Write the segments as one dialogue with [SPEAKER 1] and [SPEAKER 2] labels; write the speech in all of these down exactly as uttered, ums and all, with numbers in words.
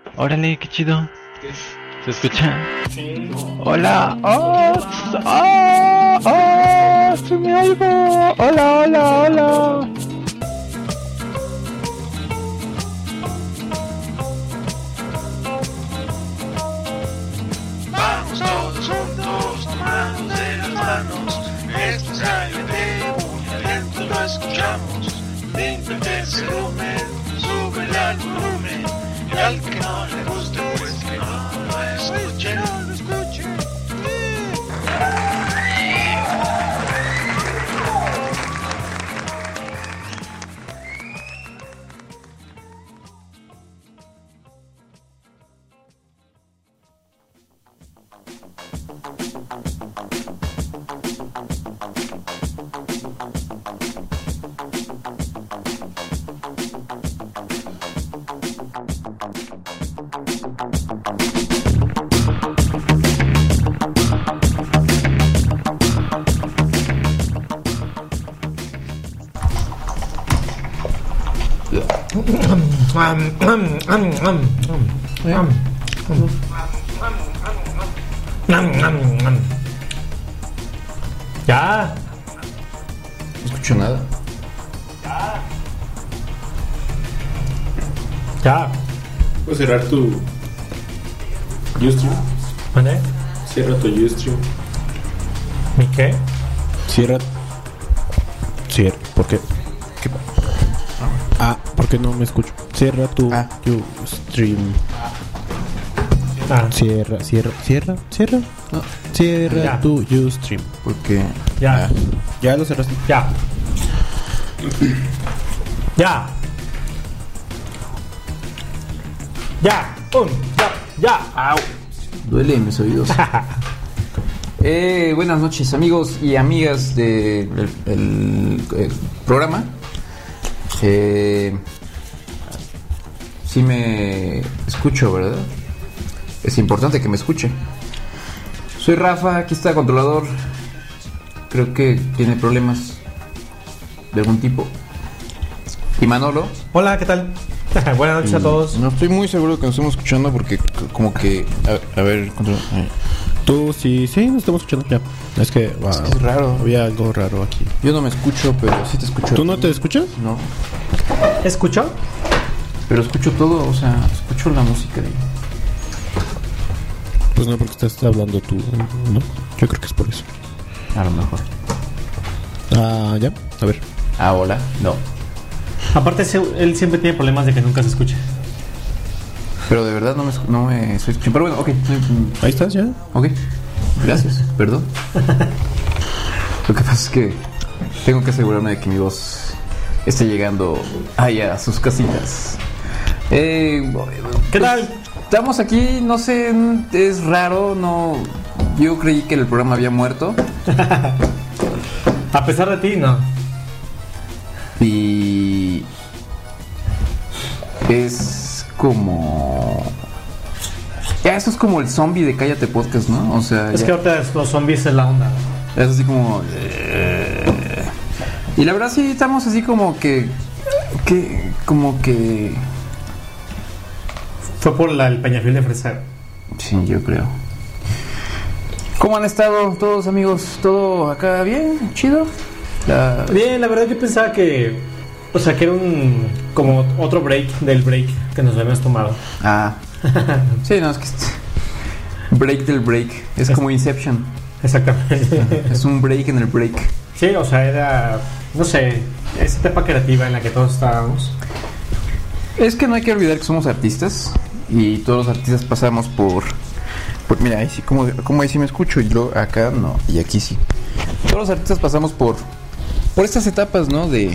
[SPEAKER 1] Órale, qué chido. ¿Se escucha?
[SPEAKER 2] Sí.
[SPEAKER 1] Hola. Oh, oh, oh, se me oigo. Hola, hola, hola.
[SPEAKER 3] Vamos todos juntos, tomados de las manos. Esto es realmente muy lento, lo escuchamos. Límpiate el volumen, sube el volumen. Y al que no le guste, pues que no lo escuche. No lo escuche.
[SPEAKER 2] Ya.
[SPEAKER 4] No escucho nada.
[SPEAKER 2] Ya.
[SPEAKER 5] ¿Puedes cerrar tu Ustream?
[SPEAKER 2] ¿Vale?
[SPEAKER 5] Cierra tu Ustream.
[SPEAKER 2] ¿Mi qué?
[SPEAKER 6] Cierra. Cierra. ¿Por qué? ¿Qué? Ah, ¿por qué no me escucho? Cierra tu
[SPEAKER 4] Ah.
[SPEAKER 6] Ustream.
[SPEAKER 2] Ah,
[SPEAKER 6] Cierra, cierra, cierra, cierra.
[SPEAKER 4] No,
[SPEAKER 6] Cierra
[SPEAKER 2] Ya.
[SPEAKER 6] tu Ustream.
[SPEAKER 4] porque
[SPEAKER 2] ya.
[SPEAKER 4] ah,
[SPEAKER 6] Ya lo cerraste.
[SPEAKER 2] Ya. Ya. Ya. Un. Ya. Ya. Au.
[SPEAKER 4] duele en mis oídos. eh, buenas noches, amigos y amigas del de el, el, el programa. Eh, sí me escucho, ¿verdad? Es importante que me escuche. Soy Rafa, aquí está el controlador. Creo que tiene problemas de algún tipo. Y Manolo.
[SPEAKER 2] Hola, ¿qué tal? Buenas noches a todos.
[SPEAKER 4] No estoy muy seguro de que nos estemos escuchando porque c- como que... A, a ver, control, eh.
[SPEAKER 6] Tú sí, sí, nos estamos escuchando. Ya. Es que, wow,
[SPEAKER 4] Es que es raro.
[SPEAKER 6] había algo raro aquí.
[SPEAKER 4] Yo no me escucho, pero sí te escucho.
[SPEAKER 6] ¿Tú no te escuchas?
[SPEAKER 4] No,
[SPEAKER 2] ¿Escuchó?
[SPEAKER 4] pero escucho todo, o sea, escucho la música de...
[SPEAKER 6] Pues no, porque estás hablando tú, ¿no? Yo creo que es por eso.
[SPEAKER 4] A lo mejor.
[SPEAKER 6] Ah, ya, a ver.
[SPEAKER 4] Ah, hola. No.
[SPEAKER 2] Aparte, se- él siempre tiene problemas de que nunca se escuche.
[SPEAKER 4] Pero de verdad no me, escu- no me estoy escuchando. Pero bueno, ok. mm,
[SPEAKER 6] Ahí estás, ya.
[SPEAKER 4] Ok. Gracias. Perdón. Lo que pasa es que tengo que asegurarme de que mi voz esté llegando allá a sus casitas. Eh,
[SPEAKER 2] ¿Qué
[SPEAKER 4] pues,
[SPEAKER 2] tal?
[SPEAKER 4] Estamos aquí, no sé, es raro, no... Yo creí que el programa había muerto.
[SPEAKER 2] A pesar de ti, no.
[SPEAKER 4] Y... Es como... Ya, eso es como el zombie de Cállate Podcast, ¿no? O sea,
[SPEAKER 2] Es
[SPEAKER 4] ya-
[SPEAKER 2] que ahorita los zombies es la onda.
[SPEAKER 4] es así como... eh, Y la verdad sí estamos así como que... que como que...
[SPEAKER 2] Fue por la, el Peñafiel de Fresero.
[SPEAKER 4] Sí, yo creo. ¿Cómo han estado todos, amigos? ¿Todo acá bien? ¿Chido? La-
[SPEAKER 2] Bien, la verdad yo pensaba que... O sea, que era un... Como otro break del break que nos habíamos tomado.
[SPEAKER 4] Ah. Sí, no, es que... es- Break del break. Es como Inception.
[SPEAKER 2] Exactamente.
[SPEAKER 4] Es un break en el break.
[SPEAKER 2] Sí, o sea, era... No sé, esa etapa creativa en la que todos estábamos.
[SPEAKER 4] Es que no hay que olvidar que somos artistas. Y todos los artistas pasamos por... por mira, ahí sí, como, como ahí sí me escucho. Y luego acá no, y aquí sí. Todos los artistas pasamos por... Por estas etapas, ¿no? De...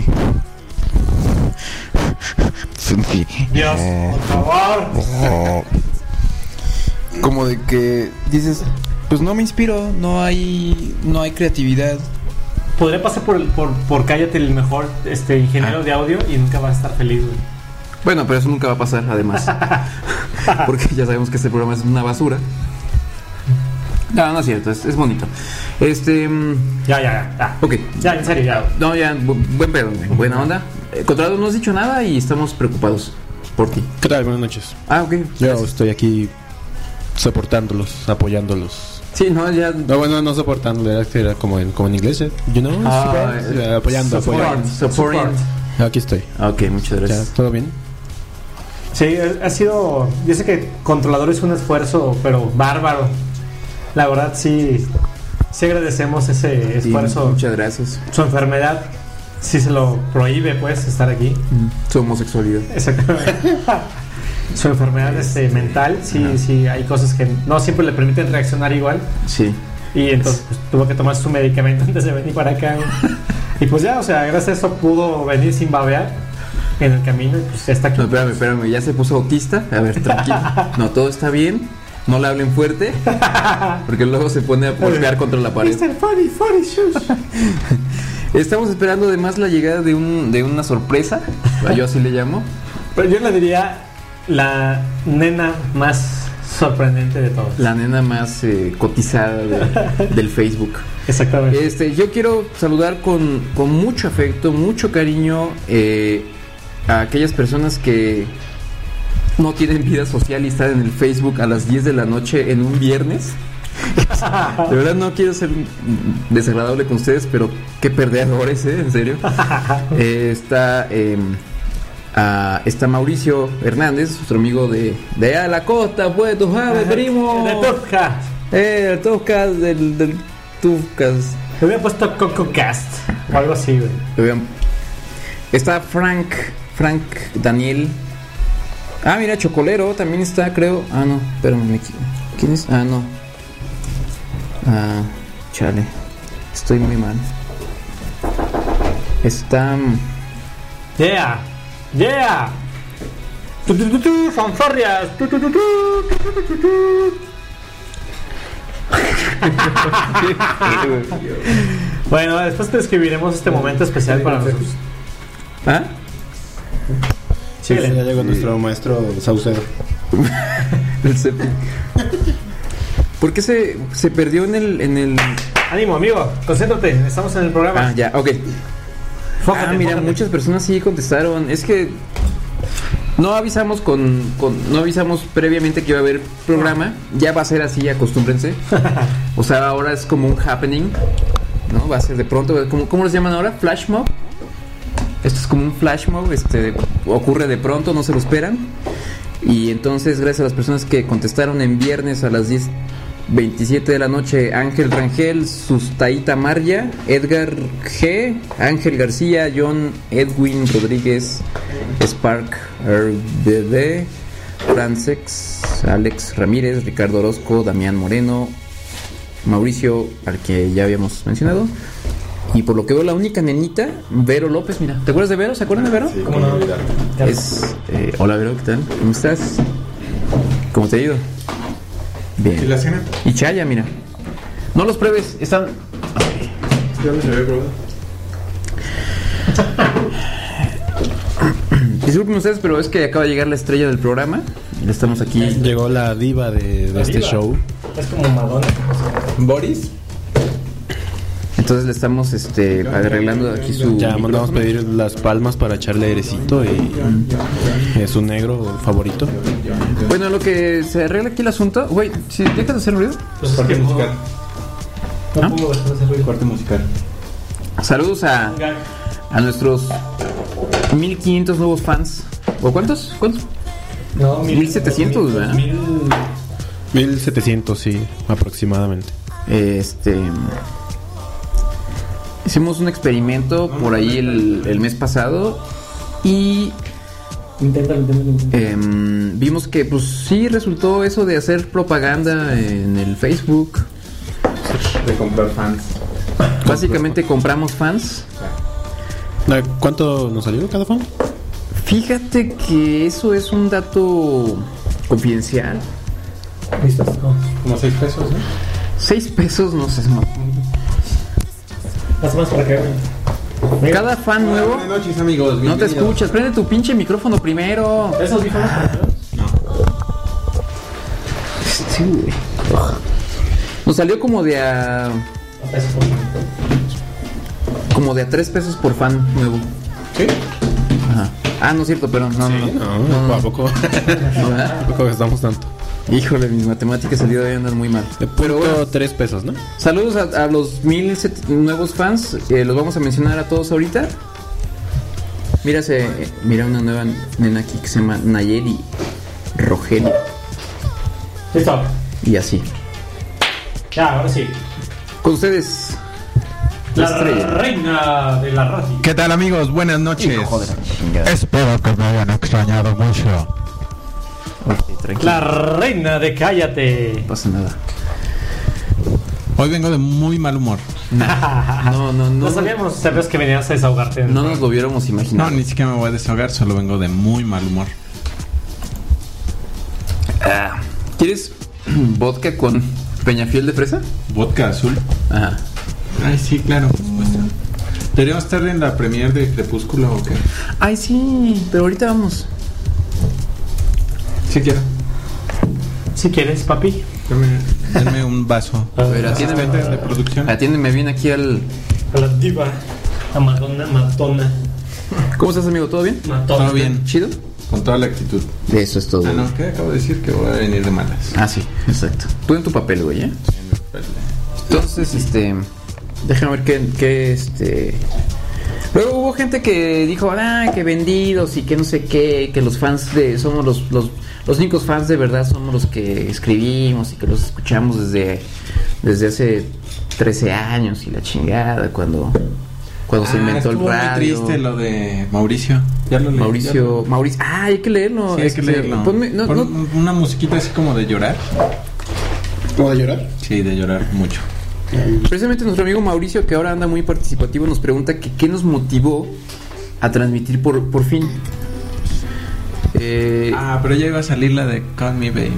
[SPEAKER 2] Dios, por favor.
[SPEAKER 4] Como de que dices, pues no me inspiro, no hay no hay creatividad.
[SPEAKER 2] Podría pasar por, por, por Cállate, el mejor este ingeniero
[SPEAKER 4] Ah.
[SPEAKER 2] de audio, y nunca vas a estar feliz, güey.
[SPEAKER 4] Bueno, pero eso nunca va a pasar, además. Porque ya sabemos que este programa es una basura. No, no es cierto, es, es bonito. Este... mm,
[SPEAKER 2] Ya, ya, ya, ya.
[SPEAKER 4] Ok.
[SPEAKER 2] Ya, en serio, ya.
[SPEAKER 4] No, ya, bu- buen pedo, güey, buena onda. Eh, Controlado, no has dicho nada y estamos preocupados. por ti.
[SPEAKER 6] ¿Qué tal? Buenas noches.
[SPEAKER 4] Ah, ok.
[SPEAKER 6] Yo
[SPEAKER 4] Gracias.
[SPEAKER 6] estoy aquí soportándolos, apoyándolos.
[SPEAKER 4] Sí, no, ya.
[SPEAKER 6] No, bueno, no soportándolos, era, que era como en, como en inglés, ¿eh? You know,
[SPEAKER 4] Ah,
[SPEAKER 6] support, eh, apoyando, apoyando.
[SPEAKER 4] Supporting. Supporting.
[SPEAKER 6] Aquí estoy.
[SPEAKER 4] Ok, muchas
[SPEAKER 6] ¿Ya?
[SPEAKER 4] gracias.
[SPEAKER 6] ¿Todo bien?
[SPEAKER 2] Sí, ha sido. Yo sé que Controlador es un esfuerzo, pero bárbaro. La verdad, sí. Sí agradecemos ese
[SPEAKER 4] Sí,
[SPEAKER 2] esfuerzo.
[SPEAKER 4] muchas gracias.
[SPEAKER 2] Su enfermedad, sí se lo prohíbe, pues, estar aquí.
[SPEAKER 4] Su homosexualidad.
[SPEAKER 2] Exactamente. Su enfermedad este, mental, sí,
[SPEAKER 4] Ajá.
[SPEAKER 2] sí, hay cosas que no siempre le permiten reaccionar igual.
[SPEAKER 4] Sí.
[SPEAKER 2] Y entonces pues, tuvo que tomar su medicamento antes de venir para acá. Y pues ya, o sea, gracias a eso pudo venir sin babear en el camino y pues ya está aquí.
[SPEAKER 4] No, espérame, espérame, ya se puso autista. A ver, tranquilo. No, todo está bien. No le hablen fuerte. Porque luego se pone a golpear contra la pared.
[SPEAKER 2] mister Funny, funny shoes.
[SPEAKER 4] Estamos esperando además la llegada de un de una sorpresa. Yo así le llamo.
[SPEAKER 2] Pero yo le diría la nena más sorprendente de todas.
[SPEAKER 4] La nena más eh, cotizada de- del Facebook.
[SPEAKER 2] Exactamente.
[SPEAKER 4] Este, yo quiero saludar con, con mucho afecto, mucho cariño eh, a aquellas personas que no tienen vida social y están en el Facebook a las diez de la noche en un viernes. De verdad no quiero ser desagradable con ustedes, pero qué perdedores, ¿eh? En serio. Eh, está eh, ah, está Mauricio Hernández, nuestro amigo de, de allá de la costa, pues, tú sabes, primo.
[SPEAKER 2] De Tosca.
[SPEAKER 4] Eh, el Toscas del, del Tufcas.
[SPEAKER 2] Le hubiera puesto Coco Cast o algo así, güey.
[SPEAKER 4] Vean. Está Frank, Frank Daniel. Ah, mira, Chocolero también está, creo. Ah, no, espérame, me equivoco. ¿Quién es? Ah, no. Ah, chale. Estoy muy mal. Está.
[SPEAKER 2] Yeah, yeah. Tu, tu, tu, tu, fanfarrias. Tu, tu, tu, tu, tu, tu, tu, tu. Bueno, después te escribiremos este momento especial para nosotros.
[SPEAKER 4] ¿Ah?
[SPEAKER 6] Sí,
[SPEAKER 2] Síguele.
[SPEAKER 6] ya llegó nuestro maestro Saucedo.
[SPEAKER 4] El cepi. ¿Por qué se, se perdió en el, en el.
[SPEAKER 2] Ánimo, amigo, concéntrate, estamos en el programa.
[SPEAKER 4] Ah, ya, ok.
[SPEAKER 2] Fócate,
[SPEAKER 4] Ah, mira,
[SPEAKER 2] fócate.
[SPEAKER 4] muchas personas sí contestaron. Es que no avisamos con, con no avisamos previamente que iba a haber programa. Ya va a ser así, acostúmbrense. O sea, ahora es como un happening, ¿no? Va a ser de pronto. ¿Cómo, cómo les llaman ahora? Flash mob. Esto es como un flash mob. Este ocurre de pronto, no se lo esperan. Y entonces, gracias a las personas que contestaron en viernes a las diez veintisiete de la noche, Ángel Rangel, Sustaita Marya, Edgar G, Ángel García, John Edwin Rodríguez, Spark R B D, Francex, Alex Ramírez, Ricardo Orozco, Damián Moreno, Mauricio, al que ya habíamos mencionado, y por lo que veo la única nenita, Vero López. Mira, ¿te acuerdas de Vero? ¿Se acuerdan de Vero?
[SPEAKER 5] Sí,
[SPEAKER 2] ¿Cómo
[SPEAKER 5] cómo
[SPEAKER 2] no?
[SPEAKER 5] olvidar.
[SPEAKER 4] Es, eh, hola Vero, ¿qué tal? ¿Cómo estás? ¿Cómo te ha ido? Bien.
[SPEAKER 5] ¿Y la cena?
[SPEAKER 4] Y Chaya, mira. No los pruebes, están.
[SPEAKER 5] Ya no se ve probado.
[SPEAKER 4] Disculpen ustedes, pero es que acaba de llegar la estrella del programa. Y estamos aquí.
[SPEAKER 6] Llegó la diva de, de
[SPEAKER 2] La
[SPEAKER 6] este
[SPEAKER 2] diva.
[SPEAKER 6] show.
[SPEAKER 2] Es como Madonna.
[SPEAKER 5] ¿Boris?
[SPEAKER 4] Entonces le estamos este, arreglando aquí su.
[SPEAKER 6] Ya mandamos pedir las palmas para echarle airecito y es su negro favorito.
[SPEAKER 4] Bueno, lo que se arregla aquí el asunto. Güey, si dejas de hacer ruido.
[SPEAKER 2] Pues es
[SPEAKER 5] Corte
[SPEAKER 2] que
[SPEAKER 5] musical.
[SPEAKER 2] no,
[SPEAKER 4] ¿Ah?
[SPEAKER 2] no puedo dejar de hacer ruido.
[SPEAKER 5] Corte musical.
[SPEAKER 4] Saludos a, a nuestros mil quinientos nuevos fans. ¿O cuántos? ¿Cuántos?
[SPEAKER 2] No,
[SPEAKER 4] mil setecientos, ¿verdad?
[SPEAKER 2] mil-
[SPEAKER 6] mil setecientos, sí, aproximadamente.
[SPEAKER 4] Este. Hicimos un experimento por ahí el, el mes pasado. Y
[SPEAKER 2] Inténtalo, inténtalo, inténtalo.
[SPEAKER 4] Em, vimos que pues sí resultó eso de hacer propaganda en el Facebook.
[SPEAKER 5] De comprar fans.
[SPEAKER 4] Básicamente compramos fans.
[SPEAKER 6] Ah, ¿cuánto nos salió cada fan?
[SPEAKER 4] Fíjate que eso es un dato confidencial.
[SPEAKER 2] Listo. No.
[SPEAKER 5] Como seis pesos, ¿no?
[SPEAKER 4] Seis pesos, no sé. no.
[SPEAKER 2] Más o menos para que vean.
[SPEAKER 4] Cada fan nuevo.
[SPEAKER 5] Buenas noches, amigos.
[SPEAKER 4] No te
[SPEAKER 5] Bienvenidos.
[SPEAKER 4] escuchas. Prende tu pinche micrófono primero.
[SPEAKER 2] ¿Esos audífonos para que vean?
[SPEAKER 4] Sí, güey. Nos salió como de a.
[SPEAKER 2] A pesos por favor.
[SPEAKER 4] Como de a tres pesos por fan nuevo.
[SPEAKER 5] ¿Sí?
[SPEAKER 4] Ajá. Ah, no es cierto, pero no, no, no.
[SPEAKER 6] No,
[SPEAKER 4] no, no.
[SPEAKER 6] ¿a poco?
[SPEAKER 4] ¿No, verdad?
[SPEAKER 6] ¿A poco gastamos tanto?
[SPEAKER 4] Híjole, mis matemáticas el día de hoy andan muy mal.
[SPEAKER 6] De
[SPEAKER 4] Pero
[SPEAKER 6] punto
[SPEAKER 4] bueno,
[SPEAKER 6] tres pesos, ¿no?
[SPEAKER 4] saludos a, a los mil set- nuevos fans. Eh, los vamos a mencionar a todos ahorita. Mira, se, mira una nueva nena aquí que se llama Nayeli Rogelio.
[SPEAKER 2] Listo.
[SPEAKER 4] Y así.
[SPEAKER 2] Ya, ahora sí.
[SPEAKER 4] Con ustedes, la
[SPEAKER 2] La
[SPEAKER 4] estrella.
[SPEAKER 2] reina de la radio.
[SPEAKER 7] ¿Qué tal, amigos? Buenas noches.
[SPEAKER 4] Hijo de la chingada.
[SPEAKER 7] Espero que me hayan extrañado mucho.
[SPEAKER 4] Ok, tranquilo.
[SPEAKER 2] La reina de cállate.
[SPEAKER 4] No pasa nada.
[SPEAKER 7] Hoy vengo de muy mal humor.
[SPEAKER 4] No, no, no.
[SPEAKER 2] No sabíamos, sabías que venías a desahogarte.
[SPEAKER 4] No nos lo hubiéramos
[SPEAKER 7] No,
[SPEAKER 4] imaginado.
[SPEAKER 7] ni siquiera me voy a desahogar, solo vengo de muy mal humor.
[SPEAKER 4] Ah, ¿quieres vodka con peñafiel de fresa?
[SPEAKER 7] ¿Vodka azul?
[SPEAKER 4] Ajá.
[SPEAKER 7] Ay, sí, claro, por supuesto. ¿Deberíamos estar en la premier de Crepúsculo o qué?
[SPEAKER 4] Ay, sí, pero ahorita vamos.
[SPEAKER 7] Sí quiero.
[SPEAKER 2] Si quieres, papi.
[SPEAKER 7] Dame, denme un vaso.
[SPEAKER 2] A
[SPEAKER 4] ver, atiéndeme.
[SPEAKER 7] Asistente de producción.
[SPEAKER 4] Atiéndeme bien aquí al...
[SPEAKER 2] A la diva. A Madonna, Madonna.
[SPEAKER 4] ¿Cómo estás, amigo? ¿Todo bien?
[SPEAKER 2] Madonna.
[SPEAKER 7] Todo bien.
[SPEAKER 4] ¿Chido?
[SPEAKER 7] Con toda la actitud.
[SPEAKER 4] Eso es todo.
[SPEAKER 7] Ah, no, ¿qué? Acabo de decir que voy a venir de malas.
[SPEAKER 4] Ah, sí, exacto. Tú en tu papel, güey, ¿eh? Entonces, este... Déjame ver qué, qué, este... Luego hubo gente que dijo, ah, que vendidos y que no sé qué, que los fans de... Somos los, los, los únicos fans de verdad, somos los que escribimos y que los escuchamos desde, desde hace trece años y la chingada, cuando... Cuando se
[SPEAKER 7] Ah,
[SPEAKER 4] inventó el
[SPEAKER 7] estuvo
[SPEAKER 4] radio.
[SPEAKER 7] muy triste lo de Mauricio. Ya lo leí.
[SPEAKER 4] Mauricio, Mauricio, ah, hay que leerlo.
[SPEAKER 7] Sí, hay que
[SPEAKER 4] este,
[SPEAKER 7] leerlo.
[SPEAKER 4] ponme- no,
[SPEAKER 7] Pon
[SPEAKER 4] no-
[SPEAKER 7] una musiquita así como de llorar.
[SPEAKER 6] ¿Cómo de llorar?
[SPEAKER 7] Sí, de llorar mucho.
[SPEAKER 4] Precisamente nuestro amigo Mauricio, que ahora anda muy participativo, nos pregunta que qué nos motivó a transmitir por, por fin. Eh,
[SPEAKER 7] Ah, pero ya iba a salir la de Call Me Baby.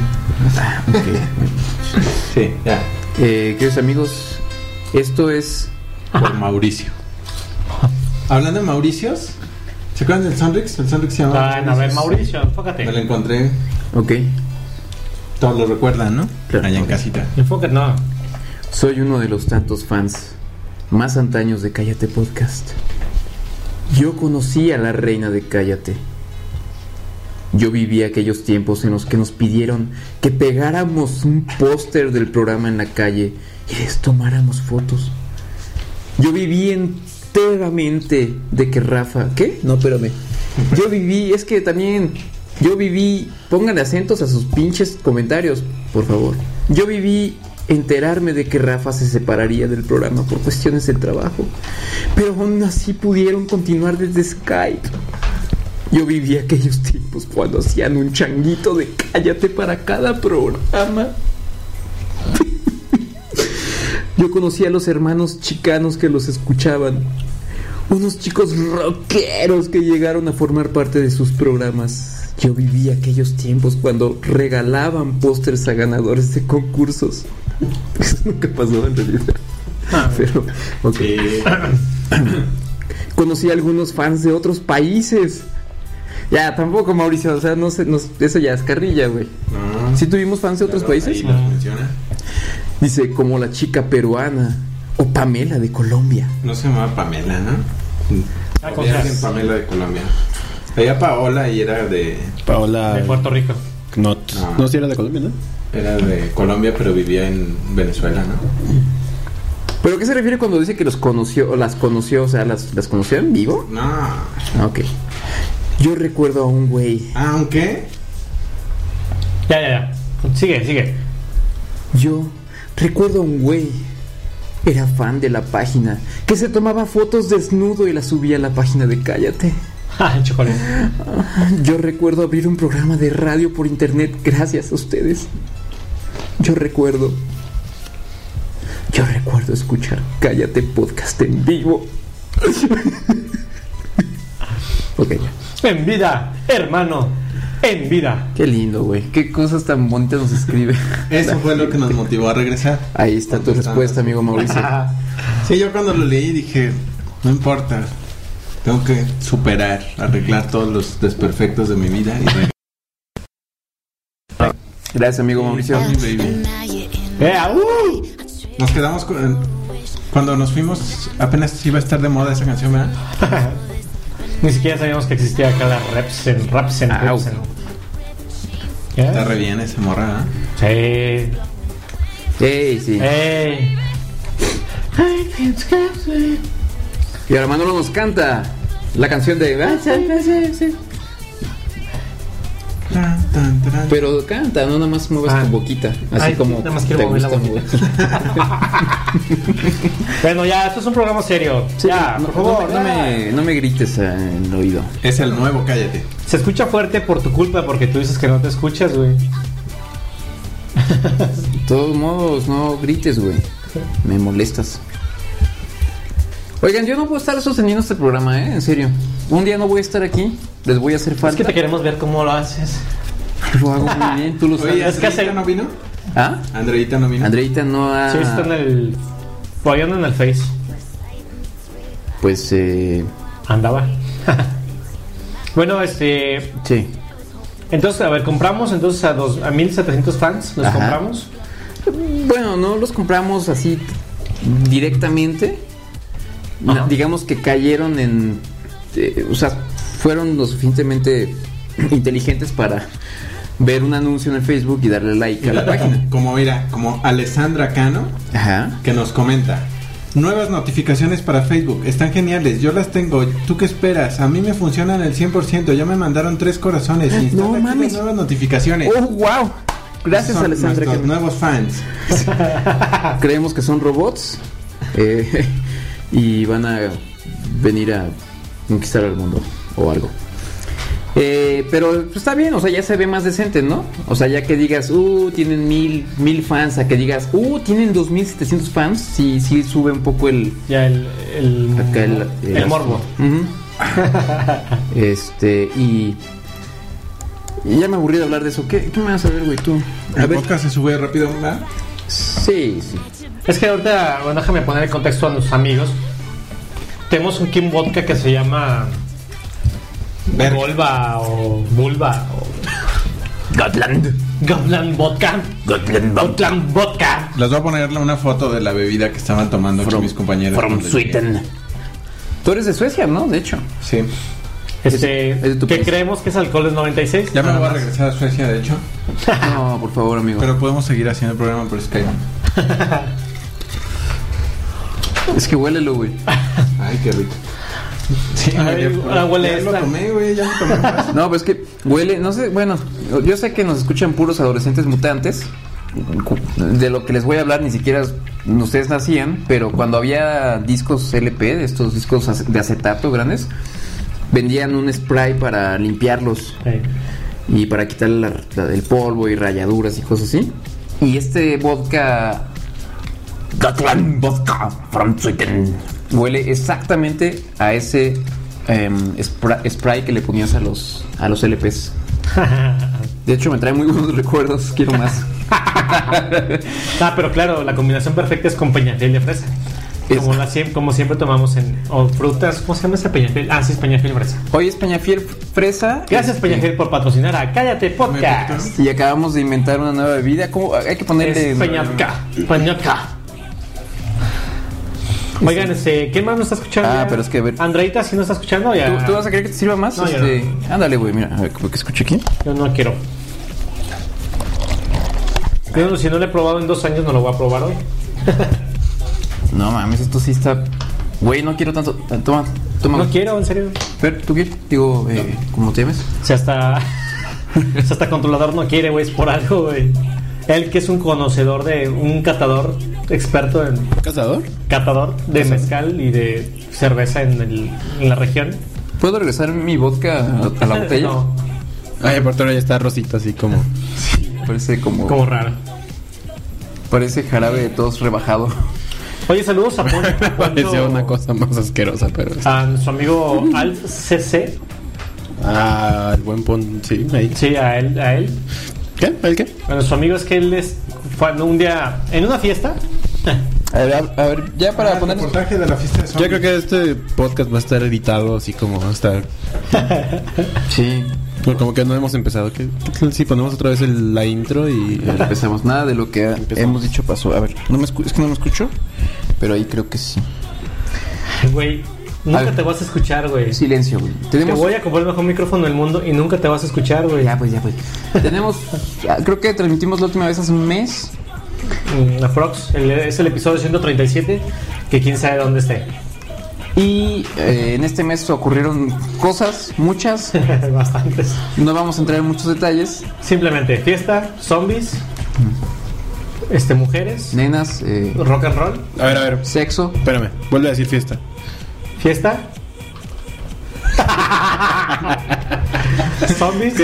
[SPEAKER 4] ok.
[SPEAKER 7] Sí, ya.
[SPEAKER 4] Eh, queridos amigos, esto es...
[SPEAKER 7] Por Mauricio. Hablando de Mauricios, ¿se acuerdan del Sonrix? El Sonrix se llama.
[SPEAKER 2] Ah, a ver, Mauricio, enfócate.
[SPEAKER 7] Me lo encontré.
[SPEAKER 4] Ok,
[SPEAKER 7] Todos lo recuerdan, ¿no?
[SPEAKER 4] Claro.
[SPEAKER 7] Allá en casita.
[SPEAKER 2] Enfócate, no.
[SPEAKER 4] soy uno de los tantos fans más antaños de Cállate Podcast. Yo conocí a la reina de Cállate. Yo viví aquellos tiempos en los que nos pidieron que pegáramos un póster del programa en la calle y les tomáramos fotos. Yo viví enteramente de que Rafa... ¿Qué? No, espérame. Yo viví... Es que también... Yo viví... Pónganle acentos a sus pinches comentarios, por favor. Yo viví enterarme de que Rafa se separaría del programa por cuestiones del trabajo. Pero aún así pudieron continuar desde Skype. Yo viví aquellos tiempos cuando hacían un changuito de Cállate para cada programa. Yo conocí a los hermanos chicanos que los escuchaban. Unos chicos rockeros que llegaron a formar parte de sus programas. Yo viví aquellos tiempos cuando regalaban pósters a ganadores de concursos. Eso nunca pasó en realidad. Pero, ok. Conocí a algunos fans de otros países. Ya, tampoco, Mauricio, o sea, no sé, no, eso ya es carrilla, güey.
[SPEAKER 7] No.
[SPEAKER 4] ¿Sí tuvimos fans de otros
[SPEAKER 7] Ahí
[SPEAKER 4] países?
[SPEAKER 7] los menciona.
[SPEAKER 4] Dice, como la chica peruana o Pamela de Colombia.
[SPEAKER 7] No se llamaba Pamela, ¿no?
[SPEAKER 2] Ah,
[SPEAKER 7] Había
[SPEAKER 2] cosas.
[SPEAKER 7] alguien Pamela de Colombia. Había Paola y era de
[SPEAKER 6] Paola.
[SPEAKER 2] De Puerto Rico.
[SPEAKER 6] No,
[SPEAKER 7] No.
[SPEAKER 6] no, si era de Colombia, ¿no?
[SPEAKER 7] era de Colombia, pero vivía en Venezuela, ¿no?
[SPEAKER 4] ¿Pero qué se refiere cuando dice que los conoció o las conoció? O sea, ¿las, las conoció en vivo?
[SPEAKER 7] No.
[SPEAKER 4] Ah, ok. Yo recuerdo a un güey.
[SPEAKER 7] Aunque
[SPEAKER 2] Ya, ya, ya. Sigue, sigue.
[SPEAKER 4] Yo recuerdo a un güey. Era fan de la página. Que se tomaba fotos desnudo y las subía a la página de Cállate.
[SPEAKER 2] Ah, el chocolate.
[SPEAKER 4] Yo recuerdo abrir un programa de radio por internet gracias a ustedes. Yo recuerdo. Yo recuerdo escuchar Cállate Podcast en vivo. Ok, ya.
[SPEAKER 2] En vida, hermano. En vida.
[SPEAKER 4] Qué lindo, güey. Qué cosas tan bonitas nos escribe.
[SPEAKER 7] eso fue lo que nos motivó a regresar.
[SPEAKER 4] Ahí está tu
[SPEAKER 7] Contestando.
[SPEAKER 4] respuesta, amigo Mauricio.
[SPEAKER 7] Sí, yo cuando lo leí dije, no importa, tengo que superar, arreglar todos los desperfectos de mi vida y regresar.
[SPEAKER 4] Gracias, amigo Mauricio.
[SPEAKER 7] Call Me Baby.
[SPEAKER 2] Eh, uh.
[SPEAKER 7] Nos quedamos con, cuando nos fuimos, apenas iba a estar de moda esa canción, ¿verdad?
[SPEAKER 2] Ni siquiera sabíamos que existía acá la Repsen, Rapsen,
[SPEAKER 4] Au.
[SPEAKER 2] Repsen.
[SPEAKER 7] Está
[SPEAKER 2] ¿Ya?
[SPEAKER 7] re bien esa morra, ¿eh?
[SPEAKER 2] Sí.
[SPEAKER 4] Ey, sí.
[SPEAKER 2] Ey.
[SPEAKER 4] Y ahora Manolo nos canta la canción de...
[SPEAKER 7] Tan, tan, tan.
[SPEAKER 4] Pero canta, no nada más muevas
[SPEAKER 2] Ah.
[SPEAKER 4] tu boquita. Así
[SPEAKER 2] Ay,
[SPEAKER 4] como
[SPEAKER 2] nada más quiero
[SPEAKER 4] te
[SPEAKER 2] mover la
[SPEAKER 4] gusta
[SPEAKER 2] boquita.
[SPEAKER 4] mover.
[SPEAKER 2] Bueno, ya, esto es un programa serio.
[SPEAKER 4] Sí,
[SPEAKER 2] ya,
[SPEAKER 4] no,
[SPEAKER 2] por favor.
[SPEAKER 4] no me, no me, no me grites en el oído.
[SPEAKER 7] Es el nuevo, cállate.
[SPEAKER 2] Se escucha fuerte por tu culpa, porque tú dices que no te escuchas, güey.
[SPEAKER 4] De todos modos, no grites, güey. Me molestas. Oigan, yo no puedo estar sosteniendo este programa, ¿eh? En serio. Un día no voy a estar aquí. Les voy a hacer falta.
[SPEAKER 2] Es que te queremos ver cómo lo haces.
[SPEAKER 4] Lo hago muy bien, tú lo sabes.
[SPEAKER 7] Oye,
[SPEAKER 2] Es que
[SPEAKER 7] ¿Andreita
[SPEAKER 2] hace-
[SPEAKER 7] no vino?
[SPEAKER 4] ¿Ah?
[SPEAKER 7] ¿Andreita no vino?
[SPEAKER 4] Andreita no ha...
[SPEAKER 2] Sí, está en el... Todavía anda en el Face.
[SPEAKER 4] Pues, eh...
[SPEAKER 2] Andaba. Bueno, este...
[SPEAKER 4] sí.
[SPEAKER 2] Entonces, a ver, compramos entonces a, dos, a mil setecientos fans. ¿Los
[SPEAKER 4] Ajá.
[SPEAKER 2] compramos?
[SPEAKER 4] Bueno, no los compramos así directamente.
[SPEAKER 2] Ajá.
[SPEAKER 4] Na- digamos que cayeron en... eh, o sea, fueron lo suficientemente inteligentes para ver un anuncio en el Facebook y darle like a la página.
[SPEAKER 7] Como mira, como Alessandra Cano,
[SPEAKER 4] Ajá.
[SPEAKER 7] que nos comenta: nuevas notificaciones para Facebook, están geniales, yo las tengo, ¿tú qué esperas? A mí me funcionan el cien por ciento, ya me mandaron tres corazones. Instala
[SPEAKER 4] No
[SPEAKER 7] aquí
[SPEAKER 4] mames.
[SPEAKER 7] las nuevas notificaciones.
[SPEAKER 4] ¡Oh, wow! Gracias,
[SPEAKER 7] Son
[SPEAKER 4] Alessandra.
[SPEAKER 7] nuestros
[SPEAKER 4] que-
[SPEAKER 7] nuevos fans.
[SPEAKER 4] Creemos que son robots eh, y van a venir a conquistar el mundo o algo. Eh, pero pues, está bien, o sea, ya se ve más decente, ¿no? O sea, ya que digas, uh, tienen mil, mil fans, a que digas, uh, tienen dos mil setecientos fans, sí, sí sube un poco el,
[SPEAKER 2] Ya el... El,
[SPEAKER 4] acá el,
[SPEAKER 2] el,
[SPEAKER 4] el
[SPEAKER 2] morbo.
[SPEAKER 4] Ujú. Este, y, y ya me aburrí de hablar de eso. ¿Qué, qué me vas a ver, güey, tú? A
[SPEAKER 7] El
[SPEAKER 4] ver,
[SPEAKER 7] podcast se sube rápido, ¿verdad?
[SPEAKER 4] sí, sí.
[SPEAKER 2] Es que ahorita, bueno, déjame poner el contexto a nuestros amigos. Tenemos un Kim Vodka que se llama...
[SPEAKER 7] Verga.
[SPEAKER 2] Volva o Vulva o...
[SPEAKER 4] Gotland.
[SPEAKER 2] Gotland Vodka.
[SPEAKER 4] Gotland Vodka.
[SPEAKER 2] Gotland Vodka.
[SPEAKER 7] Les voy a poner una foto de la bebida que estaban tomando aquí
[SPEAKER 4] From,
[SPEAKER 7] mis compañeros.
[SPEAKER 4] from
[SPEAKER 7] cuando llegué.
[SPEAKER 4] Sweden. Tú eres de Suecia, ¿no? De hecho.
[SPEAKER 7] Sí.
[SPEAKER 2] Este,
[SPEAKER 4] Es de tu
[SPEAKER 2] ¿qué
[SPEAKER 4] país.
[SPEAKER 2] creemos que es alcohol del noventa y seis?
[SPEAKER 7] Ya me
[SPEAKER 2] Nada
[SPEAKER 7] voy a
[SPEAKER 2] más.
[SPEAKER 7] regresar a Suecia, de hecho.
[SPEAKER 4] No, por favor, amigo.
[SPEAKER 7] Pero podemos seguir haciendo el programa por Skype.
[SPEAKER 4] Es que huélelo, güey.
[SPEAKER 7] Ay, qué rico. Sí,
[SPEAKER 2] Ay,
[SPEAKER 7] ya-
[SPEAKER 2] ahora huele
[SPEAKER 7] ya lo
[SPEAKER 2] esta.
[SPEAKER 7] tomé, güey, ya lo tomé.
[SPEAKER 4] No, pues es que huele, no sé, bueno, yo sé que nos escuchan puros adolescentes mutantes. De lo que les voy a hablar ni siquiera ustedes nacían, pero cuando había discos L P, de estos discos ace- de acetato grandes, vendían un spray para limpiarlos
[SPEAKER 2] Sí.
[SPEAKER 4] y para quitarle la- la- el polvo y rayaduras y cosas así. Y este vodka Gotland Vodka from Sweden huele exactamente a ese em, spra- spray que le ponías a los a los L Ps. De hecho me trae muy buenos recuerdos, quiero más.
[SPEAKER 2] Ah, pero claro, la combinación perfecta es con peñafiel de fresa.
[SPEAKER 4] Es-
[SPEAKER 2] Como, la, siem- como siempre tomamos en... O frutas, ¿cómo se llama ese peñafiel? Ah, sí, es peñafiel fresa.
[SPEAKER 4] Hoy es Peñafiel Fresa.
[SPEAKER 2] Gracias,
[SPEAKER 4] Este,
[SPEAKER 2] peñafiel, por patrocinar a Cállate Podcast.
[SPEAKER 4] Y acabamos de inventar una nueva bebida. ¿Cómo? Hay que ponerle.
[SPEAKER 2] Es peñaca. Peñaca. Oigan, este, ¿quién más nos está escuchando?
[SPEAKER 4] Ah,
[SPEAKER 2] ya?
[SPEAKER 4] pero es que a ver.
[SPEAKER 2] Andreita, ¿sí nos está escuchando? Ya.
[SPEAKER 4] ¿Tú, tú vas a querer que te sirva más?
[SPEAKER 2] No, yo
[SPEAKER 4] este, ándale, güey, mira, a ver, ¿cómo que escuche aquí?
[SPEAKER 2] Yo no quiero. Yo no- si no lo he probado en dos años, no lo voy a probar hoy.
[SPEAKER 4] No mames, esto sí está. Güey, no quiero tanto. Eh, Toma, toma.
[SPEAKER 2] No quiero, en serio.
[SPEAKER 4] Fer, ¿tú quieres? Digo, eh, ¿cómo te llamas?
[SPEAKER 2] O sea, hasta... o sea, hasta controlador no quiere, güey, es por algo, güey. Él que es un conocedor de... Un catador experto en...
[SPEAKER 6] ¿Cazador?
[SPEAKER 2] Catador de mezcal y de cerveza en, el, en la región.
[SPEAKER 4] ¿Puedo regresar mi vodka a, a la botella?
[SPEAKER 2] No,
[SPEAKER 6] Ay, aparte ahora ya está rosita así como...
[SPEAKER 4] Parece como.
[SPEAKER 2] como raro.
[SPEAKER 4] Parece jarabe de tos rebajado.
[SPEAKER 2] Oye, saludos a Poncho.
[SPEAKER 6] Parecía una cosa más asquerosa, pero...
[SPEAKER 2] A nuestro amigo Alf C C.
[SPEAKER 6] Ah, el buen pon... Sí, ahí.
[SPEAKER 2] Sí, a él, a él.
[SPEAKER 6] ¿Qué? ¿El qué?
[SPEAKER 2] A nuestro amigo es que él es, fue un día en una fiesta.
[SPEAKER 4] A ver, a, a ver ya para
[SPEAKER 7] Ah, el
[SPEAKER 4] poner.
[SPEAKER 7] reportaje de la fiesta de
[SPEAKER 6] Yo
[SPEAKER 7] zombies.
[SPEAKER 6] creo que este podcast va a estar editado así como va a estar...
[SPEAKER 4] Sí,
[SPEAKER 6] Bueno, como que no hemos empezado. ¿Qué, qué tal si ponemos otra vez el- la intro y...
[SPEAKER 4] empezamos. Nada de lo que ha-
[SPEAKER 6] Empezamos.
[SPEAKER 4] hemos dicho pasó. A ver, no me escu- es que no me escucho, pero ahí creo que sí.
[SPEAKER 2] Güey, Nunca
[SPEAKER 4] ver.
[SPEAKER 2] te vas a escuchar, güey.
[SPEAKER 4] Silencio, güey.
[SPEAKER 2] Te
[SPEAKER 4] Tenemos...
[SPEAKER 2] voy a comprar el mejor micrófono del mundo y nunca te vas a escuchar, güey.
[SPEAKER 4] Ya, pues, ya, pues. Tenemos... Creo que transmitimos la última vez hace un mes.
[SPEAKER 2] La Frogs, el- es el episodio ciento treinta y siete, que quién sabe dónde esté.
[SPEAKER 4] Y eh, en este mes ocurrieron cosas, muchas.
[SPEAKER 2] Bastantes.
[SPEAKER 4] No vamos a entrar en muchos detalles.
[SPEAKER 2] Simplemente fiesta, zombies, este, mujeres,
[SPEAKER 4] Nenas, eh,
[SPEAKER 2] rock and roll,
[SPEAKER 6] A ver, a ver.
[SPEAKER 4] sexo.
[SPEAKER 6] Espérame. Vuelve a decir fiesta.
[SPEAKER 2] fiesta, zombies,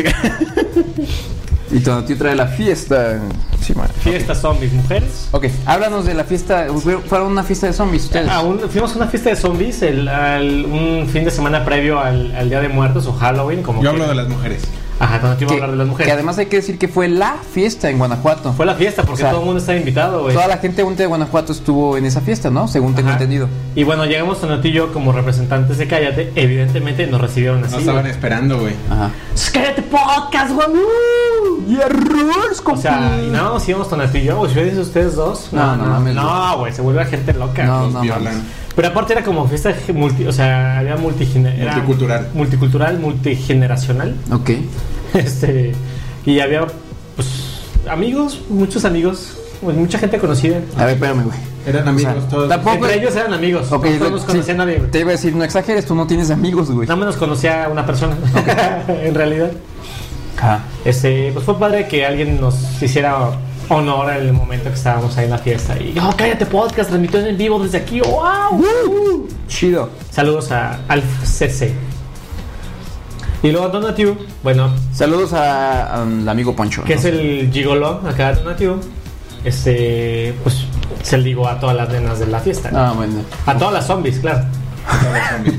[SPEAKER 4] Y Tonatiuh trae la fiesta. Sí, man.
[SPEAKER 2] fiesta, zombies, mujeres.
[SPEAKER 4] Ok, háblanos de la fiesta. Fueron una fiesta de zombies ustedes.
[SPEAKER 2] Ah, un- fuimos a una fiesta de zombies el, al- un fin de semana previo al, al Día de Muertos o Halloween, como
[SPEAKER 7] Yo
[SPEAKER 2] que-
[SPEAKER 7] hablo de las mujeres.
[SPEAKER 2] Ajá, cuando te iba a
[SPEAKER 4] que,
[SPEAKER 2] hablar de las
[SPEAKER 4] que
[SPEAKER 2] mujeres.
[SPEAKER 4] además hay que decir que fue la fiesta en Guanajuato.
[SPEAKER 2] Fue la fiesta porque
[SPEAKER 4] O sea,
[SPEAKER 2] todo el mundo estaba invitado, güey.
[SPEAKER 4] Toda la gente de Guanajuato estuvo en esa fiesta, ¿no? Según tengo
[SPEAKER 2] Ajá.
[SPEAKER 4] entendido.
[SPEAKER 2] Y bueno, llegamos Tonatiuh y yo como representantes de Cállate. Evidentemente nos recibieron así.
[SPEAKER 7] No estaban
[SPEAKER 2] güey.
[SPEAKER 7] esperando, güey.
[SPEAKER 4] Ajá.
[SPEAKER 2] ¡Cállate podcast, güey!
[SPEAKER 4] Y errores,
[SPEAKER 2] O sea, y nada más íbamos Tonatiuh y yo, güey. Si hubieran sido ustedes dos.
[SPEAKER 4] No, no mames,
[SPEAKER 2] No, güey, se vuelve la gente loca.
[SPEAKER 4] No,
[SPEAKER 7] Nos
[SPEAKER 4] no,
[SPEAKER 7] violan.
[SPEAKER 4] mames.
[SPEAKER 2] Pero aparte era como fiesta multi, o sea, había multigene- era
[SPEAKER 7] Multicultural.
[SPEAKER 2] multicultural, multigeneracional.
[SPEAKER 4] Ok.
[SPEAKER 2] Este, y había pues amigos, muchos amigos, pues, mucha gente conocida.
[SPEAKER 4] A ver, espérame, güey.
[SPEAKER 7] Eran amigos
[SPEAKER 4] O sea,
[SPEAKER 7] todos.
[SPEAKER 4] tampoco-
[SPEAKER 2] Entre ellos eran amigos.
[SPEAKER 4] Ok,
[SPEAKER 2] no nos
[SPEAKER 4] sí,
[SPEAKER 2] conocía nadie, güey.
[SPEAKER 4] te iba a decir, no exageres, tú no tienes amigos, güey.
[SPEAKER 2] Nada más nos conocía una persona. En realidad.
[SPEAKER 4] Ajá.
[SPEAKER 2] Este, pues fue padre que alguien nos hiciera honor en el momento que estábamos ahí en la fiesta. Y oh, cállate podcast, transmitió en vivo desde aquí. ¡Wow!
[SPEAKER 4] Chido.
[SPEAKER 2] Saludos a Alf C C. Y luego Tonatiuh, bueno,
[SPEAKER 4] Saludos a- al amigo Poncho.
[SPEAKER 2] que
[SPEAKER 4] ¿no?
[SPEAKER 2] es el gigoló acá de Tonatiuh, este, pues se ligó a todas las nenas de la fiesta.
[SPEAKER 4] Ah, bueno.
[SPEAKER 2] A todas las zombies, claro.
[SPEAKER 7] Todos los zombies.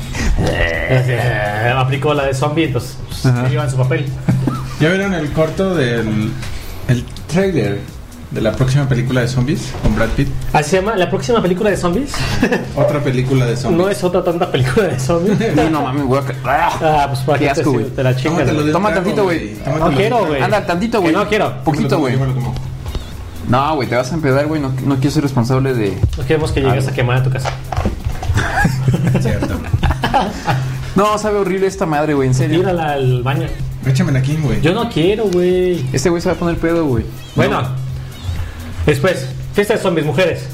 [SPEAKER 2] Eh, aplicó la de zombie, entonces pues,
[SPEAKER 4] Ajá.
[SPEAKER 2] iba en su papel.
[SPEAKER 7] ¿Ya vieron el corto del el trailer de la próxima película de zombies con Brad Pitt?
[SPEAKER 2] Así se llama la próxima película de zombies.
[SPEAKER 7] Otra película de zombies.
[SPEAKER 2] No es otra tanta película de zombies.
[SPEAKER 4] Sí, no mames, güey.
[SPEAKER 2] Ah, pues para
[SPEAKER 4] Qué
[SPEAKER 2] que
[SPEAKER 4] asco,
[SPEAKER 2] te,
[SPEAKER 4] güey.
[SPEAKER 2] te la chingas.
[SPEAKER 7] Tómatelo de
[SPEAKER 2] güey.
[SPEAKER 7] un
[SPEAKER 4] Toma
[SPEAKER 7] trago,
[SPEAKER 4] tantito, güey.
[SPEAKER 7] Tómatelo
[SPEAKER 2] No
[SPEAKER 7] de
[SPEAKER 2] quiero,
[SPEAKER 7] un
[SPEAKER 2] güey.
[SPEAKER 4] Anda, tantito,
[SPEAKER 2] Que
[SPEAKER 4] güey.
[SPEAKER 2] no quiero.
[SPEAKER 7] trago.
[SPEAKER 4] Poquito, güey.
[SPEAKER 7] Yo me lo tomo.
[SPEAKER 4] No, güey, te vas a empedar, güey. No, no quiero ser responsable de.
[SPEAKER 2] No queremos que llegues
[SPEAKER 4] Ah,
[SPEAKER 2] a quemar a tu casa.
[SPEAKER 7] Cierto.
[SPEAKER 4] No, sabe horrible esta madre, güey, en serio.
[SPEAKER 2] Tírala al baño.
[SPEAKER 7] Échamela aquí, güey.
[SPEAKER 2] Yo no quiero, güey.
[SPEAKER 4] Este güey se va a poner pedo, güey.
[SPEAKER 2] Bueno, después, fiesta de zombies, mujeres.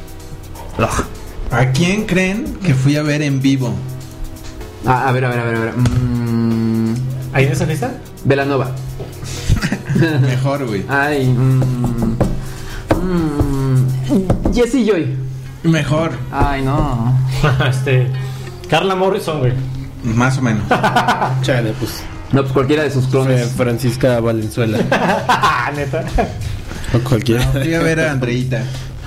[SPEAKER 7] ¿A quién creen que fui a ver en vivo?
[SPEAKER 4] Ah, a ver, a ver, a ver, a ver. Mm,
[SPEAKER 2] ¿Ahí en esa fiesta?
[SPEAKER 4] Velanova.
[SPEAKER 7] Mejor, güey.
[SPEAKER 4] Ay, mmm. Mmm. Jessie Joy.
[SPEAKER 7] Mejor.
[SPEAKER 4] Ay, no.
[SPEAKER 2] este. Carla Morrison, güey.
[SPEAKER 7] Más o menos.
[SPEAKER 6] Chale, pues.
[SPEAKER 4] No, pues cualquiera de sus
[SPEAKER 6] Fue
[SPEAKER 4] clones.
[SPEAKER 6] Francisca Valenzuela.
[SPEAKER 2] Neta.
[SPEAKER 6] O cualquiera.
[SPEAKER 7] Fui a ver a Andreita.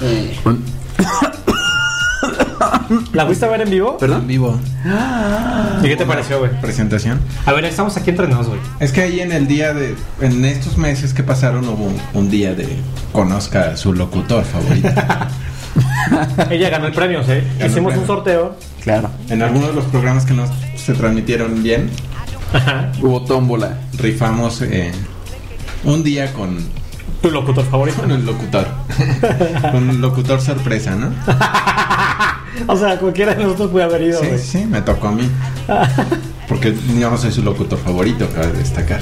[SPEAKER 2] ¿La fuiste a ver en vivo?
[SPEAKER 7] En
[SPEAKER 4] ¿Perdón?
[SPEAKER 7] vivo.
[SPEAKER 2] ¿Y qué te pareció, güey?
[SPEAKER 7] Presentación.
[SPEAKER 2] A ver, estamos aquí entre nos, güey.
[SPEAKER 7] Es que ahí en el día de. En estos meses que pasaron hubo un, un día de. Conozca a su locutor favorito.
[SPEAKER 2] Ella ganó el premio, ¿sí?
[SPEAKER 7] Ganó
[SPEAKER 2] Hicimos
[SPEAKER 7] el
[SPEAKER 2] un
[SPEAKER 7] premio.
[SPEAKER 2] sorteo.
[SPEAKER 4] Claro.
[SPEAKER 7] En algunos de los programas que no se transmitieron bien,
[SPEAKER 2] Ajá.
[SPEAKER 4] Hubo tómbola.
[SPEAKER 7] rifamos eh, un día con,
[SPEAKER 2] Tu locutor favorito.
[SPEAKER 7] con el locutor. Con un locutor sorpresa, ¿no?
[SPEAKER 2] O sea, cualquiera de nosotros puede haber ido,
[SPEAKER 7] Sí,
[SPEAKER 2] güey.
[SPEAKER 7] sí, me tocó a mí. Porque yo no soy su locutor favorito, cabe destacar.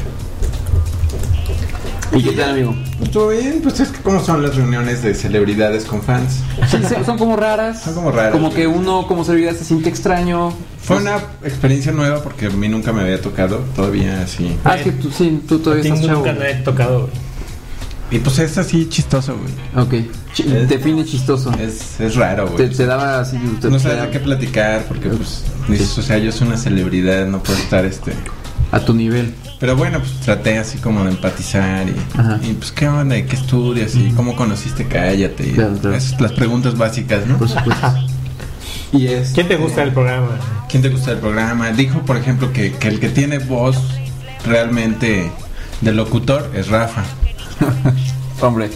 [SPEAKER 4] ¿Y qué tal, amigo?
[SPEAKER 7] Estuvo bien, pues es que como son las reuniones de celebridades con fans.
[SPEAKER 4] Sí, se- son como raras.
[SPEAKER 7] Son como raras.
[SPEAKER 4] Como que uno, como celebridad, se siente extraño.
[SPEAKER 7] Fue una experiencia nueva porque a mí nunca me había tocado, todavía así.
[SPEAKER 4] Ah, es que tú, sí, tú
[SPEAKER 2] A
[SPEAKER 4] todavía
[SPEAKER 2] ti
[SPEAKER 4] estás chavo.
[SPEAKER 2] nunca me he tocado, güey.
[SPEAKER 7] Y pues es así chistoso, güey.
[SPEAKER 4] Ok. Ch- define chistoso.
[SPEAKER 7] Es, es raro,
[SPEAKER 4] Te,
[SPEAKER 7] güey.
[SPEAKER 4] te daba así. Te,
[SPEAKER 7] No
[SPEAKER 4] te
[SPEAKER 7] sabes
[SPEAKER 4] daba
[SPEAKER 7] de qué platicar porque pues dices, o sea, yo soy una celebridad, no puedo estar este...
[SPEAKER 4] a tu nivel.
[SPEAKER 7] Pero bueno, pues traté así como de empatizar y,
[SPEAKER 4] Ajá.
[SPEAKER 7] y pues qué onda, qué estudias y cómo conociste Cállate. Y
[SPEAKER 4] Claro, claro.
[SPEAKER 7] esas las preguntas básicas, ¿no?
[SPEAKER 4] Por supuesto.
[SPEAKER 7] Y es,
[SPEAKER 2] ¿Quién te gusta del programa?
[SPEAKER 7] ¿Quién te gusta del programa? Dijo, por ejemplo, que, que el que tiene voz realmente de locutor es Rafa.
[SPEAKER 4] Hombre.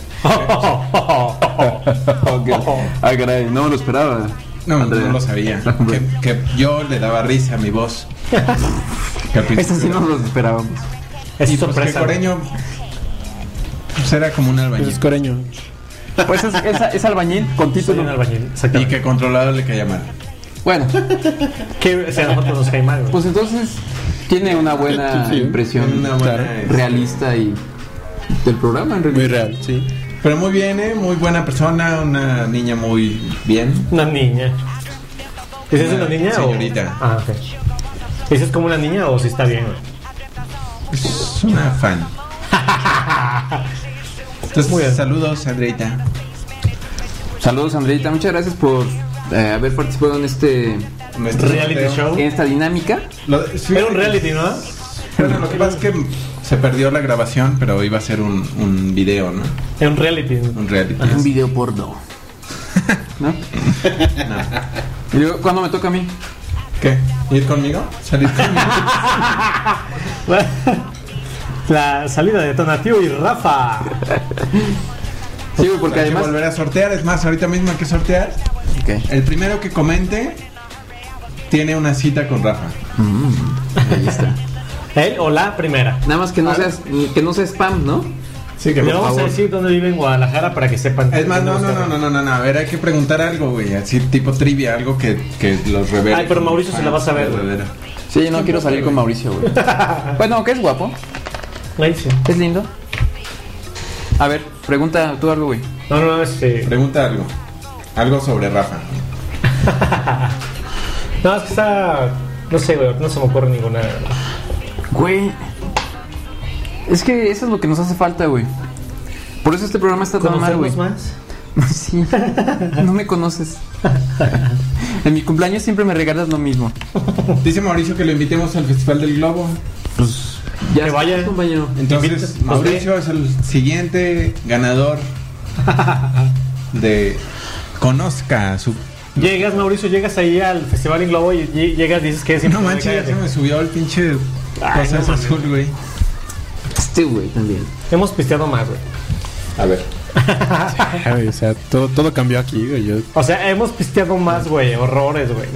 [SPEAKER 4] Okay. Ah, caray, no me lo esperaba.
[SPEAKER 7] No,
[SPEAKER 4] Andrea.
[SPEAKER 7] no lo sabía.
[SPEAKER 4] Hombre.
[SPEAKER 7] Que, que yo le daba risa a mi voz. Que al principio
[SPEAKER 4] Eso sí
[SPEAKER 7] era-
[SPEAKER 4] no lo esperábamos.
[SPEAKER 2] Es
[SPEAKER 7] Y pues que
[SPEAKER 2] sorpresa.
[SPEAKER 7] Coreño pues era como un
[SPEAKER 6] Pues
[SPEAKER 7] albañil.
[SPEAKER 6] es coreño.
[SPEAKER 4] Pues es, es, es albañil con
[SPEAKER 2] Soy
[SPEAKER 4] título.
[SPEAKER 2] un albañil,
[SPEAKER 7] Y
[SPEAKER 2] exactamente.
[SPEAKER 7] que controlado le caía mal.
[SPEAKER 4] Bueno,
[SPEAKER 2] Que si a nosotros nos cae mal, güey.
[SPEAKER 4] pues entonces tiene una buena
[SPEAKER 6] Sí,
[SPEAKER 4] impresión
[SPEAKER 7] Una buena,
[SPEAKER 6] claro.
[SPEAKER 7] eh,
[SPEAKER 4] realista y del programa en
[SPEAKER 6] Muy
[SPEAKER 4] realidad.
[SPEAKER 6] real, sí.
[SPEAKER 7] Pero muy bien, ¿eh? Muy buena persona, una niña muy bien.
[SPEAKER 2] Una niña. ¿Esa es
[SPEAKER 7] Una
[SPEAKER 2] una niña
[SPEAKER 7] señorita.
[SPEAKER 2] o...? Ah, ok. ¿Esa es como una niña o si está bien, güey?
[SPEAKER 7] Es una fan. Entonces,
[SPEAKER 2] Muy bien.
[SPEAKER 7] saludos, Andreita.
[SPEAKER 4] Saludos, Andreita. Muchas gracias por eh, haber participado en este
[SPEAKER 7] Nuestro
[SPEAKER 2] Reality
[SPEAKER 7] sorteo.
[SPEAKER 2] show.
[SPEAKER 4] en esta dinámica.
[SPEAKER 7] Lo- sí,
[SPEAKER 2] Era un reality, ¿no?
[SPEAKER 7] Bueno, lo que pasa es que se perdió la grabación, pero iba a ser un, un video, ¿no?
[SPEAKER 2] Era un reality.
[SPEAKER 7] Un reality.
[SPEAKER 4] Un video porno. ¿No? Y luego, ¿cuándo me toca a mí?
[SPEAKER 7] ¿Qué? ¿Ir conmigo? ¿Salir conmigo?
[SPEAKER 2] La salida de Tonatiuh y Rafa.
[SPEAKER 4] Sí, güey, porque
[SPEAKER 7] Hay que
[SPEAKER 4] además.
[SPEAKER 7] volver a sortear. Es más, ahorita mismo hay que sortear.
[SPEAKER 4] Ok.
[SPEAKER 7] El primero que comente tiene una cita con Rafa.
[SPEAKER 4] Ahí está.
[SPEAKER 2] Él o la primera.
[SPEAKER 4] Nada más que no seas, que no sea spam, ¿no?
[SPEAKER 7] Sí, que
[SPEAKER 2] Le
[SPEAKER 7] por
[SPEAKER 2] vamos a
[SPEAKER 7] favor.
[SPEAKER 2] decir dónde vive en Guadalajara para que sepan.
[SPEAKER 7] Es más,
[SPEAKER 2] que
[SPEAKER 7] no, no,
[SPEAKER 2] nos
[SPEAKER 7] no, no, no, no, no. A ver, hay que preguntar algo, güey. Así tipo trivia, algo que, que los revele.
[SPEAKER 2] Ay, pero Mauricio se la va a saber, güey.
[SPEAKER 7] Verdadera.
[SPEAKER 4] Sí, no quiero salir con Mauricio, güey. Bueno, que es guapo,
[SPEAKER 2] Ahí sí.
[SPEAKER 4] es lindo. A ver, pregunta tú algo, güey.
[SPEAKER 2] No, no, no, este.
[SPEAKER 7] Pregunta algo. Algo sobre Rafa.
[SPEAKER 2] No, es que está. No sé, güey, no se me ocurre ninguna.
[SPEAKER 4] Güey. Es que eso es lo que nos hace falta, güey. Por eso este programa está tan mal, güey.
[SPEAKER 2] ¿Conocernos más?
[SPEAKER 4] Sí. No me conoces. En mi cumpleaños siempre me regalas lo mismo.
[SPEAKER 7] Dice Mauricio que lo invitemos al Festival del Globo.
[SPEAKER 4] Pues ya
[SPEAKER 2] Que
[SPEAKER 4] está,
[SPEAKER 2] vaya.
[SPEAKER 4] compañero.
[SPEAKER 7] Entonces,
[SPEAKER 2] Invita-
[SPEAKER 7] Mauricio es el siguiente ganador de Conozca su...
[SPEAKER 2] Llegas, Mauricio, llegas ahí al Festival en Globo y y llegas, dices que es
[SPEAKER 7] No manches, ya se me subió el pinche
[SPEAKER 2] Ay,
[SPEAKER 7] cosa
[SPEAKER 2] no
[SPEAKER 7] esa
[SPEAKER 2] mames.
[SPEAKER 7] azul, güey.
[SPEAKER 4] Este güey también.
[SPEAKER 2] Hemos pisteado más, güey.
[SPEAKER 7] A ver.
[SPEAKER 6] Ay, o sea, todo, todo cambió aquí, güey. Yo,
[SPEAKER 2] O sea, hemos pisteado más, güey. Horrores, güey.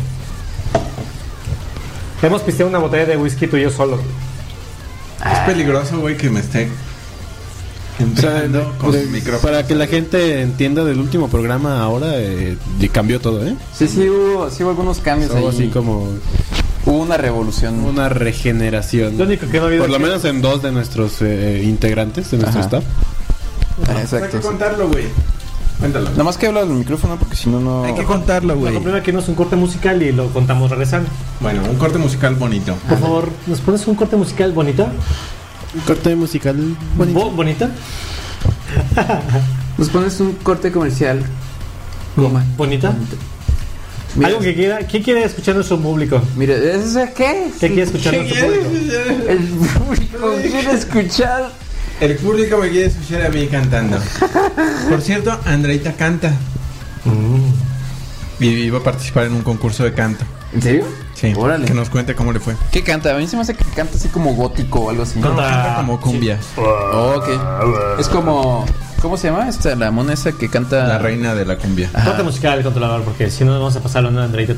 [SPEAKER 2] Hemos pisteado una botella de whisky tú y yo solos, güey.
[SPEAKER 7] Es peligroso, güey, que me esté
[SPEAKER 6] o sea,
[SPEAKER 7] empezando con
[SPEAKER 6] de-
[SPEAKER 7] el micrófono.
[SPEAKER 6] para que la gente entienda del último programa ahora, eh, y cambió todo, ¿eh?
[SPEAKER 4] Sí, sí hubo, sí hubo algunos cambios
[SPEAKER 6] Algo
[SPEAKER 4] ahí.
[SPEAKER 6] así como
[SPEAKER 4] Hubo una revolución.
[SPEAKER 6] una regeneración.
[SPEAKER 2] Lo único que no ha habido
[SPEAKER 6] Por lo
[SPEAKER 2] aquí-
[SPEAKER 6] menos en dos de nuestros eh, integrantes de nuestro
[SPEAKER 4] Ajá.
[SPEAKER 6] staff.
[SPEAKER 4] Ah,
[SPEAKER 7] Hay
[SPEAKER 4] exacto.
[SPEAKER 7] que
[SPEAKER 4] sí.
[SPEAKER 7] contarlo, güey. Cuéntalo.
[SPEAKER 4] Nada más que habla del micrófono porque si no, no.
[SPEAKER 7] Hay que contarlo,
[SPEAKER 2] Lo
[SPEAKER 7] güey.
[SPEAKER 2] primero aquí no es un corte musical y lo contamos regresando.
[SPEAKER 7] Bueno, un corte musical bonito.
[SPEAKER 2] Por favor, ¿nos pones un corte musical bonito?
[SPEAKER 6] Un corte musical bonito.
[SPEAKER 2] Bo- ¿Bonito?
[SPEAKER 4] Nos pones un corte comercial. Goma.
[SPEAKER 2] ¿Bonita?
[SPEAKER 4] Mira,
[SPEAKER 2] Algo que quiera. ¿Qué quiere escuchar nuestro público?
[SPEAKER 4] Mira, ¿eso es qué?
[SPEAKER 2] ¿Qué quiere escuchar nuestro público?
[SPEAKER 4] El público quiere escuchar.
[SPEAKER 7] El público me quiere escuchar a mí cantando. Por cierto, Andreita canta. Y iba a participar en un concurso de canto.
[SPEAKER 4] ¿En serio?
[SPEAKER 7] Sí.
[SPEAKER 4] Órale.
[SPEAKER 7] Que nos cuente cómo le fue.
[SPEAKER 4] ¿Qué canta? A mí se me hace que canta así como gótico o algo así.
[SPEAKER 2] Canta-
[SPEAKER 7] Canta como cumbia.
[SPEAKER 4] Oh, ok. Es como. ¿Cómo se llama? Esta, la mona esa que canta.
[SPEAKER 7] La reina de la cumbia.
[SPEAKER 4] Ajá.
[SPEAKER 2] Corte musical, controlador, porque si no, vamos a pasarlo en Andreita.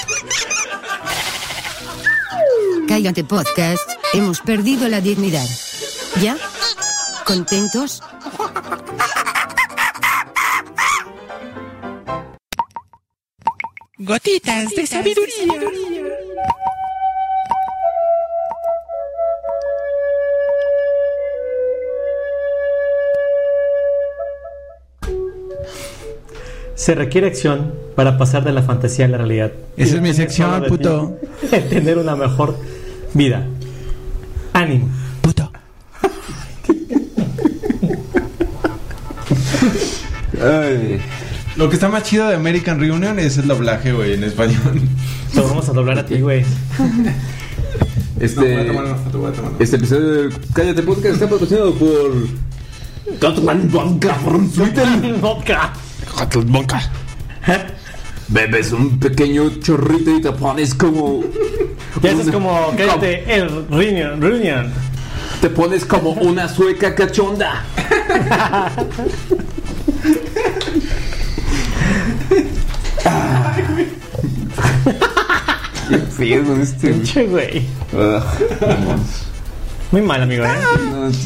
[SPEAKER 8] Cállate Podcast, hemos perdido la dignidad. ¿Ya? ¿Contentos?
[SPEAKER 9] Gotitas de sabiduría.
[SPEAKER 2] Se requiere acción para pasar de la fantasía a la realidad.
[SPEAKER 5] Esa es mi sección, puto.
[SPEAKER 2] Tener una mejor vida. Ánimo.
[SPEAKER 5] Puto.
[SPEAKER 4] Ay.
[SPEAKER 5] Lo que está más chido de American Reunion es el doblaje, güey, en español.
[SPEAKER 2] Te vamos a doblar a ti, güey.
[SPEAKER 4] Este,
[SPEAKER 5] No, voy a tomar una foto, voy a tomar una
[SPEAKER 4] este episodio de Cállate Podcast está patrocinado por Catman Banca
[SPEAKER 2] Vodka.
[SPEAKER 6] Bonca.
[SPEAKER 4] Bebes un pequeño chorrito y te pones como
[SPEAKER 2] Ya eso es como, cállate, el reunion, reunion.
[SPEAKER 4] te pones como una sueca cachonda. Ah. Qué feo con este.
[SPEAKER 2] Pinche güey.
[SPEAKER 4] Ah,
[SPEAKER 2] Muy mal, amigo, ¿eh?
[SPEAKER 4] no, es-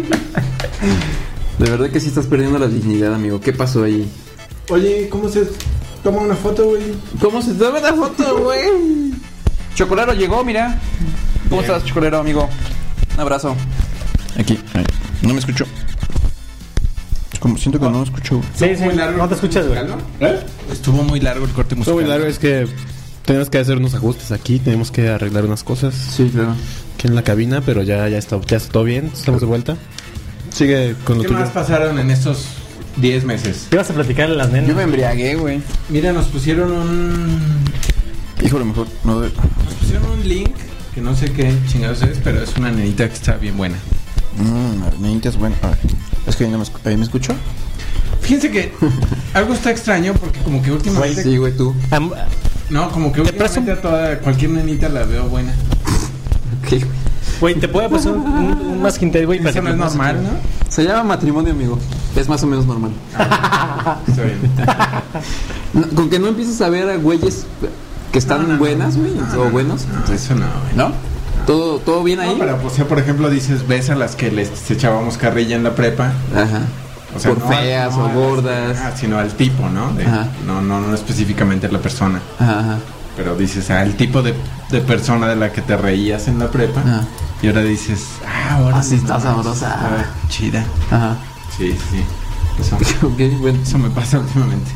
[SPEAKER 4] De verdad que sí estás perdiendo la dignidad, amigo. ¿Qué pasó ahí?
[SPEAKER 5] Oye, ¿cómo se toma una foto, güey?
[SPEAKER 4] ¿Cómo se toma la foto, güey? Chocolero llegó, mira. ¿Cómo
[SPEAKER 5] Bien.
[SPEAKER 4] estás, Chocolero, amigo? Un abrazo. Aquí. Ay, no me escucho. Como siento que no me escucho.
[SPEAKER 2] Sí, sí,
[SPEAKER 5] Muy largo
[SPEAKER 2] no
[SPEAKER 5] el
[SPEAKER 2] te escuchas, güey.
[SPEAKER 5] musical, ¿no? ¿Eh? Estuvo muy largo el corte musical.
[SPEAKER 6] Estuvo muy largo, es que tenemos que hacer unos ajustes aquí, tenemos que arreglar unas cosas
[SPEAKER 4] Sí, claro.
[SPEAKER 6] aquí en la cabina, pero ya, ya está, ya está todo bien, estamos de vuelta. Sigue con lo
[SPEAKER 5] ¿Qué
[SPEAKER 6] tuyo.
[SPEAKER 5] más pasaron en estos diez meses?
[SPEAKER 2] ¿Qué vas a platicarle a las nenas?
[SPEAKER 4] Yo me embriagué, güey.
[SPEAKER 5] Mira, nos pusieron un...
[SPEAKER 4] Híjole, mejor no de...
[SPEAKER 5] Nos pusieron un link que no sé qué chingados es, pero es una nenita que está bien buena.
[SPEAKER 4] Mmm, nenita es bueno. A ver, es que ahí no me, escu- ahí me escucho.
[SPEAKER 5] Fíjense que algo está extraño porque como que últimamente...
[SPEAKER 4] Sí, güey, tú.
[SPEAKER 2] Am-
[SPEAKER 5] No, como que
[SPEAKER 2] Te presto
[SPEAKER 5] últimamente a toda, cualquier nenita la veo buena.
[SPEAKER 4] Ok, güey.
[SPEAKER 2] Güey, te puedo pasar un, un, un masking tape, güey. para
[SPEAKER 5] Eso
[SPEAKER 2] que
[SPEAKER 5] no es
[SPEAKER 2] te pongas
[SPEAKER 5] normal,
[SPEAKER 2] aquí.
[SPEAKER 5] ¿no?
[SPEAKER 4] Se llama matrimonio, amigo. Es más o menos normal.
[SPEAKER 5] Está bien.
[SPEAKER 4] No, con que no empieces a ver a güeyes que están
[SPEAKER 5] No, no, no.
[SPEAKER 4] buenas, güey,
[SPEAKER 5] No,
[SPEAKER 4] o
[SPEAKER 5] no,
[SPEAKER 4] buenos.
[SPEAKER 5] No, eso no, güey.
[SPEAKER 4] ¿No? ¿Todo, todo bien ahí?
[SPEAKER 5] No, pero pues, o sea, por ejemplo, dices, ves a las que les echábamos carrilla en la prepa.
[SPEAKER 4] Ajá.
[SPEAKER 5] O sea,
[SPEAKER 4] Por
[SPEAKER 5] no al-
[SPEAKER 4] feas
[SPEAKER 5] no
[SPEAKER 4] o
[SPEAKER 5] a las-
[SPEAKER 4] gordas.
[SPEAKER 5] ah, sino al tipo, ¿no? De-
[SPEAKER 4] Ajá.
[SPEAKER 5] no, no, no específicamente a la persona.
[SPEAKER 4] Ajá, ajá.
[SPEAKER 5] Pero dices, ah, el tipo de, de persona de la que te reías en la prepa.
[SPEAKER 4] Ajá.
[SPEAKER 5] Y ahora dices, ah, ahora.
[SPEAKER 4] Ah, sí, está sabrosa.
[SPEAKER 5] Ah, chida.
[SPEAKER 4] Ajá.
[SPEAKER 5] Sí, sí, sí. Eso,
[SPEAKER 4] Ok, bueno.
[SPEAKER 5] eso me pasa últimamente.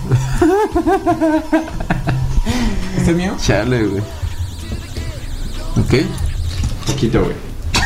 [SPEAKER 5] ¿Este es mío?
[SPEAKER 4] Chale, güey. Ok.
[SPEAKER 5] Poquito, güey.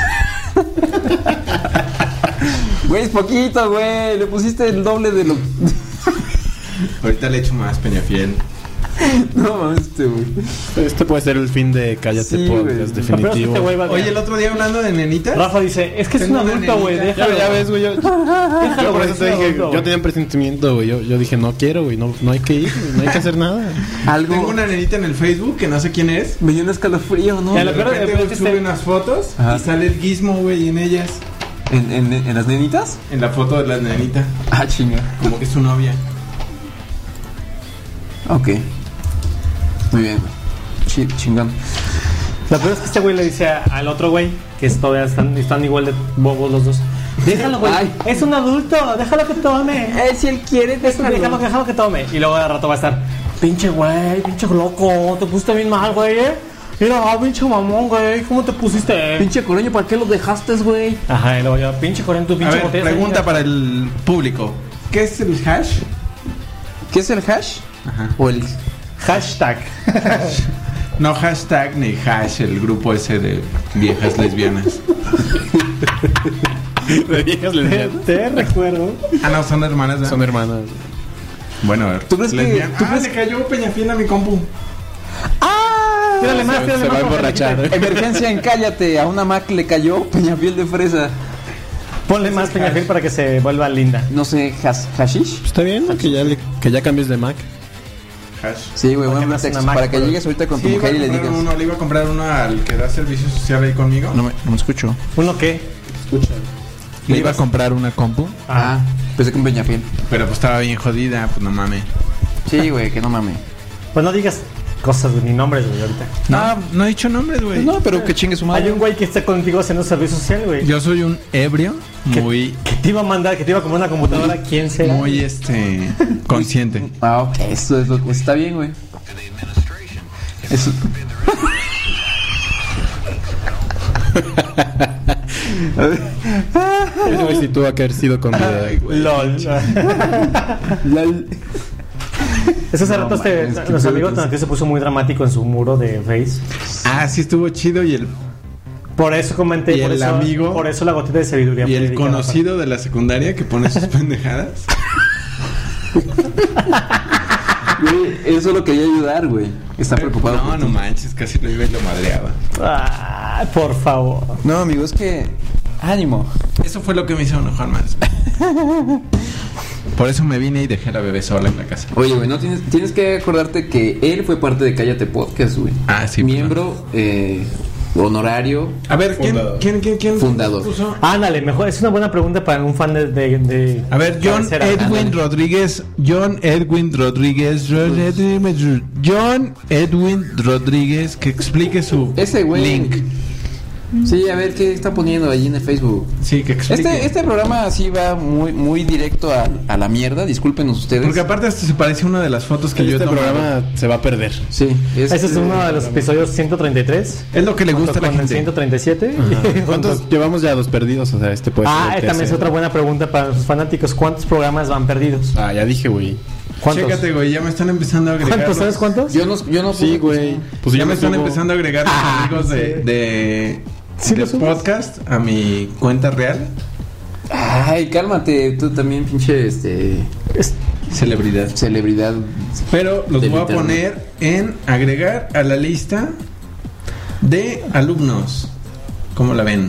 [SPEAKER 4] Güey, es poquito, güey. Le pusiste el doble de lo...
[SPEAKER 5] Ahorita le echo más Peñafiel.
[SPEAKER 4] No mames, este, güey.
[SPEAKER 6] Este puede ser el fin de Cállate
[SPEAKER 4] Sí,
[SPEAKER 6] Podcast,
[SPEAKER 4] güey.
[SPEAKER 2] Lo peor es que
[SPEAKER 6] definitivo.
[SPEAKER 2] este güey va-
[SPEAKER 5] Oye, el otro día hablando de nenitas.
[SPEAKER 2] Rafa dice, es que es un
[SPEAKER 5] Tengo una
[SPEAKER 2] adulto, güey.
[SPEAKER 5] nenita.
[SPEAKER 2] Déjalo.
[SPEAKER 6] Ya, ya ves, güey, yo,
[SPEAKER 2] Déjalo,
[SPEAKER 6] yo por
[SPEAKER 2] güey,
[SPEAKER 6] eso
[SPEAKER 2] es
[SPEAKER 6] te
[SPEAKER 2] un
[SPEAKER 6] dije,
[SPEAKER 2] adulto,
[SPEAKER 6] yo
[SPEAKER 2] güey.
[SPEAKER 6] tenía presentimiento, güey, yo, yo dije, no quiero, güey, no, no hay que ir, güey, no hay que hacer nada.
[SPEAKER 4] Algo...
[SPEAKER 5] Tengo una nenita en el Facebook que no sé quién es.
[SPEAKER 4] Me dio un escalofrío, ¿no?
[SPEAKER 2] Ya,
[SPEAKER 5] De
[SPEAKER 2] lo peor-
[SPEAKER 5] repente
[SPEAKER 2] lo peor es que
[SPEAKER 5] sube
[SPEAKER 2] este-
[SPEAKER 5] unas fotos
[SPEAKER 4] Ajá.
[SPEAKER 5] y sale el gizmo, güey, en ellas.
[SPEAKER 4] ¿En, en, en las nenitas?
[SPEAKER 5] En la foto de la nenita.
[SPEAKER 4] Ah, chinga.
[SPEAKER 5] Como que es su novia.
[SPEAKER 4] Ok. Muy bien. Chi- chingón.
[SPEAKER 2] Lo peor es que este güey le dice a- al otro güey, que es- todavía están, están igual de bobos los dos. Déjalo, güey.
[SPEAKER 4] Ay.
[SPEAKER 2] Es un adulto, déjalo que tome.
[SPEAKER 4] Eh, si él quiere,
[SPEAKER 2] Déjalo, déjalo que tome. Y luego de rato va a estar, pinche güey, pinche loco, te pusiste bien mal, güey, eh. Mira, pinche mamón, güey, ¿cómo te pusiste?
[SPEAKER 4] Pinche coreño, ¿para qué lo dejaste, güey?
[SPEAKER 2] Ajá, y luego yo, pinche coreano, tu
[SPEAKER 5] A
[SPEAKER 2] pinche
[SPEAKER 5] ver,
[SPEAKER 2] botella.
[SPEAKER 5] pregunta para el público. ¿Qué es el hash?
[SPEAKER 4] ¿Qué es el hash?
[SPEAKER 5] Ajá.
[SPEAKER 4] O el...
[SPEAKER 2] Hashtag.
[SPEAKER 5] No hashtag ni hash, el grupo ese de viejas lesbianas.
[SPEAKER 6] De viejas lesbianas.
[SPEAKER 2] Te recuerdo.
[SPEAKER 5] Ah, no, son hermanas. ¿verdad?
[SPEAKER 6] Son hermanas.
[SPEAKER 5] Bueno, a ver.
[SPEAKER 4] ¿Tú crees que-
[SPEAKER 5] lesbianas.
[SPEAKER 4] tú
[SPEAKER 5] Ah,
[SPEAKER 4] crees-
[SPEAKER 5] le cayó Peñafiel a mi compu.
[SPEAKER 2] Tírale más,
[SPEAKER 6] Se-
[SPEAKER 2] tírale
[SPEAKER 6] se
[SPEAKER 2] más.
[SPEAKER 6] va a
[SPEAKER 2] para que
[SPEAKER 6] emborrachar,
[SPEAKER 2] quite.
[SPEAKER 6] ¿eh?
[SPEAKER 4] Emergencia en Cállate. A una Mac le cayó Peñafiel de fresa.
[SPEAKER 2] Ponle más Peñafiel para que se vuelva linda.
[SPEAKER 4] No sé, has- hashish.
[SPEAKER 6] Está bien, ¿no? que, ya le- que ya cambies de Mac.
[SPEAKER 5] Hash.
[SPEAKER 4] Sí, güey,
[SPEAKER 2] ¿Para qué
[SPEAKER 4] buen
[SPEAKER 2] me hace
[SPEAKER 4] pretexto.
[SPEAKER 2] una Mac,
[SPEAKER 4] Para que
[SPEAKER 2] bro?
[SPEAKER 4] llegues ahorita con tu
[SPEAKER 5] Sí, iba a
[SPEAKER 4] mujer y le
[SPEAKER 5] comprar
[SPEAKER 4] digas.
[SPEAKER 5] uno, le iba a comprar uno al que da servicio social ahí conmigo.
[SPEAKER 4] No me, no me escucho.
[SPEAKER 2] ¿Uno qué?
[SPEAKER 5] Le iba a comprar una compu,
[SPEAKER 4] Ah, pensé que un Peñafiel.
[SPEAKER 5] pero pues estaba bien jodida, pues no mames.
[SPEAKER 4] Sí, güey, que no mames.
[SPEAKER 2] Pues no digas cosas, güey, ni nombres, güey, ahorita.
[SPEAKER 5] No, no he dicho nombres, güey.
[SPEAKER 4] No, pero que chingue su madre.
[SPEAKER 2] Hay un güey que está contigo haciendo servicio social, güey.
[SPEAKER 5] Yo soy un ebrio
[SPEAKER 2] Que-
[SPEAKER 5] muy,
[SPEAKER 2] Que te iba a mandar, que te iba a comer una computadora, ¿quién será?
[SPEAKER 5] muy este consciente.
[SPEAKER 4] Ah, ok, eso es lo que está bien, güey. Eso.
[SPEAKER 6] Ese güey sí tuvo que haber sido con vida.
[SPEAKER 2] LOL. Eso hace
[SPEAKER 4] No,
[SPEAKER 2] rato este,
[SPEAKER 4] mames, qué
[SPEAKER 2] los
[SPEAKER 4] pedo
[SPEAKER 2] amigos
[SPEAKER 4] que es.
[SPEAKER 2] Tonatiuh se puso muy dramático en su muro de Face.
[SPEAKER 5] Ah, sí estuvo chido y el
[SPEAKER 2] Por eso comenté,
[SPEAKER 5] Y
[SPEAKER 2] por
[SPEAKER 5] el
[SPEAKER 2] eso,
[SPEAKER 5] amigo-
[SPEAKER 2] por eso la gotita de sabiduría.
[SPEAKER 5] y
[SPEAKER 2] fue
[SPEAKER 5] el
[SPEAKER 2] dedicada
[SPEAKER 5] conocido de la secundaria que pone sus pendejadas.
[SPEAKER 4] Güey, eso lo quería ayudar, güey. Está preocupado.
[SPEAKER 5] No,
[SPEAKER 4] por
[SPEAKER 5] no
[SPEAKER 4] ti.
[SPEAKER 5] manches, casi lo iba y lo madreaba.
[SPEAKER 2] para- Ay, por favor.
[SPEAKER 4] No, amigo, es que. Ánimo.
[SPEAKER 5] Eso fue lo que me hizo enojar más. Por eso me vine y dejé a la bebé sola en la casa.
[SPEAKER 4] Oye, güey, no tienes, tienes que acordarte que él fue parte de Cállate Podcast, güey.
[SPEAKER 5] Ah, sí.
[SPEAKER 4] Miembro eh, honorario.
[SPEAKER 5] A ver, ¿quién, quién, quién, quién
[SPEAKER 4] Fundador.
[SPEAKER 5] puso?
[SPEAKER 2] Ándale, mejor, es una buena pregunta para un fan de... de, de
[SPEAKER 5] A ver, John
[SPEAKER 2] cabecera.
[SPEAKER 5] Edwin Rodríguez. John Edwin Rodríguez. John Edwin Rodríguez. Que explique su
[SPEAKER 4] Ese güey.
[SPEAKER 5] link.
[SPEAKER 4] Sí, a ver qué está poniendo ahí en el Facebook.
[SPEAKER 5] Sí, que explique.
[SPEAKER 4] Este, este programa así va muy, muy directo a, a la mierda. Discúlpenos ustedes.
[SPEAKER 5] Porque aparte esto se parece a una de las fotos que yo he
[SPEAKER 6] Este
[SPEAKER 5] tomado.
[SPEAKER 6] programa se va a perder.
[SPEAKER 4] Sí, es,
[SPEAKER 2] Ese es uno de los episodios ciento treinta y tres.
[SPEAKER 5] Es lo que le gusta a la
[SPEAKER 2] Con el
[SPEAKER 5] gente.
[SPEAKER 2] ciento treinta y siete.
[SPEAKER 6] ¿Cuántos llevamos ya dos perdidos? O sea, este puede ser
[SPEAKER 2] Ah,
[SPEAKER 6] el
[SPEAKER 2] también es
[SPEAKER 6] tercero.
[SPEAKER 2] otra buena pregunta para los fanáticos. ¿Cuántos programas van perdidos?
[SPEAKER 6] Ah, ya dije, güey.
[SPEAKER 2] ¿Cuántos?
[SPEAKER 5] Chécate, güey, ya me están empezando a agregar.
[SPEAKER 2] ¿Cuántos? ¿Sabes cuántos?
[SPEAKER 4] Yo no, yo no
[SPEAKER 6] Sí, güey.
[SPEAKER 5] Pues ya me están
[SPEAKER 6] subo.
[SPEAKER 5] empezando a agregar los
[SPEAKER 2] Ah,
[SPEAKER 5] amigos de,
[SPEAKER 2] sí.
[SPEAKER 5] de,
[SPEAKER 2] Sí,
[SPEAKER 5] de
[SPEAKER 2] lo subes.
[SPEAKER 5] podcast a mi cuenta real.
[SPEAKER 4] Ay, cálmate. Tú también, pinche este,
[SPEAKER 2] Es-
[SPEAKER 5] Celebridad.
[SPEAKER 4] celebridad.
[SPEAKER 5] Pero los
[SPEAKER 4] Del
[SPEAKER 5] voy a
[SPEAKER 4] internet.
[SPEAKER 5] poner en agregar a la lista de alumnos. ¿Cómo la ven?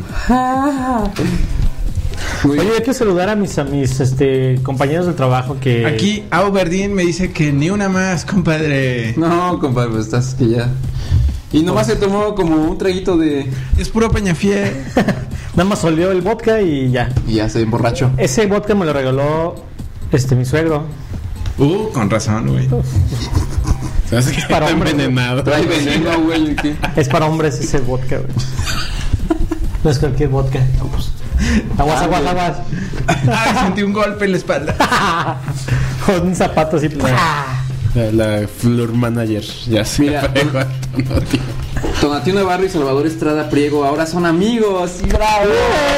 [SPEAKER 4] Güey,
[SPEAKER 2] Oye, hay que saludar a mis, a mis este, compañeros del trabajo que...
[SPEAKER 5] Aquí Auberdín me dice que ni una más, compadre.
[SPEAKER 4] No, compadre, pues estás que ya. Y nomás se tomó como un traguito de.
[SPEAKER 5] Es puro Peñafiel.
[SPEAKER 2] Nada más olió el vodka y ya.
[SPEAKER 4] Y ya se emborrachó.
[SPEAKER 2] Ese vodka me lo regaló este mi suegro.
[SPEAKER 5] Uh, con razón, güey.
[SPEAKER 6] Se me hace que
[SPEAKER 2] para
[SPEAKER 6] está
[SPEAKER 2] hombres,
[SPEAKER 6] envenenado.
[SPEAKER 4] Trae veneno, güey. ¿qué?
[SPEAKER 2] Es para hombres ese vodka, güey. No es cualquier vodka. Aguas,
[SPEAKER 4] Ah,
[SPEAKER 2] aguas,
[SPEAKER 4] güey.
[SPEAKER 2] aguas.
[SPEAKER 5] Ay, sentí un golpe en la espalda.
[SPEAKER 2] Con un zapato así.
[SPEAKER 6] La, la floor manager ya se
[SPEAKER 4] Mira,
[SPEAKER 6] fregó a Tonatiuh.
[SPEAKER 4] Tonatiuh Navarro y Salvador Estrada Priego ahora son amigos. ¡Bravo!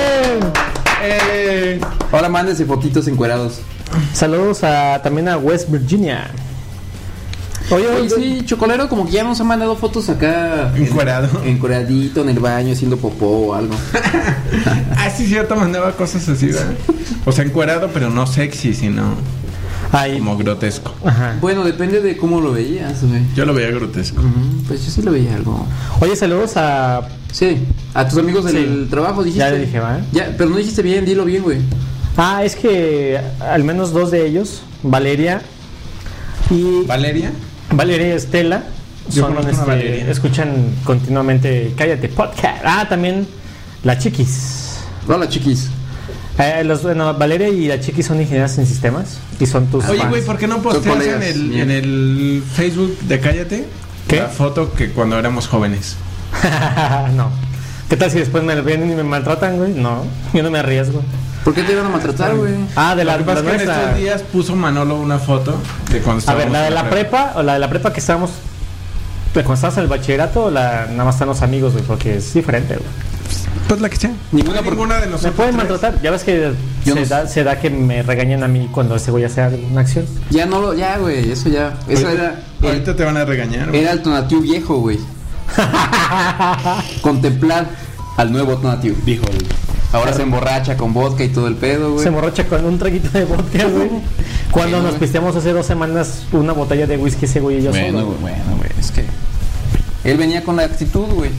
[SPEAKER 5] Eh,
[SPEAKER 4] Ahora mándense fotitos encuerados.
[SPEAKER 2] Saludos a, también a West Virginia. Oye,
[SPEAKER 4] Oye, sí, Chocolero como que ya nos ha mandado fotos acá.
[SPEAKER 5] Encuerado.
[SPEAKER 4] En, encueradito en el baño haciendo popó o algo.
[SPEAKER 5] ah, sí, cierto, mandaba cosas así, ¿verdad? O sea, encuerado, pero no sexy, sino
[SPEAKER 2] ahí.
[SPEAKER 5] como grotesco.
[SPEAKER 2] Ajá.
[SPEAKER 4] Bueno, depende de cómo lo veías, güey.
[SPEAKER 5] Yo lo veía grotesco.
[SPEAKER 4] Ujú, Pues yo sí lo veía algo.
[SPEAKER 2] Oye, saludos a...
[SPEAKER 4] Sí, a tus amigos del
[SPEAKER 2] Sí.
[SPEAKER 4] trabajo dijiste.
[SPEAKER 2] Ya le dije, ¿va?
[SPEAKER 4] Ya, pero no dijiste bien, dilo bien, güey.
[SPEAKER 2] Ah, es que al menos dos de ellos, Valeria y...
[SPEAKER 5] ¿Valeria?
[SPEAKER 2] Valeria y Estela
[SPEAKER 5] Yo
[SPEAKER 2] son,
[SPEAKER 5] conozco a
[SPEAKER 2] este,
[SPEAKER 5] Valeria.
[SPEAKER 2] escuchan continuamente Cállate Podcast. Ah, también la Chiquis.
[SPEAKER 4] Hola, chiquis.
[SPEAKER 2] Eh, los, bueno, Valeria y la Chiquis son ingenieras en sistemas y son tus
[SPEAKER 5] Oye,
[SPEAKER 2] fans.
[SPEAKER 5] güey, ¿por qué no posteas en
[SPEAKER 4] colegas,
[SPEAKER 5] el,
[SPEAKER 4] bien.
[SPEAKER 5] en el Facebook de Cállate
[SPEAKER 2] ¿Qué?
[SPEAKER 5] la foto que cuando éramos jóvenes?
[SPEAKER 2] No. ¿Qué tal si después me vienen y me maltratan, güey? No, yo no me arriesgo.
[SPEAKER 4] ¿Por qué te iban a maltratar, güey?
[SPEAKER 2] Ah, de la,
[SPEAKER 5] Lo que pasa
[SPEAKER 2] la
[SPEAKER 5] es que en
[SPEAKER 2] nuestra.
[SPEAKER 5] estos días puso Manolo una foto de cuando
[SPEAKER 2] A
[SPEAKER 5] estábamos
[SPEAKER 2] ver, la de
[SPEAKER 5] en
[SPEAKER 2] la prepa o la de la prepa que estábamos de cuando estábamos en el bachillerato o la nada más están los amigos, güey, porque es diferente, güey.
[SPEAKER 5] Pues la que sea.
[SPEAKER 4] Ninguna
[SPEAKER 5] No hay
[SPEAKER 4] por-
[SPEAKER 5] ninguna de
[SPEAKER 2] Me
[SPEAKER 5] nosotros.
[SPEAKER 2] pueden
[SPEAKER 5] tres.
[SPEAKER 2] maltratar, ya ves que
[SPEAKER 4] Yo
[SPEAKER 2] se,
[SPEAKER 4] no
[SPEAKER 2] da, se da que me regañen a mí cuando ese güey hace alguna acción.
[SPEAKER 4] Ya no lo, ya, güey, eso ya. Eso
[SPEAKER 5] Ahorita-
[SPEAKER 4] era. el-
[SPEAKER 5] Ahorita te van a regañar. güey.
[SPEAKER 4] Era el Tonatiuh viejo, güey. Contemplar al nuevo Tonatiuh.
[SPEAKER 6] Dijo el.
[SPEAKER 4] Ahora se emborracha con vodka y todo el pedo, güey.
[SPEAKER 2] Se morrocha con un traguito de vodka, güey. Cuando
[SPEAKER 4] Bueno,
[SPEAKER 2] nos
[SPEAKER 4] güey.
[SPEAKER 2] pisteamos hace dos semanas una botella de whisky ese güey y yo
[SPEAKER 4] Bueno,
[SPEAKER 2] solo.
[SPEAKER 4] güey, bueno, güey, es que. Él venía con la actitud, güey.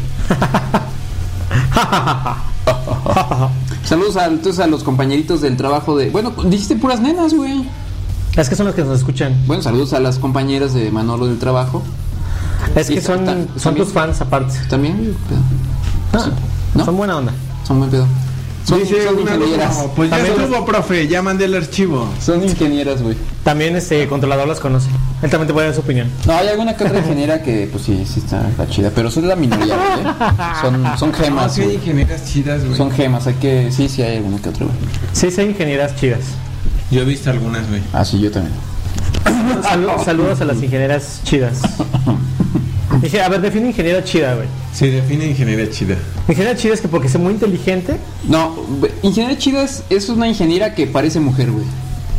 [SPEAKER 4] Saludos a, entonces, a los compañeritos del trabajo de. Bueno, dijiste puras nenas, güey.
[SPEAKER 2] Es que son los que nos escuchan.
[SPEAKER 4] Bueno, saludos a las compañeras de Manolo del trabajo.
[SPEAKER 2] Es que
[SPEAKER 4] Y
[SPEAKER 2] son,
[SPEAKER 4] ta-
[SPEAKER 2] son
[SPEAKER 4] también-
[SPEAKER 2] tus fans aparte.
[SPEAKER 4] También,
[SPEAKER 2] Ah,
[SPEAKER 4] ¿no?
[SPEAKER 2] Son buena onda.
[SPEAKER 4] son buen pedo. Son,
[SPEAKER 5] Dice
[SPEAKER 4] son
[SPEAKER 5] una
[SPEAKER 4] ingenieras.
[SPEAKER 5] como, pues ya
[SPEAKER 2] También
[SPEAKER 5] estuvo, profe, ya mandé el archivo.
[SPEAKER 4] Son ingenieras, güey.
[SPEAKER 2] También este controlador las conoce. Él también te puede dar su opinión.
[SPEAKER 4] No, hay alguna que otra ingeniera que, pues sí, sí está, está chida. Pero son la minoría, güey. ¿eh? Son, son
[SPEAKER 5] No,
[SPEAKER 4] gemas.
[SPEAKER 5] sí hay
[SPEAKER 4] güey.
[SPEAKER 5] ingenieras chidas, güey.
[SPEAKER 4] Son gemas, hay que. Sí, sí, hay alguna que otra, güey.
[SPEAKER 2] Sí, sí, hay ingenieras chidas.
[SPEAKER 5] Yo he visto algunas, güey.
[SPEAKER 4] Ah, sí, yo también.
[SPEAKER 2] Salu- saludos a las ingenieras chidas. Dije, a ver, define ingeniera chida, güey.
[SPEAKER 5] Sí, define ingeniería chida.
[SPEAKER 2] Ingeniera chida es que porque es muy inteligente.
[SPEAKER 4] No, güey, ingeniera chida es, es una ingeniera que parece mujer, güey.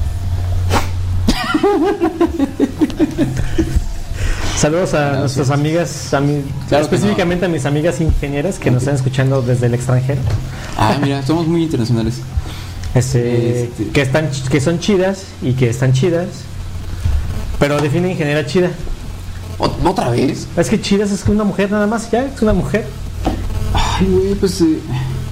[SPEAKER 2] Saludos a
[SPEAKER 4] Gracias.
[SPEAKER 2] nuestras amigas, a mi-
[SPEAKER 4] Claro que
[SPEAKER 2] específicamente a mis amigas ingenieras que nos están escuchando desde el extranjero.
[SPEAKER 4] Ah, mira, somos muy internacionales.
[SPEAKER 2] Este,
[SPEAKER 4] Este.
[SPEAKER 2] que están ch- que son chidas y que están chidas. Pero define ingeniera chida.
[SPEAKER 4] ¿O- ¿Otra vez?
[SPEAKER 2] Es que chidas es una mujer nada más, ya, es una mujer.
[SPEAKER 4] Ay, güey, pues. Eh...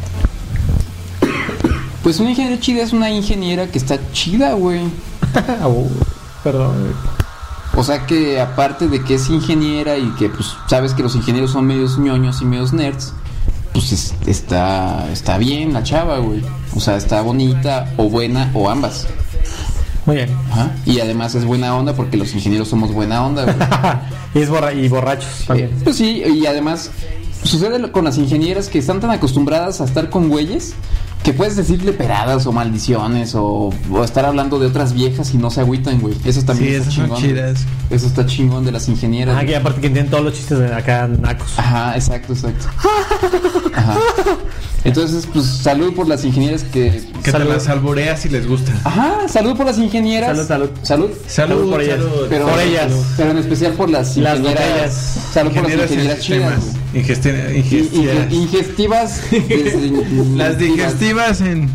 [SPEAKER 4] Pues una ingeniera chida es una ingeniera que está chida, güey.
[SPEAKER 2] Oh, perdón.
[SPEAKER 4] O sea que aparte de que es ingeniera y que pues sabes que los ingenieros son medios ñoños y medios nerds, pues es- está está bien la chava, güey. O sea, está bonita o buena o ambas.
[SPEAKER 2] Muy bien.
[SPEAKER 4] Ajá. Y además es buena onda porque los ingenieros somos buena onda, güey.
[SPEAKER 2] y, es borra y borrachos también.
[SPEAKER 4] Pues sí, y además sucede lo- con las ingenieras que están tan acostumbradas a estar con güeyes que puedes decirle peradas o maldiciones o, o estar hablando de otras viejas y no se agüitan, güey. Eso también
[SPEAKER 5] Sí,
[SPEAKER 4] está
[SPEAKER 5] esas son
[SPEAKER 4] chingón.
[SPEAKER 5] chidas.
[SPEAKER 4] Eso está chingón de las ingenieras.
[SPEAKER 2] Ah,
[SPEAKER 4] güey.
[SPEAKER 2] que aparte que entienden todos los chistes de acá nacos.
[SPEAKER 4] Ajá, exacto, exacto. Ajá. Entonces, pues salud por las ingenieras que...
[SPEAKER 5] Que
[SPEAKER 2] Salud.
[SPEAKER 5] te las alboreas y les gusta.
[SPEAKER 4] Ajá, salud por las ingenieras.
[SPEAKER 2] Salud, salud.
[SPEAKER 4] Salud.
[SPEAKER 5] Salud,
[SPEAKER 2] por ellas.
[SPEAKER 5] salud.
[SPEAKER 4] Pero,
[SPEAKER 2] Por ellas.
[SPEAKER 4] Pero en especial por las
[SPEAKER 2] Las
[SPEAKER 4] ingenieras.
[SPEAKER 2] botellas.
[SPEAKER 4] Salud por las
[SPEAKER 5] Ingenieras
[SPEAKER 4] ingenieras
[SPEAKER 5] en
[SPEAKER 4] chidas.
[SPEAKER 5] sistemas.
[SPEAKER 4] güey.
[SPEAKER 5] Ingesti-
[SPEAKER 4] In-
[SPEAKER 5] Ingestivas.
[SPEAKER 4] inge- Ingestivas. desde-
[SPEAKER 5] Las digestivas en.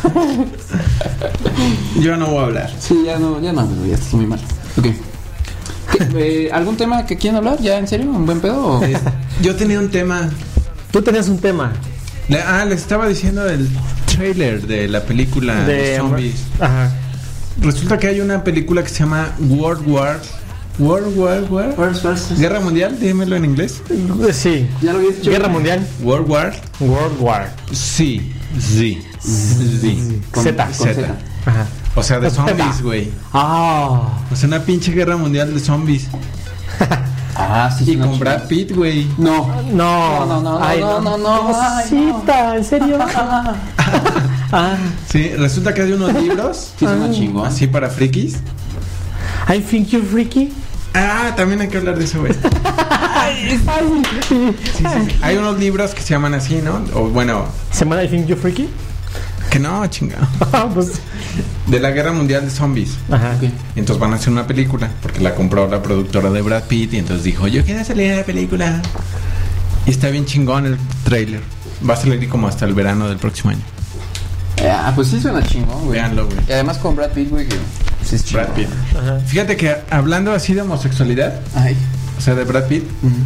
[SPEAKER 5] Yo no voy a hablar.
[SPEAKER 4] Sí, ya no, ya no, güey, ya estoy muy mal. Ok. ¿Qué, eh, ¿Algún tema que quieran hablar? ¿Ya en serio? ¿Un buen pedo? o-
[SPEAKER 5] Yo tenía un tema.
[SPEAKER 2] Tú tenías un tema
[SPEAKER 5] Le- ah, les estaba diciendo del trailer de la película de
[SPEAKER 2] de
[SPEAKER 5] zombies.
[SPEAKER 2] Ajá.
[SPEAKER 5] Resulta que hay una película que se llama World War. World War War. Guerra Mundial, dímelo en inglés.
[SPEAKER 2] Sí.
[SPEAKER 4] Ya lo habías dicho.
[SPEAKER 2] Guerra Mundial.
[SPEAKER 5] World War.
[SPEAKER 2] World War.
[SPEAKER 5] Sí. Z. Z.
[SPEAKER 4] Con-
[SPEAKER 2] Z.
[SPEAKER 4] con
[SPEAKER 5] Z.
[SPEAKER 4] Z.
[SPEAKER 2] Ajá.
[SPEAKER 5] O sea, de
[SPEAKER 2] Z.
[SPEAKER 5] zombies, güey.
[SPEAKER 2] Ah.
[SPEAKER 5] O sea, una pinche guerra mundial de zombies.
[SPEAKER 4] Ah, sí,
[SPEAKER 5] Y
[SPEAKER 4] sí,
[SPEAKER 5] con
[SPEAKER 4] no,
[SPEAKER 5] Brad Pitt, güey.
[SPEAKER 4] No.
[SPEAKER 2] No.
[SPEAKER 4] No, no, no,
[SPEAKER 2] Ay,
[SPEAKER 4] no, no, no, ay,
[SPEAKER 2] Cosita, ¿en serio? ah.
[SPEAKER 5] Sí, resulta que hay unos libros.
[SPEAKER 4] Sí, suena chingón.
[SPEAKER 5] Así para frikis.
[SPEAKER 2] I think you're freaky.
[SPEAKER 5] Ah, también hay que hablar de eso, güey.
[SPEAKER 2] Ay.
[SPEAKER 5] Sí, sí, sí. Hay unos libros que se llaman así, ¿no? O bueno,
[SPEAKER 2] ¿Semana I think you're freaky?
[SPEAKER 5] que no, chingado.
[SPEAKER 2] Ah, pues.
[SPEAKER 5] De la guerra mundial de zombies.
[SPEAKER 2] Ajá.
[SPEAKER 4] Ok.
[SPEAKER 5] Entonces van a hacer una película porque la compró la productora de Brad Pitt y entonces dijo, yo quiero salir en la película. Y está bien chingón el trailer. Va a salir como hasta el verano del próximo año.
[SPEAKER 4] Ah, pues sí suena chingón, güey.
[SPEAKER 5] Véanlo, güey.
[SPEAKER 4] Y además con Brad Pitt, güey, que sí es chingón.
[SPEAKER 5] Brad Pitt.
[SPEAKER 2] Ajá.
[SPEAKER 5] Fíjate que hablando así de homosexualidad,
[SPEAKER 4] Ay.
[SPEAKER 5] o sea, de Brad Pitt,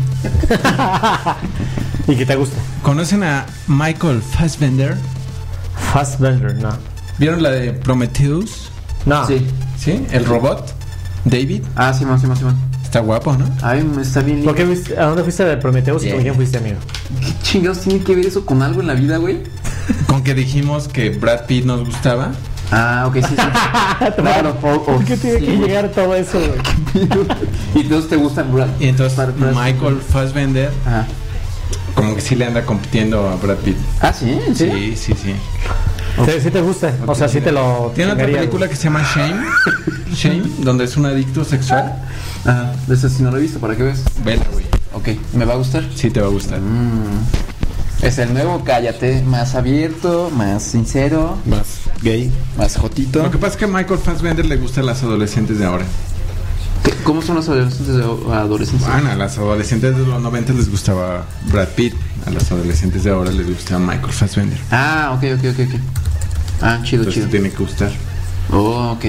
[SPEAKER 2] ¿Y qué te gusta?
[SPEAKER 5] ¿conocen a Michael Fassbender?
[SPEAKER 2] Fassbender, no.
[SPEAKER 5] ¿Vieron la de Prometheus?
[SPEAKER 2] No.
[SPEAKER 4] Sí.
[SPEAKER 5] ¿Sí? El robot. David.
[SPEAKER 4] Ah, Simón, Simón, Simón.
[SPEAKER 5] Está guapo, ¿no?
[SPEAKER 4] Ay, me está bien lindo.
[SPEAKER 2] ¿Por qué fuiste- ¿A dónde fuiste de Prometheus y
[SPEAKER 5] Bien.
[SPEAKER 2] con quién fuiste, amigo?
[SPEAKER 4] ¿Qué chingados tiene que ver eso con algo en la vida, güey?
[SPEAKER 5] Con que dijimos que Brad Pitt nos gustaba.
[SPEAKER 4] Ah, ok, sí, sí. Claro, o- o-
[SPEAKER 2] ¿Por qué tiene
[SPEAKER 4] sí,
[SPEAKER 2] que
[SPEAKER 4] güey.
[SPEAKER 2] llegar todo eso, güey?
[SPEAKER 4] Y entonces te gusta Brad.
[SPEAKER 5] Y entonces
[SPEAKER 4] Brad- Brad-
[SPEAKER 5] Michael Fassbender
[SPEAKER 4] Ajá.
[SPEAKER 5] como que sí le anda compitiendo a Brad Pitt.
[SPEAKER 4] Ah, sí, sí.
[SPEAKER 5] Sí, sí, sí.
[SPEAKER 2] Sí, sí te gusta. O sea, sí te lo.
[SPEAKER 5] Tiene otra
[SPEAKER 2] chingarías,
[SPEAKER 5] película
[SPEAKER 2] güey.
[SPEAKER 5] que se llama Shame. Shame, donde es un adicto sexual.
[SPEAKER 4] Ajá. De ese sí no lo he visto, ¿para qué ves?
[SPEAKER 5] Vela, güey.
[SPEAKER 4] Ok, ¿me va a gustar?
[SPEAKER 5] Sí te va a gustar.
[SPEAKER 4] Mm. Es el nuevo Cállate, más abierto, más sincero,
[SPEAKER 6] Más gay.
[SPEAKER 4] más jotito.
[SPEAKER 5] Lo que pasa es que a Michael Fassbender le gustan las adolescentes de ahora.
[SPEAKER 4] ¿Qué- ¿Cómo son los adolescentes de adolescencia?
[SPEAKER 5] Bueno, a las adolescentes de los noventa les gustaba Brad Pitt. A las adolescentes de ahora les gusta Michael Fassbender.
[SPEAKER 4] Ah, ok, ok, ok, ok. Ah, chido,
[SPEAKER 5] Entonces
[SPEAKER 4] chido.
[SPEAKER 5] te tiene que gustar.
[SPEAKER 4] Oh, ok.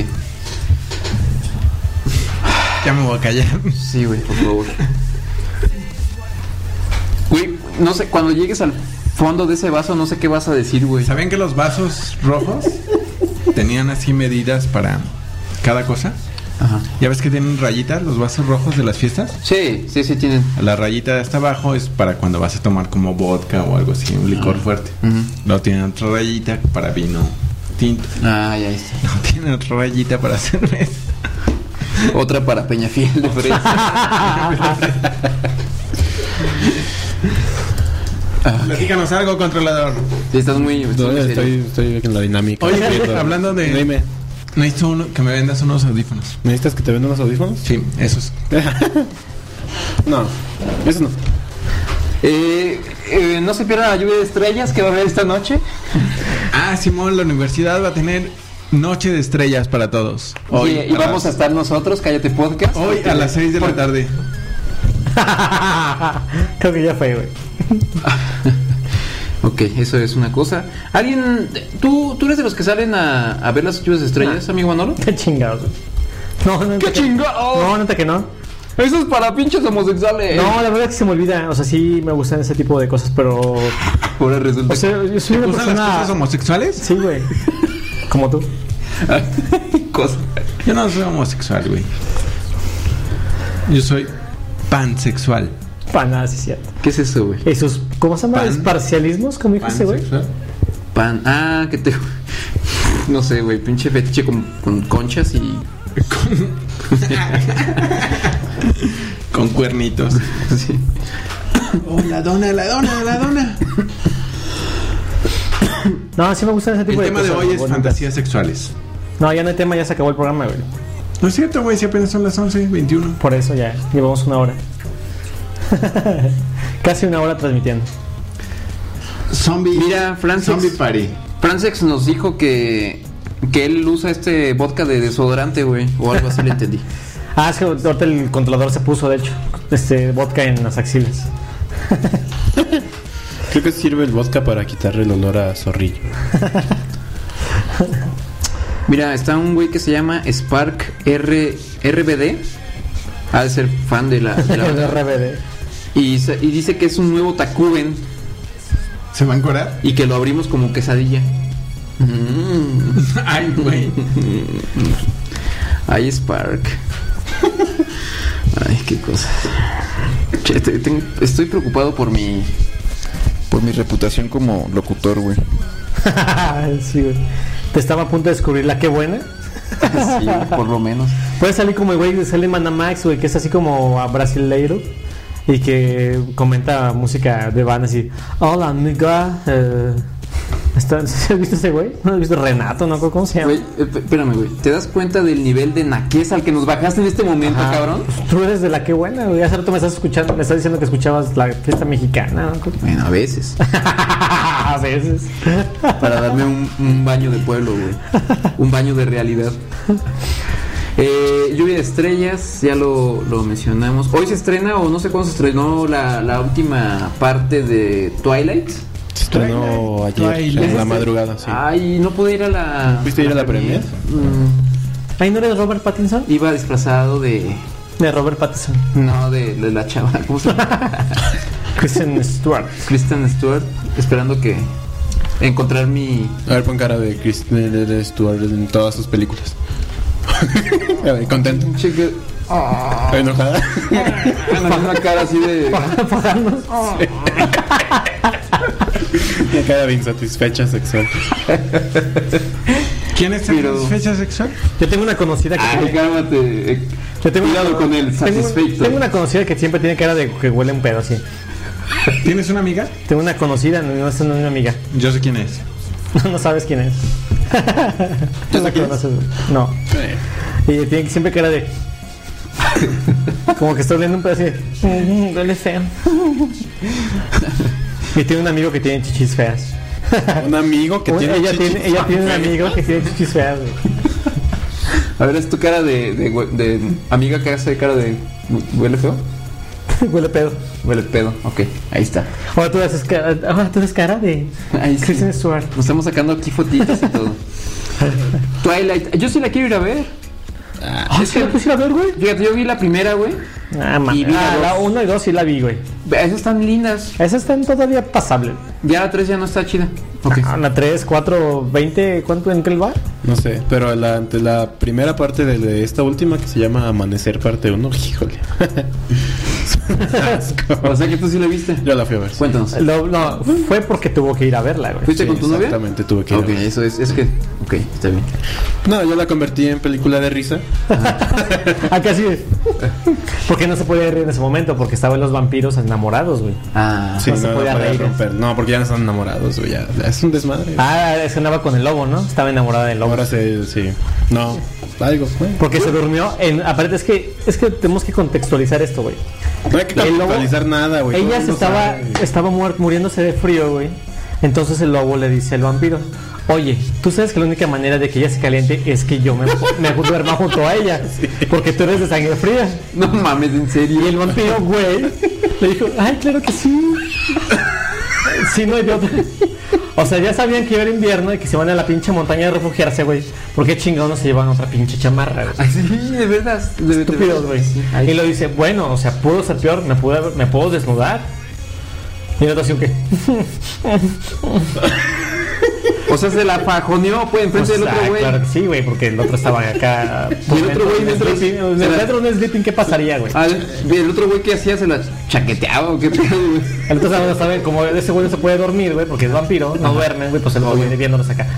[SPEAKER 5] Ya me voy a callar.
[SPEAKER 4] Sí, güey, por favor. Güey, no sé, cuando llegues al fondo de ese vaso, no sé qué vas a decir, güey.
[SPEAKER 5] ¿Sabían que los vasos rojos tenían así medidas para cada cosa?
[SPEAKER 4] Ajá.
[SPEAKER 5] ¿Ya ves que tienen rayitas los vasos rojos de las fiestas?
[SPEAKER 4] Sí, sí, sí tienen.
[SPEAKER 5] La rayita de hasta abajo es para cuando vas a tomar como vodka o algo así, un licor fuerte.
[SPEAKER 4] Ujú.
[SPEAKER 5] Luego tienen otra rayita para vino tinto.
[SPEAKER 4] Ah, ya está.
[SPEAKER 5] No tienen otra rayita para cerveza.
[SPEAKER 4] Otra para Peñafiel de fresa.
[SPEAKER 5] Platícanos algo, controlador.
[SPEAKER 4] Sí, estás muy... estás
[SPEAKER 6] No,
[SPEAKER 4] muy serio.
[SPEAKER 6] estoy, estoy en la dinámica.
[SPEAKER 5] Oye,
[SPEAKER 6] Viendo-
[SPEAKER 5] hablando de...
[SPEAKER 6] Dime,
[SPEAKER 5] Necesito uno, que me vendas unos audífonos.
[SPEAKER 6] ¿necesitas que te venda unos audífonos?
[SPEAKER 5] Sí, esos.
[SPEAKER 6] No, eso no.
[SPEAKER 4] Eh, eh, no se pierdan la lluvia de estrellas que va a haber esta noche.
[SPEAKER 5] Ah, Simón, la universidad va a tener Noche de Estrellas para todos. Hoy,
[SPEAKER 4] y, y
[SPEAKER 5] a
[SPEAKER 4] vamos a
[SPEAKER 5] las-
[SPEAKER 4] estar nosotros, Cállate Podcast.
[SPEAKER 5] Hoy
[SPEAKER 4] Porque-
[SPEAKER 5] a las seis de la tarde.
[SPEAKER 2] Creo que ya fue, güey.
[SPEAKER 4] Ok, eso es una cosa. ¿Alguien... ¿Tú, tú eres de los que salen a, a ver las lluvias de estrellas, amigo Manolo?
[SPEAKER 2] Qué chingados, güey. No, no,
[SPEAKER 4] ¡Qué
[SPEAKER 2] neta que-
[SPEAKER 4] chingado!
[SPEAKER 2] No, neta que no.
[SPEAKER 4] Eso es para pinches homosexuales.
[SPEAKER 2] No, la verdad es que se me olvida. O sea, sí me gustan ese tipo de cosas, pero.
[SPEAKER 4] Ahora resulta
[SPEAKER 2] O sea, yo soy
[SPEAKER 5] ¿Te
[SPEAKER 2] una
[SPEAKER 5] gustan las cosas
[SPEAKER 2] persona.
[SPEAKER 5] homosexuales?
[SPEAKER 2] Sí, güey. Como tú.
[SPEAKER 4] que... cosa.
[SPEAKER 5] Yo no soy homosexual, güey. Yo soy pansexual.
[SPEAKER 2] Pana, sí, es cierto.
[SPEAKER 4] ¿Qué es eso, güey?
[SPEAKER 2] Esos, ¿cómo se llama?
[SPEAKER 5] Pan.
[SPEAKER 2] ¿Esparcialismos? ¿Cómo dijo ese güey?
[SPEAKER 5] ¿Pansexual?
[SPEAKER 4] Pan... Ah, que te... No sé, güey. Pinche fetiche con, con conchas y...
[SPEAKER 5] Con cuernitos.
[SPEAKER 4] Sí.
[SPEAKER 5] Oh, la dona, la dona, la dona.
[SPEAKER 2] No, sí me gustan ese
[SPEAKER 5] El
[SPEAKER 2] tipo de
[SPEAKER 5] tema
[SPEAKER 2] cosas.
[SPEAKER 5] de hoy es
[SPEAKER 2] bonitas.
[SPEAKER 5] fantasías sexuales.
[SPEAKER 2] No, ya no hay tema, ya se acabó el programa, güey.
[SPEAKER 5] No es cierto, güey, si apenas son las once veintiuno.
[SPEAKER 2] Por eso ya llevamos una hora. Casi una hora transmitiendo.
[SPEAKER 5] Zombie.
[SPEAKER 4] Mira, Francis.
[SPEAKER 5] Zombie Party.
[SPEAKER 4] Francex nos dijo que... Que él usa este vodka de desodorante, güey. O algo así le entendí.
[SPEAKER 2] Ah, es que ahorita el controlador se puso, de hecho, este vodka en las axilas.
[SPEAKER 6] Creo que sirve el vodka para quitarle el olor a zorrillo.
[SPEAKER 4] Mira, está un güey que se llama Spark R, RBD. Ha de ser fan de la... De la
[SPEAKER 2] El R B D.
[SPEAKER 4] y, se- y dice que es un nuevo Tacuben.
[SPEAKER 5] ¿Se va a encuerar?
[SPEAKER 4] Y que lo abrimos como quesadilla. Mm.
[SPEAKER 5] Ay, güey.
[SPEAKER 4] Ay, Spark. Ay, qué cosas. Che, te- tengo- estoy preocupado por mi... Por mi reputación como locutor, güey.
[SPEAKER 2] Sí, güey. Te estaba a punto de descubrir la que buena.
[SPEAKER 4] Sí, por lo menos.
[SPEAKER 2] Puede salir como el güey que sale Manamax, güey, que es así como a brasileiro y que comenta música de banda así. Hola, amiga. Eh, está- ¿has visto ese güey? ¿No has visto Renato? ¿No? ¿Cómo se llama?
[SPEAKER 4] Güey, eh, espérame, güey. ¿Te das cuenta del nivel de naquez al que nos bajaste en este momento,
[SPEAKER 2] Ajá.
[SPEAKER 4] cabrón?
[SPEAKER 2] Pues tú eres de la que buena, güey. Hace rato me estás escuchando, me estás diciendo que escuchabas la fiesta mexicana, ¿no?
[SPEAKER 4] Bueno, a veces.
[SPEAKER 2] A veces.
[SPEAKER 4] Para darme un, un baño de pueblo, güey. Un baño de realidad. Eh, Lluvia de Estrellas, ya lo, lo mencionamos. Hoy se estrena, o no sé cuándo se estrenó, la, la última parte de Twilight.
[SPEAKER 6] Se estrenó ayer,
[SPEAKER 5] Twilight.
[SPEAKER 6] en la madrugada, sí.
[SPEAKER 4] Ay, no pude ir a la...
[SPEAKER 6] ¿Fuiste a ir a la premier?
[SPEAKER 4] Mm,
[SPEAKER 2] ¿Ahí no eres Robert Pattinson?
[SPEAKER 4] iba disfrazado de...
[SPEAKER 2] De Robert Pattinson.
[SPEAKER 4] No, de, de la chava. ¿Cómo se llama?
[SPEAKER 2] Kristen Stewart.
[SPEAKER 4] Kristen Stewart. Esperando que... Encontrar mi...
[SPEAKER 6] A ver, pon cara de Kristen Stewart en todas sus películas. A ver, contento.
[SPEAKER 4] Cheque...
[SPEAKER 6] Enojada.
[SPEAKER 4] Una cara así de...
[SPEAKER 6] Una cara de insatisfecha sexual.
[SPEAKER 5] ¿Quién es
[SPEAKER 4] Pero-
[SPEAKER 5] en fecha sexual?
[SPEAKER 2] Yo tengo una conocida que
[SPEAKER 4] Ay,
[SPEAKER 2] tiene-
[SPEAKER 4] cálmate. Eh,
[SPEAKER 2] yo tengo
[SPEAKER 4] Cuidado
[SPEAKER 2] una-
[SPEAKER 4] con el
[SPEAKER 2] tengo,
[SPEAKER 4] satisfecho.
[SPEAKER 2] tengo una conocida que siempre tiene cara de que huele un pedo así.
[SPEAKER 5] ¿Tienes una amiga?
[SPEAKER 2] Tengo una conocida, no, no es una amiga.
[SPEAKER 5] Yo sé quién es.
[SPEAKER 2] No, no sabes quién es. No la conoces, güey. No. Y tiene siempre cara de. Como que está oliendo un pedo así. "Mm, Huele feo. Y tiene un amigo que tiene chichis feas.
[SPEAKER 6] Un amigo que
[SPEAKER 2] Un-
[SPEAKER 6] tiene
[SPEAKER 2] ella,
[SPEAKER 6] chichis.
[SPEAKER 2] tiene, ella tiene un amigo que tiene chichis feas, güey.
[SPEAKER 4] A ver, es tu cara de, de, hue- de amiga que hace cara de... ¿Huele feo?
[SPEAKER 2] Huele pedo.
[SPEAKER 4] Huele pedo. Ok, ahí está.
[SPEAKER 2] Ahora tú haces cara, ahora tú haces cara de
[SPEAKER 4] Ahí sí.
[SPEAKER 2] Kristen Stewart.
[SPEAKER 4] Nos estamos sacando aquí fotitos y todo. Twilight. Yo sí la quiero ir a ver.
[SPEAKER 2] Ah, ¿sí la pusiste a ver, güey?
[SPEAKER 4] Fíjate, yo vi la primera, güey.
[SPEAKER 2] Ah, man.
[SPEAKER 4] Y vi la
[SPEAKER 2] Ah, la
[SPEAKER 4] dos.
[SPEAKER 2] uno y dos sí la vi, güey.
[SPEAKER 4] Esas están lindas.
[SPEAKER 2] Esas están todavía pasables.
[SPEAKER 4] Ya la tres ya no está chida. Ok.
[SPEAKER 2] Ah, la tres, cuatro, veinte, ¿cuánto en qué va?
[SPEAKER 6] No sé, pero la, la primera parte de, de esta última que se llama Amanecer parte uno, híjole.
[SPEAKER 4] O sea que tú sí la viste.
[SPEAKER 6] Yo la fui a ver. Sí.
[SPEAKER 4] Cuéntanos.
[SPEAKER 2] Lo, no, fue porque tuvo que ir a verla, güey.
[SPEAKER 4] ¿Fuiste
[SPEAKER 6] Sí,
[SPEAKER 4] con tu novia?
[SPEAKER 6] Exactamente, tuve que ir.
[SPEAKER 4] Ok, eso es, es que... Ok, está bien.
[SPEAKER 6] No, yo la convertí en película de risa.
[SPEAKER 2] Acá sí. Porque no se podía reír en ese momento, porque estaban los vampiros enamorados, güey.
[SPEAKER 4] Ah,
[SPEAKER 6] Sí,
[SPEAKER 2] no
[SPEAKER 6] no,
[SPEAKER 2] se
[SPEAKER 6] no
[SPEAKER 2] podía
[SPEAKER 6] podía
[SPEAKER 2] reír.
[SPEAKER 6] romper. No, porque ya no están enamorados, güey. Ya, ya es un desmadre.
[SPEAKER 2] Ah, se andaba con el lobo, ¿no? Estaba enamorada del lobo.
[SPEAKER 6] Ahora se, sí. No, algo. güey.
[SPEAKER 2] Porque se durmió en... Aparte es que es que tenemos que contextualizar esto, güey.
[SPEAKER 6] No hay que
[SPEAKER 2] El lobo-
[SPEAKER 6] capitalizar nada, güey.
[SPEAKER 2] Ella
[SPEAKER 6] Todo
[SPEAKER 2] se
[SPEAKER 6] el mundo
[SPEAKER 2] estaba
[SPEAKER 6] sabe.
[SPEAKER 2] estaba muer- muriéndose de frío, güey. Entonces el lobo le dice al vampiro: oye, tú sabes que la única manera de que ella se caliente es que yo me, me duerma junto a ella. Porque tú eres de sangre fría.
[SPEAKER 4] no mames, en serio.
[SPEAKER 2] Y el vampiro, güey, le dijo: ay, claro que sí. Sí, no hay de otra. O sea, ya sabían que iba el invierno y que se van a la pinche montaña a refugiarse, güey. ¿Por qué chingados no se llevan otra pinche chamarra, güey?
[SPEAKER 4] Ay, sí, de verdad. De, de
[SPEAKER 2] Estúpidos,
[SPEAKER 4] verdad,
[SPEAKER 2] güey.
[SPEAKER 4] sí. Ay,
[SPEAKER 2] Y lo dice: bueno, o sea, pudo ser peor, me, pude, haber- me puedo desnudar. Y el otro así, ¿qué?
[SPEAKER 4] O sea, se la fajoneó, pues, enfrente del otro güey.
[SPEAKER 2] Claro que sí, güey, porque el otro estaba acá.
[SPEAKER 4] Y el otro güey dentro-
[SPEAKER 2] En
[SPEAKER 4] se
[SPEAKER 2] el
[SPEAKER 4] la-
[SPEAKER 2] dentro de un sleeping, ¿qué pasaría, güey?
[SPEAKER 4] Ah, el otro güey que hacía se la chaqueteaba o qué pedo, güey.
[SPEAKER 2] El otro no saben, como ese güey no se puede dormir, güey, porque es vampiro, no duermen, güey, pues el otro güey viéndonos acá.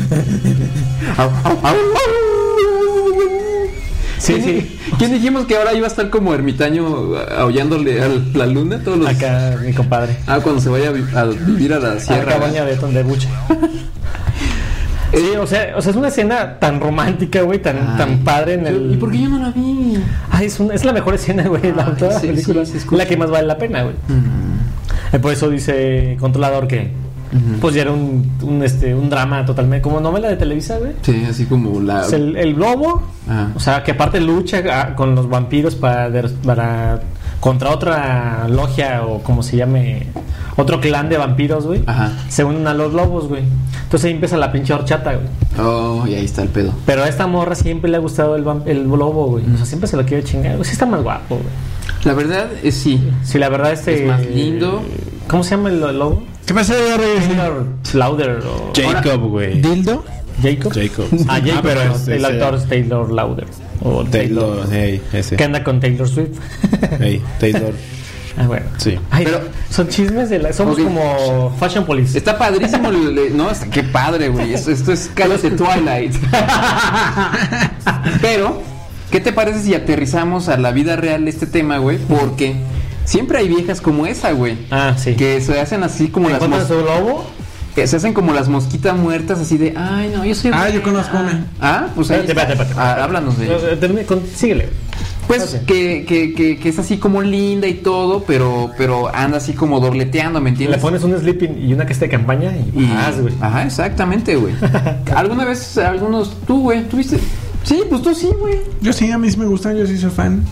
[SPEAKER 2] Sí,
[SPEAKER 4] ¿Quién,
[SPEAKER 2] sí.
[SPEAKER 4] ¿Quién dijimos que ahora iba a estar como ermitaño aullándole a la luna todos los...
[SPEAKER 2] Acá, mi compadre.
[SPEAKER 4] Ah, cuando se vaya a, vi- a vivir a la
[SPEAKER 2] A
[SPEAKER 4] sierra.
[SPEAKER 2] la cabaña de donde bucha. Sí, o sea, o sea, es una escena tan romántica, güey, tan,
[SPEAKER 4] Ay,
[SPEAKER 2] tan padre en el...
[SPEAKER 4] ¿Y por qué yo no la vi?
[SPEAKER 2] Ay, es, un- es la mejor escena, güey, de la
[SPEAKER 4] Ay,
[SPEAKER 2] toda la
[SPEAKER 4] sí,
[SPEAKER 2] película.
[SPEAKER 4] sí, se
[SPEAKER 2] es
[SPEAKER 4] escucha.
[SPEAKER 2] la que más vale la pena, güey.
[SPEAKER 4] Mm.
[SPEAKER 2] Eh, Por eso dice Controlador que pues ya era un, un, este, un drama totalmente, como novela de Televisa, güey.
[SPEAKER 4] Sí, así como la...
[SPEAKER 2] O sea, el, el lobo,
[SPEAKER 4] Ah.
[SPEAKER 2] o sea, que aparte lucha ah, con los vampiros para, der- para contra otra logia o como se llame, otro clan de vampiros, güey.
[SPEAKER 4] Ajá.
[SPEAKER 2] Se unen a los lobos, güey. Entonces ahí empieza la pinche horchata, güey.
[SPEAKER 4] Oh, y ahí está el pedo.
[SPEAKER 2] Pero a esta morra siempre le ha gustado el, vam- el lobo, güey. O sea, siempre se lo quiere chingar. Güey, sí está más guapo, güey.
[SPEAKER 4] La verdad es sí.
[SPEAKER 2] Sí, la verdad este...
[SPEAKER 4] Es más lindo.
[SPEAKER 2] ¿Cómo se llama el, el lobo?
[SPEAKER 5] ¿Qué pasa, Reyes?
[SPEAKER 2] Taylor Lauder o...
[SPEAKER 6] Jacob, güey.
[SPEAKER 5] ¿Dildo?
[SPEAKER 2] Jacob.
[SPEAKER 6] Jacob.
[SPEAKER 2] Ah, Jacob,
[SPEAKER 6] Ah, pero
[SPEAKER 2] no,
[SPEAKER 6] es-
[SPEAKER 2] el
[SPEAKER 6] es,
[SPEAKER 2] actor
[SPEAKER 6] eh,
[SPEAKER 2] es Taylor Lauder. O Taylor.
[SPEAKER 6] Taylor, hey, ese.
[SPEAKER 2] Que anda con Taylor Swift.
[SPEAKER 6] Hey, Taylor.
[SPEAKER 2] Ah, bueno.
[SPEAKER 6] Sí.
[SPEAKER 2] Ay,
[SPEAKER 4] Pero-
[SPEAKER 2] son chismes de la... Somos
[SPEAKER 4] Ok.
[SPEAKER 2] como Fashion Police.
[SPEAKER 4] Está padrísimo. el- el- no, está, qué padre, güey. Esto, esto es cállate Twilight. Pero, ¿qué te parece si aterrizamos a la vida real este tema, güey? Porque siempre hay viejas como esa, güey.
[SPEAKER 2] Ah, sí.
[SPEAKER 4] Que se hacen así como las
[SPEAKER 2] ¿Encuentran
[SPEAKER 4] mos-
[SPEAKER 2] su lobo?
[SPEAKER 4] que se hacen como las mosquitas muertas, así de, ay, no, yo soy...
[SPEAKER 5] Ah, yo conozco una.
[SPEAKER 4] Ah, pues ahí
[SPEAKER 2] Espérate,
[SPEAKER 4] está.
[SPEAKER 2] espérate, espérate.
[SPEAKER 4] Ah, háblanos de
[SPEAKER 2] Eh, termine con- Síguele.
[SPEAKER 4] Pues
[SPEAKER 2] Ok.
[SPEAKER 4] que, que, que, que es así como linda y todo, pero pero anda así como dobleteando, ¿me
[SPEAKER 2] Le
[SPEAKER 4] entiendes?
[SPEAKER 2] pones un sleeping y una que esté de campaña y...
[SPEAKER 4] Y-
[SPEAKER 2] vas, güey.
[SPEAKER 4] Ajá, exactamente, güey. ¿Alguna vez, algunos, tú, güey, tuviste? Sí, pues tú sí, güey.
[SPEAKER 5] Yo sí, a mí sí me gustan, yo sí soy fan.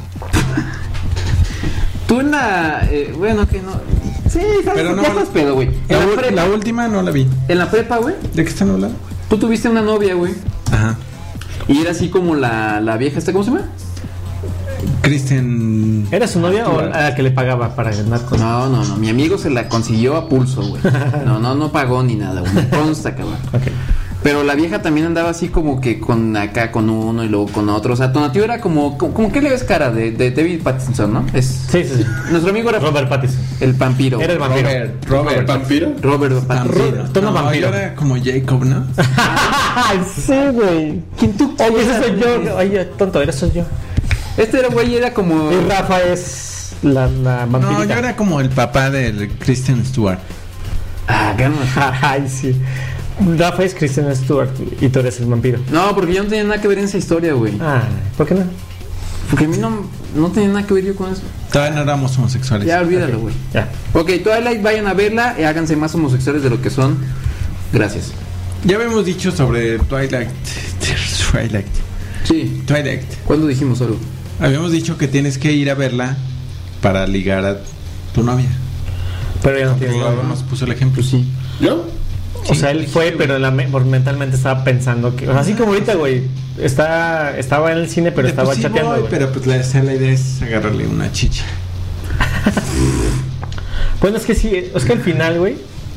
[SPEAKER 4] Tú en la, eh, bueno, que no... Sí,
[SPEAKER 5] Pero
[SPEAKER 4] pero
[SPEAKER 5] no-
[SPEAKER 4] ya estás pedo, güey. En
[SPEAKER 5] La,
[SPEAKER 4] la,
[SPEAKER 5] ul-
[SPEAKER 4] prepa,
[SPEAKER 5] la última no la vi.
[SPEAKER 4] en la prepa, güey,
[SPEAKER 5] ¿De qué están hablando?
[SPEAKER 4] tú tuviste una novia, güey.
[SPEAKER 5] Ajá.
[SPEAKER 4] Y era así como la, la vieja, ¿esta cómo se llama?
[SPEAKER 5] Kristen.
[SPEAKER 2] ¿Era su novia o a la que le pagaba para ganar cosas?
[SPEAKER 4] No, no, no, mi amigo se la consiguió a pulso, güey. No, no, no pagó ni nada, güey. Me consta, cabrón.
[SPEAKER 2] Ok.
[SPEAKER 4] Pero la vieja también andaba así como que con acá con uno y luego con otro. O sea, Tonatiuh era como, como, como que le ves cara de, de David Pattinson, ¿no? Es,
[SPEAKER 2] Sí, sí, sí.
[SPEAKER 4] nuestro amigo era
[SPEAKER 2] Robert Pattinson.
[SPEAKER 4] el vampiro.
[SPEAKER 2] Era el vampiro.
[SPEAKER 5] Robert. Robert.
[SPEAKER 6] ¿Vampiro?
[SPEAKER 4] Robert Pattinson.
[SPEAKER 5] Vampiro.
[SPEAKER 2] Tono
[SPEAKER 5] No,
[SPEAKER 2] vampiro.
[SPEAKER 5] yo era como Jacob, ¿no?
[SPEAKER 2] Ay, sí, güey. ¿Quién tú? Oye, ese soy yo. Oye, tonto, eres soy yo.
[SPEAKER 4] Este era güey, era como.
[SPEAKER 2] Y Rafa es la, la vampirita.
[SPEAKER 5] No, yo era como el papá del Kristen Stewart.
[SPEAKER 4] Ah, qué hermoso.
[SPEAKER 2] Ay, sí. Rafa es Kristen Stewart y tú eres el vampiro.
[SPEAKER 4] No, porque yo no tenía nada que ver en esa historia, güey.
[SPEAKER 2] Ah, ¿por qué no?
[SPEAKER 4] Porque a mí no, no tenía nada que ver yo con eso.
[SPEAKER 5] Todavía no éramos homosexuales.
[SPEAKER 4] Ya, olvídalo, güey.
[SPEAKER 2] Ya.
[SPEAKER 4] Ok, Twilight, vayan a verla y háganse más homosexuales de lo que son. Gracias.
[SPEAKER 5] Ya habíamos dicho sobre Twilight. Twilight.
[SPEAKER 4] Sí.
[SPEAKER 5] Twilight.
[SPEAKER 4] ¿Cuándo dijimos algo?
[SPEAKER 5] Habíamos dicho que tienes que ir a verla para ligar a tu novia.
[SPEAKER 2] Pero ya no tiene
[SPEAKER 5] Luego
[SPEAKER 2] novio.
[SPEAKER 5] nos puso el ejemplo.
[SPEAKER 4] Sí.
[SPEAKER 6] ¿Yo?
[SPEAKER 2] O sea, él fue, pero en la me- por mentalmente estaba pensando que... O sea, así como ahorita, güey. Está, estaba en el cine, pero
[SPEAKER 5] De,
[SPEAKER 2] estaba
[SPEAKER 5] pues, sí
[SPEAKER 2] chateando,
[SPEAKER 5] voy,
[SPEAKER 2] güey.
[SPEAKER 5] pero pues la, o sea, la idea es agarrarle una chicha.
[SPEAKER 2] Bueno, es que sí, es que al final, güey,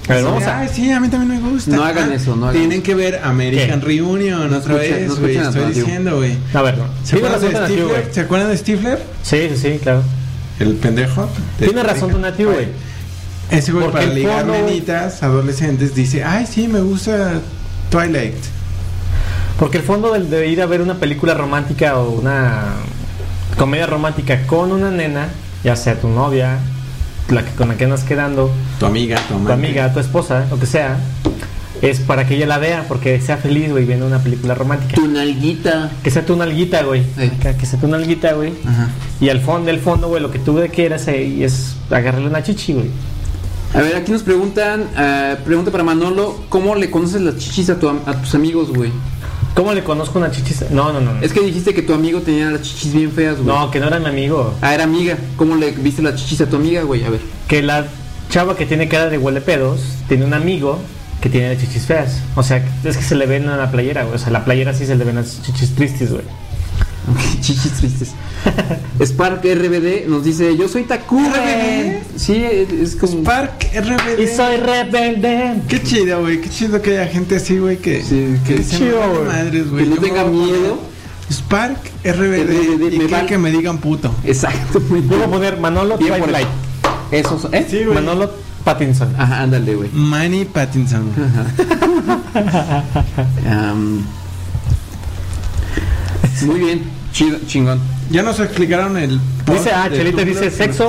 [SPEAKER 2] A ver, vamos a...
[SPEAKER 5] Ay, sí, a mí también me gusta.
[SPEAKER 4] No hagan
[SPEAKER 5] Ah,
[SPEAKER 4] eso, no hagan
[SPEAKER 5] Tienen
[SPEAKER 4] eso.
[SPEAKER 5] que ver American
[SPEAKER 4] ¿Qué?
[SPEAKER 5] Reunion
[SPEAKER 4] No
[SPEAKER 5] otra
[SPEAKER 4] escuchen-
[SPEAKER 5] vez,
[SPEAKER 4] no
[SPEAKER 5] güey.
[SPEAKER 4] escuchen
[SPEAKER 5] Estoy
[SPEAKER 4] alternativo.
[SPEAKER 5] diciendo, güey.
[SPEAKER 2] A ver, no.
[SPEAKER 5] ¿Se
[SPEAKER 2] Tiene
[SPEAKER 5] acuerdan
[SPEAKER 2] razón
[SPEAKER 5] de
[SPEAKER 2] Donativo,
[SPEAKER 5] Stifler?
[SPEAKER 2] güey.
[SPEAKER 5] ¿Se acuerdan de Stifler?
[SPEAKER 2] Sí, sí, sí, claro.
[SPEAKER 5] El pendejo. de-
[SPEAKER 2] Tiene razón Donativo, güey.
[SPEAKER 5] Ese güey
[SPEAKER 2] Porque
[SPEAKER 5] para
[SPEAKER 2] el
[SPEAKER 5] ligar
[SPEAKER 2] fondo, güey.
[SPEAKER 5] nenitas adolescentes dice, ay, sí, me gusta Twilight.
[SPEAKER 2] Porque el fondo del de ir a ver una película romántica o una comedia romántica con una nena, ya sea tu novia, la que con la que andas quedando,
[SPEAKER 5] Tu amiga, tu
[SPEAKER 2] tu
[SPEAKER 5] amante.
[SPEAKER 2] amiga, tu esposa, lo que sea, es para que ella la vea, porque sea feliz, güey, viendo una película romántica.
[SPEAKER 4] Tu nalguita.
[SPEAKER 2] Que sea tu nalguita, güey. Acá, Que sea tu nalguita, güey.
[SPEAKER 4] Ajá.
[SPEAKER 2] Y al fondo, del fondo, güey, lo que tú quieras ahí es agarrarle una chichi, güey.
[SPEAKER 4] A ver, aquí nos preguntan, eh, pregunta para Manolo, ¿cómo le conoces las chichis a, tu am- a tus amigos, güey?
[SPEAKER 2] ¿Cómo le conozco una chichi? No, no, no. no.
[SPEAKER 4] Es que dijiste que tu amigo tenía las chichis bien feas, güey.
[SPEAKER 2] No, que no era mi amigo.
[SPEAKER 4] Ah, era amiga. ¿Cómo le viste las chichis a tu amiga, güey? A ver.
[SPEAKER 2] Que la chava que tiene cara de huele pedos tiene un amigo que tiene las chichis feas. O sea, es que se le ven en la playera, güey. O sea, la playera sí se le ven las chichis tristes, güey.
[SPEAKER 4] Chichis tristes. Spark R B D nos dice, yo soy Takuba.
[SPEAKER 5] ¿R B D?
[SPEAKER 4] Sí, es como...
[SPEAKER 5] Spark R B D.
[SPEAKER 2] Y soy rebelde.
[SPEAKER 5] Qué chido, güey. Qué chido que haya gente así, güey, que,
[SPEAKER 4] Sí,
[SPEAKER 5] que
[SPEAKER 4] qué
[SPEAKER 5] dice,
[SPEAKER 2] chido,
[SPEAKER 5] "Me vale
[SPEAKER 2] güey".
[SPEAKER 5] madres, güey.
[SPEAKER 4] Que no
[SPEAKER 5] Yo me
[SPEAKER 4] tenga
[SPEAKER 5] voy a poner
[SPEAKER 4] miedo.
[SPEAKER 5] Spark R B D.
[SPEAKER 4] R B D,
[SPEAKER 5] y
[SPEAKER 4] me
[SPEAKER 5] que,
[SPEAKER 4] vale.
[SPEAKER 5] que me digan puto.
[SPEAKER 4] Exacto. muy
[SPEAKER 2] Yo voy a
[SPEAKER 4] bien.
[SPEAKER 2] poner Manolo
[SPEAKER 4] Bien por
[SPEAKER 2] Twilight.
[SPEAKER 4] eso. Eso, ¿eh?
[SPEAKER 5] Sí, güey.
[SPEAKER 2] Manolo Pattinson.
[SPEAKER 4] Ajá, ándale, güey.
[SPEAKER 5] Manny Pattinson.
[SPEAKER 4] Am, muy bien, chido, chingón.
[SPEAKER 5] Ya nos explicaron el. post
[SPEAKER 2] Dice, ah,
[SPEAKER 5] de
[SPEAKER 2] Chelita
[SPEAKER 5] Tumblr.
[SPEAKER 2] dice sexo.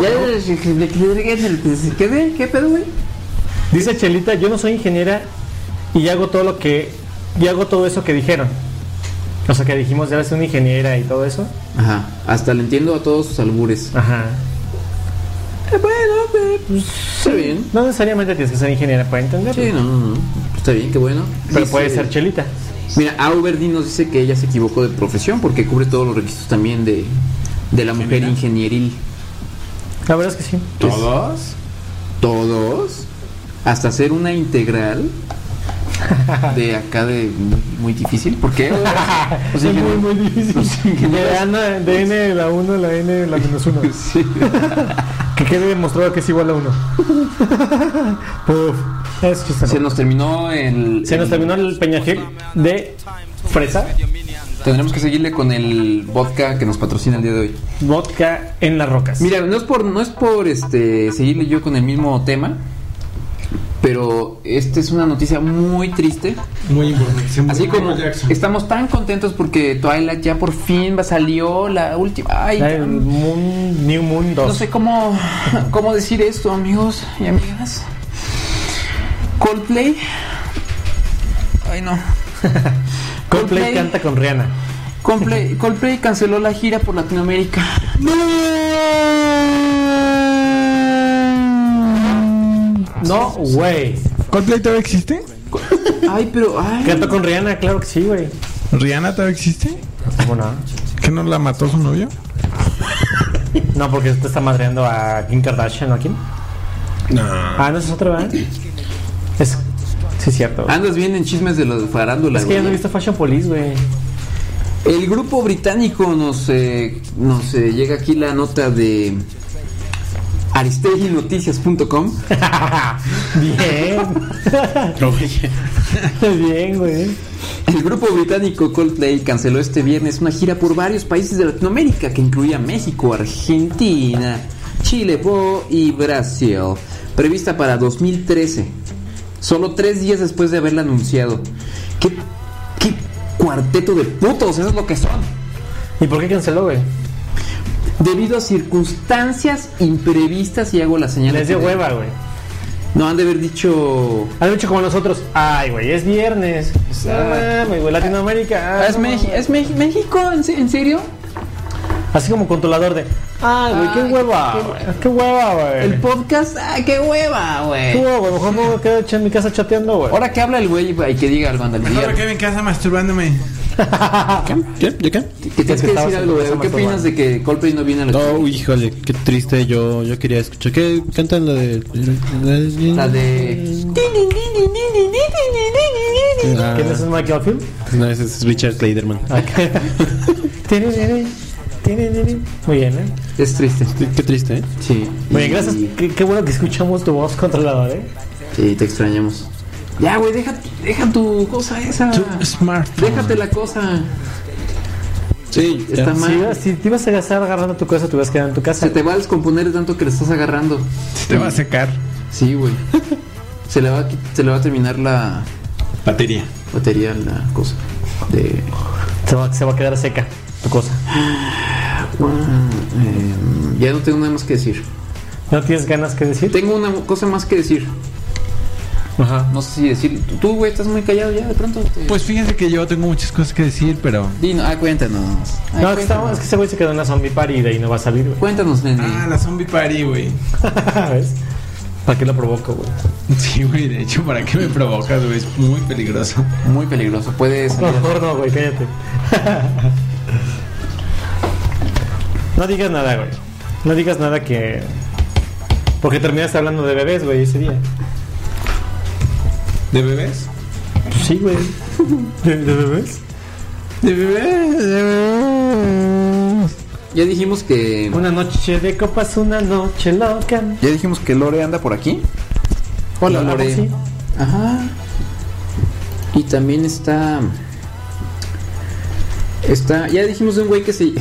[SPEAKER 4] ¿Qué de? ¿Qué pedo, güey?
[SPEAKER 2] Dice Chelita, yo no soy ingeniera y hago todo lo que. Y hago todo eso que dijeron. O sea, que dijimos, debe ser una ingeniera y todo eso.
[SPEAKER 4] Ajá, hasta le entiendo a todos sus albures.
[SPEAKER 2] Ajá.
[SPEAKER 4] Eh, bueno, eh, pues está bien.
[SPEAKER 2] No necesariamente tienes que ser ingeniera para entenderlo.
[SPEAKER 4] Sí, no, no, no. Está bien, qué bueno.
[SPEAKER 2] Pero
[SPEAKER 4] Dice-
[SPEAKER 2] puede ser Chelita.
[SPEAKER 4] Mira, Auberdi nos dice que ella se equivocó de profesión porque cubre todos los requisitos también de, de la mujer ingenieril.
[SPEAKER 2] La verdad es que sí.
[SPEAKER 5] ¿Todos?
[SPEAKER 4] Todos, hasta hacer una integral de acá de muy, muy difícil. ¿Por qué? Pues,
[SPEAKER 2] Es muy,
[SPEAKER 4] ingeniero-
[SPEAKER 2] muy difícil. De, Ana, de N la uno, la N la menos uno.
[SPEAKER 4] Sí.
[SPEAKER 2] Que quede demostrado que es igual a uno. Uf, es chistoso.
[SPEAKER 4] Se nos terminó el.
[SPEAKER 2] Se nos
[SPEAKER 4] el-
[SPEAKER 2] terminó el peñaje de fresa,
[SPEAKER 4] Tendremos que seguirle con el vodka que nos patrocina el día de hoy.
[SPEAKER 2] vodka en las rocas.
[SPEAKER 4] Mira, no es por, no es por este seguirle yo con el mismo tema, pero esta es una noticia muy triste.
[SPEAKER 5] Muy importante.
[SPEAKER 4] Así como estamos tan contentos porque Twilight ya por fin va salió la última. Ay,
[SPEAKER 2] La del Moon, New Moon dos.
[SPEAKER 4] no sé cómo, cómo decir esto, amigos y amigas. Coldplay. Ay, no.
[SPEAKER 2] Coldplay canta con Rihanna.
[SPEAKER 4] Coldplay, Coldplay canceló la gira por Latinoamérica.
[SPEAKER 2] No, güey.
[SPEAKER 5] ¿Coldplay todavía existe?
[SPEAKER 4] Ay, pero ay.
[SPEAKER 2] Cantó con Rihanna, claro que sí, güey.
[SPEAKER 5] ¿Rihanna todavía existe?
[SPEAKER 2] ¿Cómo no?
[SPEAKER 5] ¿Que no la mató su novio?
[SPEAKER 2] No, porque te está madreando a Kim Kardashian, ¿no? ¿A quién?
[SPEAKER 5] No.
[SPEAKER 2] Ah, no, esa es otra, ¿verdad? Es... Sí, es cierto. güey.
[SPEAKER 4] Andas bien en chismes de los farándula.
[SPEAKER 2] Es que ya no he
[SPEAKER 4] güey.
[SPEAKER 2] visto Fashion Police, güey.
[SPEAKER 4] El grupo británico nos, eh, nos eh, llega aquí la nota de aristeginoticias punto com.
[SPEAKER 2] Bien. Bien, güey.
[SPEAKER 4] El grupo británico Coldplay canceló este viernes una gira por varios países de Latinoamérica que incluía México, Argentina, Chile po- y Brasil, prevista para dos mil trece, solo tres días después de haberla anunciado. ¿Qué, qué cuarteto de putos? Eso es lo que son.
[SPEAKER 2] ¿Y por qué canceló, güey?
[SPEAKER 4] Debido a circunstancias imprevistas, y hago la señal.
[SPEAKER 2] Les dio
[SPEAKER 4] aquí de-
[SPEAKER 2] hueva, güey.
[SPEAKER 4] No, han de haber dicho.
[SPEAKER 2] Han dicho como nosotros. Ay, güey, es viernes. Ah, güey, Latinoamérica. Ah,
[SPEAKER 4] ¿Es,
[SPEAKER 2] no,
[SPEAKER 4] Meji- ¿Es Meji- México? ¿En, se- en serio?
[SPEAKER 2] Así como controlador de. Ay, güey, qué
[SPEAKER 4] Ay,
[SPEAKER 2] hueva.
[SPEAKER 4] qué-
[SPEAKER 2] güey, Qué hueva, güey.
[SPEAKER 4] El podcast, ¡ah, qué hueva, güey!
[SPEAKER 2] Qué hueva, güey. Mejor me voy a quedar echado en mi casa chateando, güey.
[SPEAKER 4] Ahora que habla el güey y que diga algo, ándale.
[SPEAKER 5] Mejor
[SPEAKER 4] diga.
[SPEAKER 5] me quedé en casa masturbándome.
[SPEAKER 6] ¿Qué? ¿De qué?
[SPEAKER 4] Que tienes que
[SPEAKER 2] estabas
[SPEAKER 4] decir
[SPEAKER 2] en
[SPEAKER 4] algo,
[SPEAKER 2] tu
[SPEAKER 4] güey.
[SPEAKER 2] casa
[SPEAKER 4] ¿Qué opinas
[SPEAKER 2] masturbando.
[SPEAKER 4] de que Coldplay no viene a la
[SPEAKER 6] Oh, híjole, qué triste. Yo, yo quería escuchar. ¿Qué cantan la de?
[SPEAKER 4] La de.
[SPEAKER 6] Ah,
[SPEAKER 2] ¿Quién es ese Michael Field?
[SPEAKER 6] no, ese es Richard Clayderman.
[SPEAKER 2] Muy bien, ¿eh?
[SPEAKER 4] Es triste.
[SPEAKER 6] Qué, qué triste, ¿eh?
[SPEAKER 4] Sí.
[SPEAKER 2] Muy bien,
[SPEAKER 4] Y-
[SPEAKER 2] gracias. Qué, qué bueno que escuchamos tu voz controlador, ¿eh?
[SPEAKER 4] Sí, te extrañamos. Ya, güey, deja, deja tu cosa esa.
[SPEAKER 5] Tu smartphone.
[SPEAKER 4] Déjate la cosa.
[SPEAKER 5] Sí,
[SPEAKER 4] Está
[SPEAKER 2] Si,
[SPEAKER 4] mal.
[SPEAKER 2] ibas- si te ibas a estar agarrando tu cosa, te ibas a quedar en tu casa.
[SPEAKER 4] Se te va a descomponer de tanto que le estás agarrando.
[SPEAKER 5] te va a secar.
[SPEAKER 4] Sí, güey. Se le va a, qui- se le va a terminar la
[SPEAKER 5] Batería.
[SPEAKER 4] batería, la cosa. De.
[SPEAKER 2] Se va, se va a quedar seca tu cosa.
[SPEAKER 4] Eh, ya no tengo nada más que decir.
[SPEAKER 2] ¿No tienes ganas que decir?
[SPEAKER 4] Tengo una cosa más que decir.
[SPEAKER 2] Ajá.
[SPEAKER 4] No sé si decir. Tú, güey, estás muy callado ya de pronto. Te...
[SPEAKER 5] Pues fíjate que yo tengo muchas cosas que decir, pero...
[SPEAKER 4] Dino, ah, cuéntanos. Ay,
[SPEAKER 2] No, es que, estaba-
[SPEAKER 4] cuéntanos.
[SPEAKER 2] es que ese güey se quedó en la zombie party y de ahí no va a salir, güey.
[SPEAKER 4] Cuéntanos, nene.
[SPEAKER 5] Ah, la zombie party, güey.
[SPEAKER 2] ¿Ves? ¿Para qué lo provoco, güey?
[SPEAKER 5] Sí, güey, de hecho, ¿para qué me provocas, güey? Es muy peligroso.
[SPEAKER 4] Muy peligroso. Puede salir.
[SPEAKER 2] Mejor no, güey, cállate. No digas nada, güey. No digas nada que... Porque terminaste hablando de bebés, güey, ese día.
[SPEAKER 5] ¿De bebés?
[SPEAKER 2] Pues sí, güey. ¿De, de bebés?
[SPEAKER 5] ¿De bebés? ¿De bebés?
[SPEAKER 4] Ya dijimos que.
[SPEAKER 2] Una noche de copas, una noche loca.
[SPEAKER 4] Ya dijimos que Lore anda por aquí. Hola,
[SPEAKER 2] Ah,
[SPEAKER 4] Lore.
[SPEAKER 2] sí.
[SPEAKER 4] Ajá. Y también está. Está. Ya dijimos de un güey que se.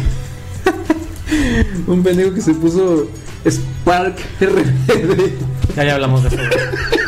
[SPEAKER 4] Un pendejo que se puso Spark R D.
[SPEAKER 2] Ya, ya hablamos de eso, güey.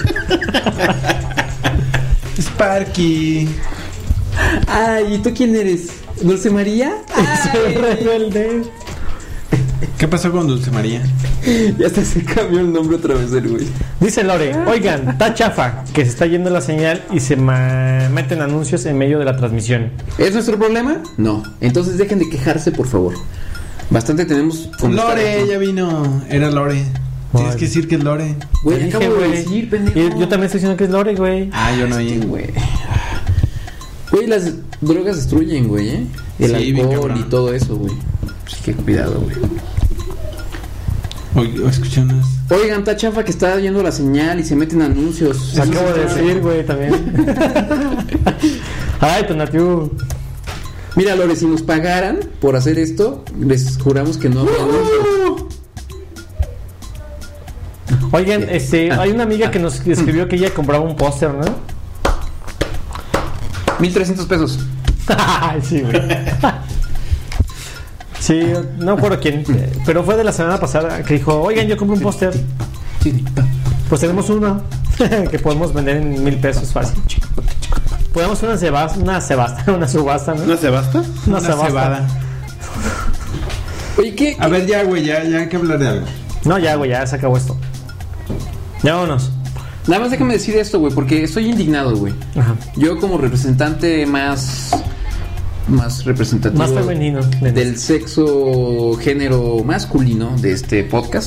[SPEAKER 5] Sparky.
[SPEAKER 4] Ay, ¿y tú quién eres? ¿Dulce María?
[SPEAKER 2] Soy rebelde.
[SPEAKER 5] ¿Qué pasó con Dulce María?
[SPEAKER 4] Ya hasta se cambió el nombre otra vez el güey.
[SPEAKER 2] Dice Lore, oigan, está chafa que se está yendo la señal y se ma- meten anuncios en medio de la transmisión.
[SPEAKER 4] ¿Es nuestro problema? No. Entonces dejen de quejarse, por favor. Bastante tenemos. con
[SPEAKER 5] Lore,
[SPEAKER 4] esta-
[SPEAKER 5] ya vino. Era Lore. Tienes que decir que es Lore.
[SPEAKER 4] Güey,
[SPEAKER 2] Te dije,
[SPEAKER 4] acabo de
[SPEAKER 2] güey.
[SPEAKER 4] decir, pendejo.
[SPEAKER 2] Y yo también estoy diciendo que es Lore, güey.
[SPEAKER 5] Ah, yo no
[SPEAKER 4] Sí,
[SPEAKER 5] oí.
[SPEAKER 4] güey. Güey, las drogas destruyen, güey, ¿eh? El
[SPEAKER 5] Sí, bien
[SPEAKER 4] alcohol
[SPEAKER 5] cabrón.
[SPEAKER 4] y todo eso, güey. Así que cuidado, güey.
[SPEAKER 5] Oye, escuché unas.
[SPEAKER 4] Oigan, está chafa que está viendo la señal y se meten anuncios.
[SPEAKER 2] Lo acabo de decir, güey, también. Ay, Tonatiu.
[SPEAKER 4] Mira, Lore, si nos pagaran por hacer esto, les juramos que no habría anuncios.
[SPEAKER 2] Oigan, este, hay una amiga que nos escribió que ella compraba un póster, ¿no?
[SPEAKER 4] mil trescientos pesos.
[SPEAKER 2] Sí, güey. Sí, no me acuerdo quién, pero fue de la semana pasada que dijo, oigan, yo compré un póster. Pues tenemos uno que podemos vender en mil pesos fácil. Podemos hacer una sebasta, una sebasta, una subasta, ¿no?
[SPEAKER 6] ¿No se basta?
[SPEAKER 2] Una,
[SPEAKER 5] Una
[SPEAKER 2] sebasta.
[SPEAKER 5] cebada.
[SPEAKER 4] Oye, ¿qué?
[SPEAKER 5] A ver, ya, güey, ya, ya hay que hablar de algo.
[SPEAKER 2] No, ya, güey, ya se acabó esto. Ya vámonos.
[SPEAKER 4] Nada más déjame decir esto, güey, porque estoy indignado, güey.
[SPEAKER 2] Ajá.
[SPEAKER 4] Yo como representante más más representativo
[SPEAKER 2] Más femenino.
[SPEAKER 4] del sexo género masculino de este podcast.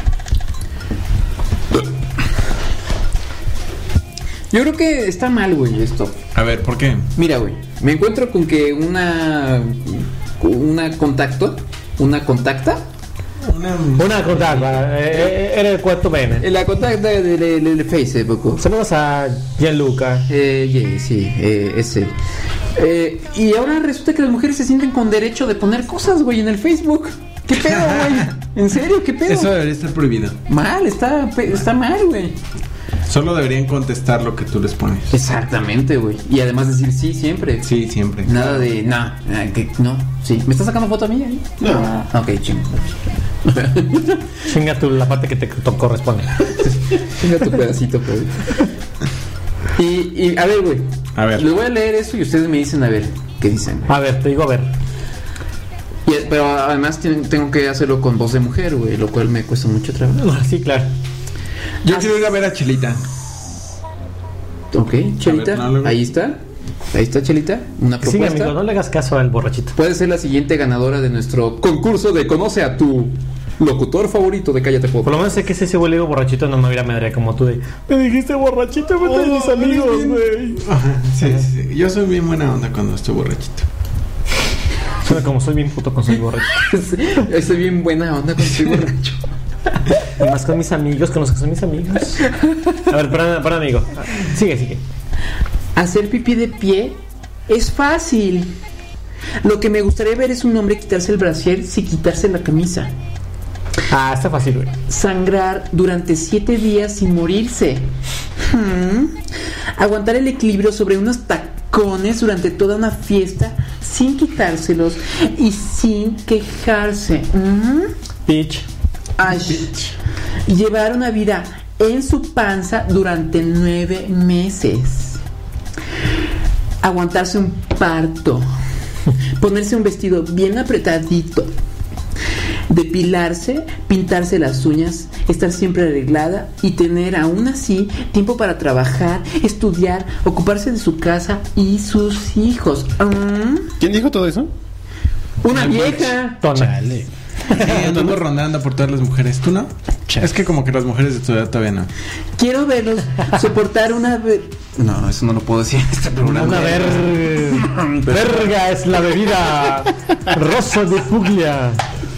[SPEAKER 4] Yo creo que está mal, güey, esto.
[SPEAKER 5] A ver, ¿por qué?
[SPEAKER 4] Mira, güey, me encuentro con que una una contacto, una contacta,
[SPEAKER 5] Una.
[SPEAKER 2] Una contacta, eh, eh, era el cuarto bene.
[SPEAKER 4] la contacta de, de, de, de Facebook.
[SPEAKER 2] Saludos a Gianluca.
[SPEAKER 4] Eh, yeah, sí, eh, es él. Eh, y ahora resulta que las mujeres se sienten con derecho de poner cosas, güey, en el Facebook. ¿Qué pedo, güey? ¿En serio? ¿Qué pedo?
[SPEAKER 5] Eso debería estar prohibido.
[SPEAKER 4] Mal, está, pe- está mal, güey.
[SPEAKER 5] Solo deberían contestar lo que tú les pones.
[SPEAKER 4] Exactamente, güey. Y además decir sí siempre.
[SPEAKER 5] Sí, siempre.
[SPEAKER 4] Nada de, nah, ah, que no. Sí. ¿Me estás sacando foto a mí ahí?
[SPEAKER 6] No.
[SPEAKER 4] Ah, ok, chingo.
[SPEAKER 2] Chinga tú la parte que te to- corresponde.
[SPEAKER 4] Chinga tu pedacito, güey. Y, y, a ver, güey.
[SPEAKER 5] A ver.
[SPEAKER 4] Les voy a leer eso y ustedes me dicen, a ver, ¿qué dicen?
[SPEAKER 2] A ver, te digo a ver.
[SPEAKER 4] Y, pero además tienen- tengo que hacerlo con voz de mujer, güey, lo cual me cuesta mucho trabajo.
[SPEAKER 2] Sí, claro.
[SPEAKER 5] Yo quiero ir a ver a Chelita.
[SPEAKER 4] Ok, Chelita,
[SPEAKER 5] A ver, no, luego.
[SPEAKER 4] ahí está. Ahí está, Chelita. Una
[SPEAKER 2] Sí,
[SPEAKER 4] propuesta.
[SPEAKER 2] amigo, no le hagas caso al borrachito.
[SPEAKER 4] Puede ser la siguiente ganadora de nuestro concurso de Conoce a tu locutor favorito de Cállate Pop.
[SPEAKER 2] Por lo menos sé que ese ese güey le digo borrachito, no me hubiera madre como tú de. Me dijiste borrachito, vete de mis amigos, güey.
[SPEAKER 5] Sí, sí, sí. Yo soy bien buena onda cuando estoy borrachito.
[SPEAKER 2] Suena como soy bien puto con soy borracho.
[SPEAKER 4] Estoy bien buena onda con soy borracho.
[SPEAKER 2] Y más con mis amigos, con los que son mis amigos. A ver, para, para amigo. Sigue, sigue.
[SPEAKER 4] Hacer pipí de pie es fácil. Lo que me gustaría ver es un hombre quitarse el brasier sin quitarse la camisa.
[SPEAKER 2] Ah, está fácil, güey.
[SPEAKER 4] Sangrar durante siete días sin morirse. Ujú. Aguantar el equilibrio sobre unos tacones durante toda una fiesta sin quitárselos y sin quejarse. Ujú.
[SPEAKER 2] Bitch.
[SPEAKER 4] Ay. Llevar una vida en su panza durante nueve meses. Aguantarse un parto. Ponerse un vestido bien apretadito. Depilarse, pintarse las uñas, estar siempre arreglada y tener aún así tiempo para trabajar, estudiar, ocuparse de su casa y sus hijos. ¿Mm?
[SPEAKER 6] ¿Quién dijo todo eso?
[SPEAKER 4] Una vieja.
[SPEAKER 6] Chale.
[SPEAKER 5] Eh, andamos rondando por todas las mujeres. ¿Tú no? Es que como que las mujeres de tu edad todavía no.
[SPEAKER 4] Quiero verlos soportar una vez. No, eso no lo puedo decir en este programa.
[SPEAKER 2] Una ver... verga es la bebida rosa de Puglia.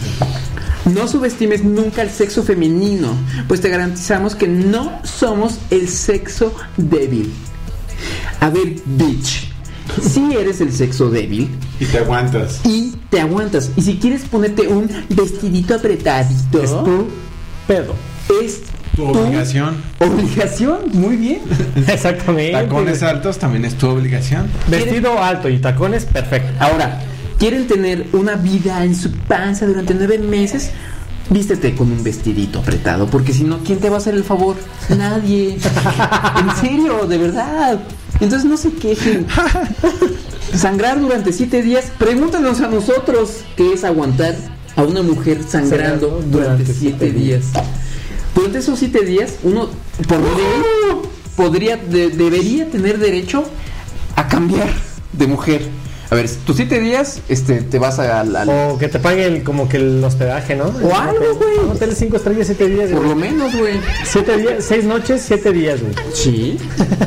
[SPEAKER 4] No subestimes nunca el sexo femenino, pues te garantizamos que no somos el sexo débil. A ver, bitch, si eres el sexo débil
[SPEAKER 7] Y te aguantas.
[SPEAKER 4] y te aguantas, y si quieres ponerte un vestidito apretadito,
[SPEAKER 2] Es tu pedo.
[SPEAKER 4] es
[SPEAKER 5] Tu obligación.
[SPEAKER 4] obligación, muy bien.
[SPEAKER 2] Exactamente.
[SPEAKER 5] Tacones altos también es tu obligación.
[SPEAKER 2] Vestido alto y tacones, perfecto.
[SPEAKER 4] Ahora, ¿quieren tener una vida en su panza durante nueve meses? Vístete con un vestidito apretado, porque si no, ¿quién te va a hacer el favor? Nadie. En serio, de verdad. Entonces no se quejen. Sangrar durante siete días, pregúntanos a nosotros qué es aguantar a una mujer sangrando
[SPEAKER 2] Sangrando
[SPEAKER 4] durante
[SPEAKER 2] durante
[SPEAKER 4] siete
[SPEAKER 2] siete
[SPEAKER 4] días. Durante esos siete días, uno por ley podría, de- debería tener derecho a cambiar de mujer. A ver, tus siete días, este, te vas a- al, al-
[SPEAKER 2] O que te pague el, como que el hospedaje, ¿no?
[SPEAKER 4] O algo, güey.
[SPEAKER 2] Un hotel cinco estrellas, siete días,
[SPEAKER 4] por
[SPEAKER 2] güey.
[SPEAKER 4] lo menos, güey.
[SPEAKER 2] Siete días, seis noches, siete días, güey.
[SPEAKER 4] Sí.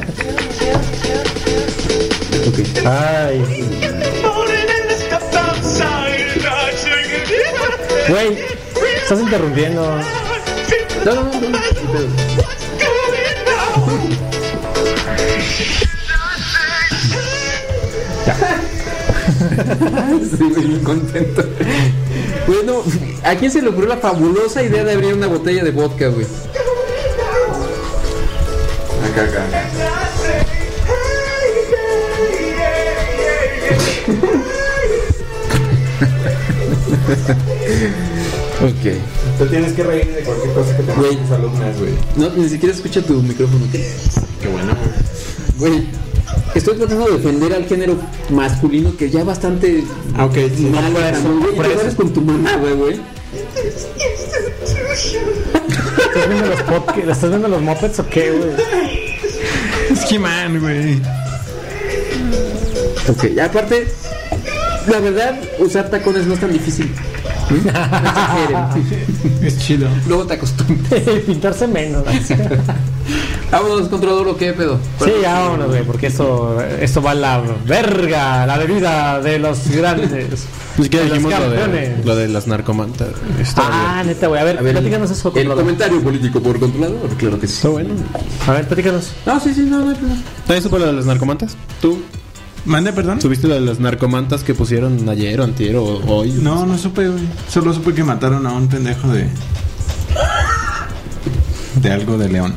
[SPEAKER 4] Ok.
[SPEAKER 2] Ay, güey, estás interrumpiendo.
[SPEAKER 4] No, no, no, no. Estoy bien contento. Bueno, ¿a quién se le ocurrió la fabulosa idea de abrir una botella de vodka, güey?
[SPEAKER 7] Acá, acá.
[SPEAKER 4] Ok.
[SPEAKER 7] Te tienes que reír de cualquier cosa que te
[SPEAKER 4] Güey.
[SPEAKER 7] digan tus alumnas, güey.
[SPEAKER 4] No, ni siquiera escucha tu micrófono, ¿qué?
[SPEAKER 7] Qué bueno, güey.
[SPEAKER 4] Güey, estoy tratando de defender al género masculino que ya bastante
[SPEAKER 7] Ah, ok, sí.
[SPEAKER 4] mal,
[SPEAKER 2] por eso,
[SPEAKER 4] güey. Y
[SPEAKER 2] por
[SPEAKER 4] te
[SPEAKER 2] eso.
[SPEAKER 4] agarras con tu mamá, güey, güey.
[SPEAKER 2] ¿Estás viendo los podcasts? ¿Estás viendo los mopeds o qué, güey?
[SPEAKER 5] Es He-Man, güey.
[SPEAKER 4] Ok, y aparte, la verdad, usar tacones no es tan difícil. ¿Mm? No exageren.
[SPEAKER 5] Es chido.
[SPEAKER 4] Luego te acostumbras.
[SPEAKER 2] Pintarse menos. Sí,
[SPEAKER 4] Vámonos, controlador, ¿o qué pedo?
[SPEAKER 2] ya vámonos, güey, porque esto, esto va a la verga, la bebida de los grandes.
[SPEAKER 6] Ni siquiera
[SPEAKER 2] de los
[SPEAKER 6] dijimos lo de,
[SPEAKER 2] campeones.
[SPEAKER 6] lo de las narcomantas. Está
[SPEAKER 2] Ah, neta, güey. A ver,
[SPEAKER 4] A ver,
[SPEAKER 2] platícanos eso,
[SPEAKER 4] el
[SPEAKER 2] controlador.
[SPEAKER 4] comentario político por controlador, claro que sí.
[SPEAKER 6] Está bueno.
[SPEAKER 2] A ver, platícanos.
[SPEAKER 4] No, sí, sí, no, no hay problema.
[SPEAKER 6] ¿También supo lo de las narcomantas? ¿Tú
[SPEAKER 5] ¿Mande, perdón?
[SPEAKER 6] subiste lo de las narcomantas que pusieron ayer o antier o hoy?
[SPEAKER 5] No, no supe, güey. Solo supe que mataron a un pendejo de... De algo de León.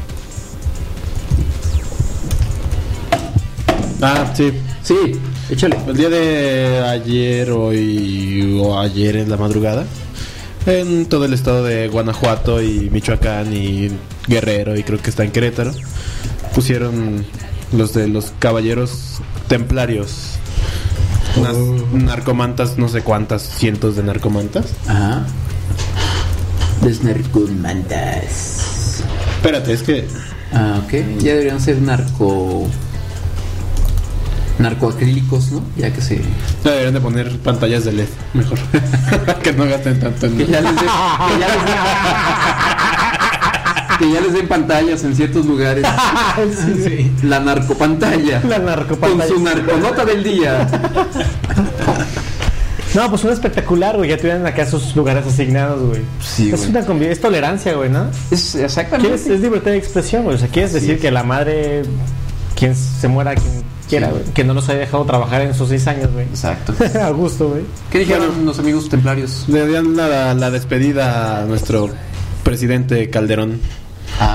[SPEAKER 6] Ah, sí.
[SPEAKER 4] Sí, échale.
[SPEAKER 6] El día de ayer, hoy o ayer en la madrugada, en todo el estado de Guanajuato y Michoacán y Guerrero y creo que está en Querétaro, pusieron los de los caballeros templarios. Unas narcomantas, no sé cuántas cientos de narcomantas.
[SPEAKER 4] Ajá. Los narcomantas.
[SPEAKER 6] Espérate, es que
[SPEAKER 4] Ah, ok. Ya deberían ser narco... narcoacrílicos, ¿no? Ya que se...
[SPEAKER 6] ya deberían de poner pantallas de L E D, mejor. Que no gasten tanto en...
[SPEAKER 4] Que ya les den... Que ya les den... que ya les den pantallas en ciertos lugares.
[SPEAKER 2] Sí, sí.
[SPEAKER 4] La narcopantalla.
[SPEAKER 2] La narcopantalla.
[SPEAKER 4] Con su narconota del día.
[SPEAKER 2] No, pues un espectacular, güey. Ya tuvieran acá sus lugares asignados, güey.
[SPEAKER 4] Sí,
[SPEAKER 2] es
[SPEAKER 4] güey.
[SPEAKER 2] una convi- es tolerancia, güey, ¿no?
[SPEAKER 4] Es
[SPEAKER 2] ¿Quieres,
[SPEAKER 4] exactamente.
[SPEAKER 2] es libertad de expresión, güey. O sea, quieres decir que la madre, quien se muera, quien quiera,
[SPEAKER 4] Sí.
[SPEAKER 2] güey, que no los haya dejado trabajar en sus seis años, güey.
[SPEAKER 4] Exacto.
[SPEAKER 2] A gusto, güey.
[SPEAKER 4] ¿Qué dijeron los amigos templarios?
[SPEAKER 6] Le dieron la, la despedida a nuestro presidente Calderón.
[SPEAKER 4] Ah.
[SPEAKER 6] Sí,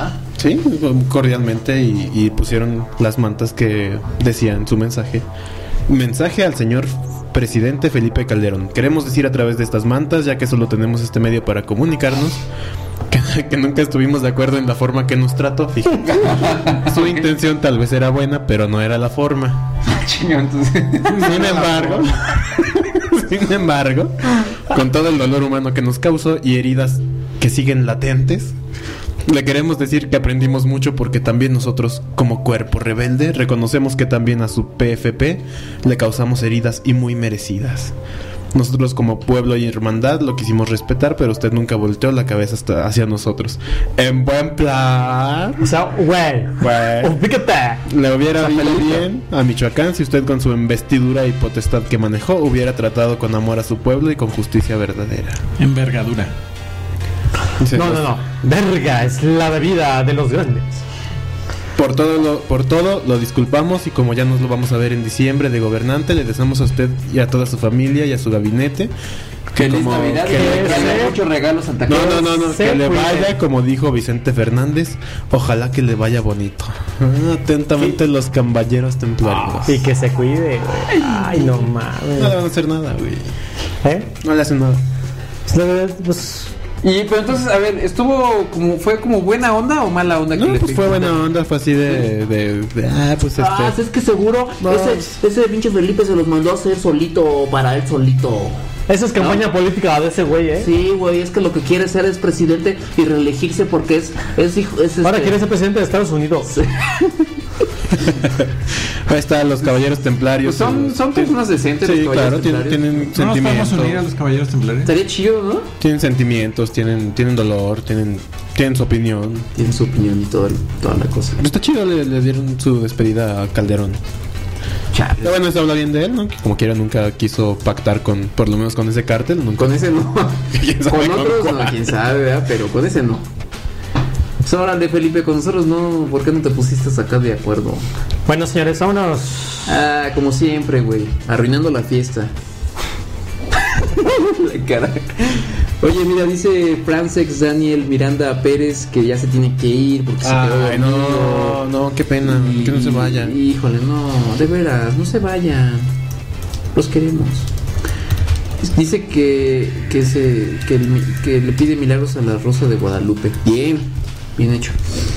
[SPEAKER 6] Sí, cordialmente y, y pusieron las mantas que decían su mensaje. Mensaje al señor presidente Felipe Calderón. Queremos decir a través de estas mantas, ya que solo tenemos este medio para comunicarnos, que, que nunca estuvimos de acuerdo en la forma que nos trató. Fíjate. Su intención tal vez era buena, pero no era la forma.
[SPEAKER 4] Entonces...
[SPEAKER 6] Sin embargo, sin embargo, con todo el dolor humano que nos causó y heridas que siguen latentes, le queremos decir que aprendimos mucho, porque también nosotros, como cuerpo rebelde, reconocemos que también a su P F P le causamos heridas y muy merecidas. Nosotros como pueblo y hermandad lo quisimos respetar, pero usted nunca volteó la cabeza hasta hacia nosotros. En buen plan.
[SPEAKER 2] O sea, güey,
[SPEAKER 6] Güey.
[SPEAKER 2] ubícate.
[SPEAKER 6] Le hubiera ido bien a Michoacán si usted, con su investidura y potestad que manejó, hubiera tratado con amor a su pueblo y con justicia verdadera.
[SPEAKER 5] Envergadura.
[SPEAKER 6] Sí.
[SPEAKER 2] No, no, no. Verga, es la bebida de los grandes.
[SPEAKER 6] Por todo lo, por todo lo disculpamos, y como ya nos lo vamos a ver en diciembre de gobernante, le deseamos a usted y a toda su familia y a su gabinete que
[SPEAKER 4] Feliz
[SPEAKER 6] como-
[SPEAKER 4] Navidad,
[SPEAKER 6] que
[SPEAKER 4] que
[SPEAKER 6] le-
[SPEAKER 4] le traiga muchos regalos Santa
[SPEAKER 6] No,
[SPEAKER 4] Claus.
[SPEAKER 6] no, no, no,
[SPEAKER 2] Se
[SPEAKER 6] que le
[SPEAKER 2] cuide.
[SPEAKER 6] vaya, como dijo Vicente Fernández, ojalá que le vaya bonito. Ah, atentamente los caballeros templarios.
[SPEAKER 2] Y que se cuide, güey. Ay, no mames.
[SPEAKER 6] No le van a hacer nada, güey.
[SPEAKER 2] ¿Eh?
[SPEAKER 6] No le hacen nada.
[SPEAKER 2] Pues, la verdad, pues,
[SPEAKER 4] Y pero entonces, a ver, ¿estuvo como, fue como buena onda o mala onda?
[SPEAKER 6] No,
[SPEAKER 4] que le
[SPEAKER 6] pues fue buena onda, fue así de, de, de ah, pues este.
[SPEAKER 10] Ah, es que seguro
[SPEAKER 6] No.
[SPEAKER 10] ese, ese pinche Felipe se los mandó a hacer solito, para él solito.
[SPEAKER 2] esa es campaña política de ese güey, ¿eh?
[SPEAKER 10] Sí, güey, es que lo que quiere ser es presidente y reelegirse porque es, es hijo, es
[SPEAKER 2] Ahora
[SPEAKER 10] este-
[SPEAKER 2] quiere ser presidente de Estados Unidos.
[SPEAKER 6] Ahí están los caballeros templarios.
[SPEAKER 4] Pues son, son personas decentes.
[SPEAKER 6] Sí,
[SPEAKER 4] los
[SPEAKER 6] claro,
[SPEAKER 4] caballeros
[SPEAKER 6] tienen,
[SPEAKER 4] templarios.
[SPEAKER 6] tienen
[SPEAKER 5] ¿No nos podemos
[SPEAKER 6] sentimientos.
[SPEAKER 5] unir a los caballeros templarios?
[SPEAKER 4] Estaría chido, ¿no?
[SPEAKER 6] Tienen sentimientos, tienen, tienen dolor, tienen, tienen su opinión.
[SPEAKER 10] Tiene su opinión y todo, el- toda la cosa.
[SPEAKER 6] Está chido, le, le dieron su despedida a Calderón.
[SPEAKER 10] Chale.
[SPEAKER 6] Pero bueno, se habla bien de él, ¿no? Que como quiera nunca quiso pactar con, por lo menos con ese cártel. Nunca.
[SPEAKER 4] Con ese no.
[SPEAKER 6] ¿Quién sabe
[SPEAKER 4] Con otros
[SPEAKER 6] cuál?
[SPEAKER 4] no, quién sabe, ¿verdad? Pero con ese no. Pues órale, Felipe, con nosotros no. ¿Por qué no te pusiste acá de acuerdo?
[SPEAKER 2] Bueno, señores, vámonos.
[SPEAKER 4] Ah, como siempre, güey. Arruinando la fiesta. La cara. Oye, mira, dice Francex Daniel Miranda Pérez que ya se tiene que ir porque se quedó
[SPEAKER 6] Ay,
[SPEAKER 4] dormido.
[SPEAKER 6] no, no, qué pena,
[SPEAKER 4] Y-
[SPEAKER 6] que no se vayan.
[SPEAKER 4] Híjole, no, de veras, no se vayan. Los queremos. Dice que que se que, el mi- que le pide milagros a la Rosa de Guadalupe. Bien, bien hecho.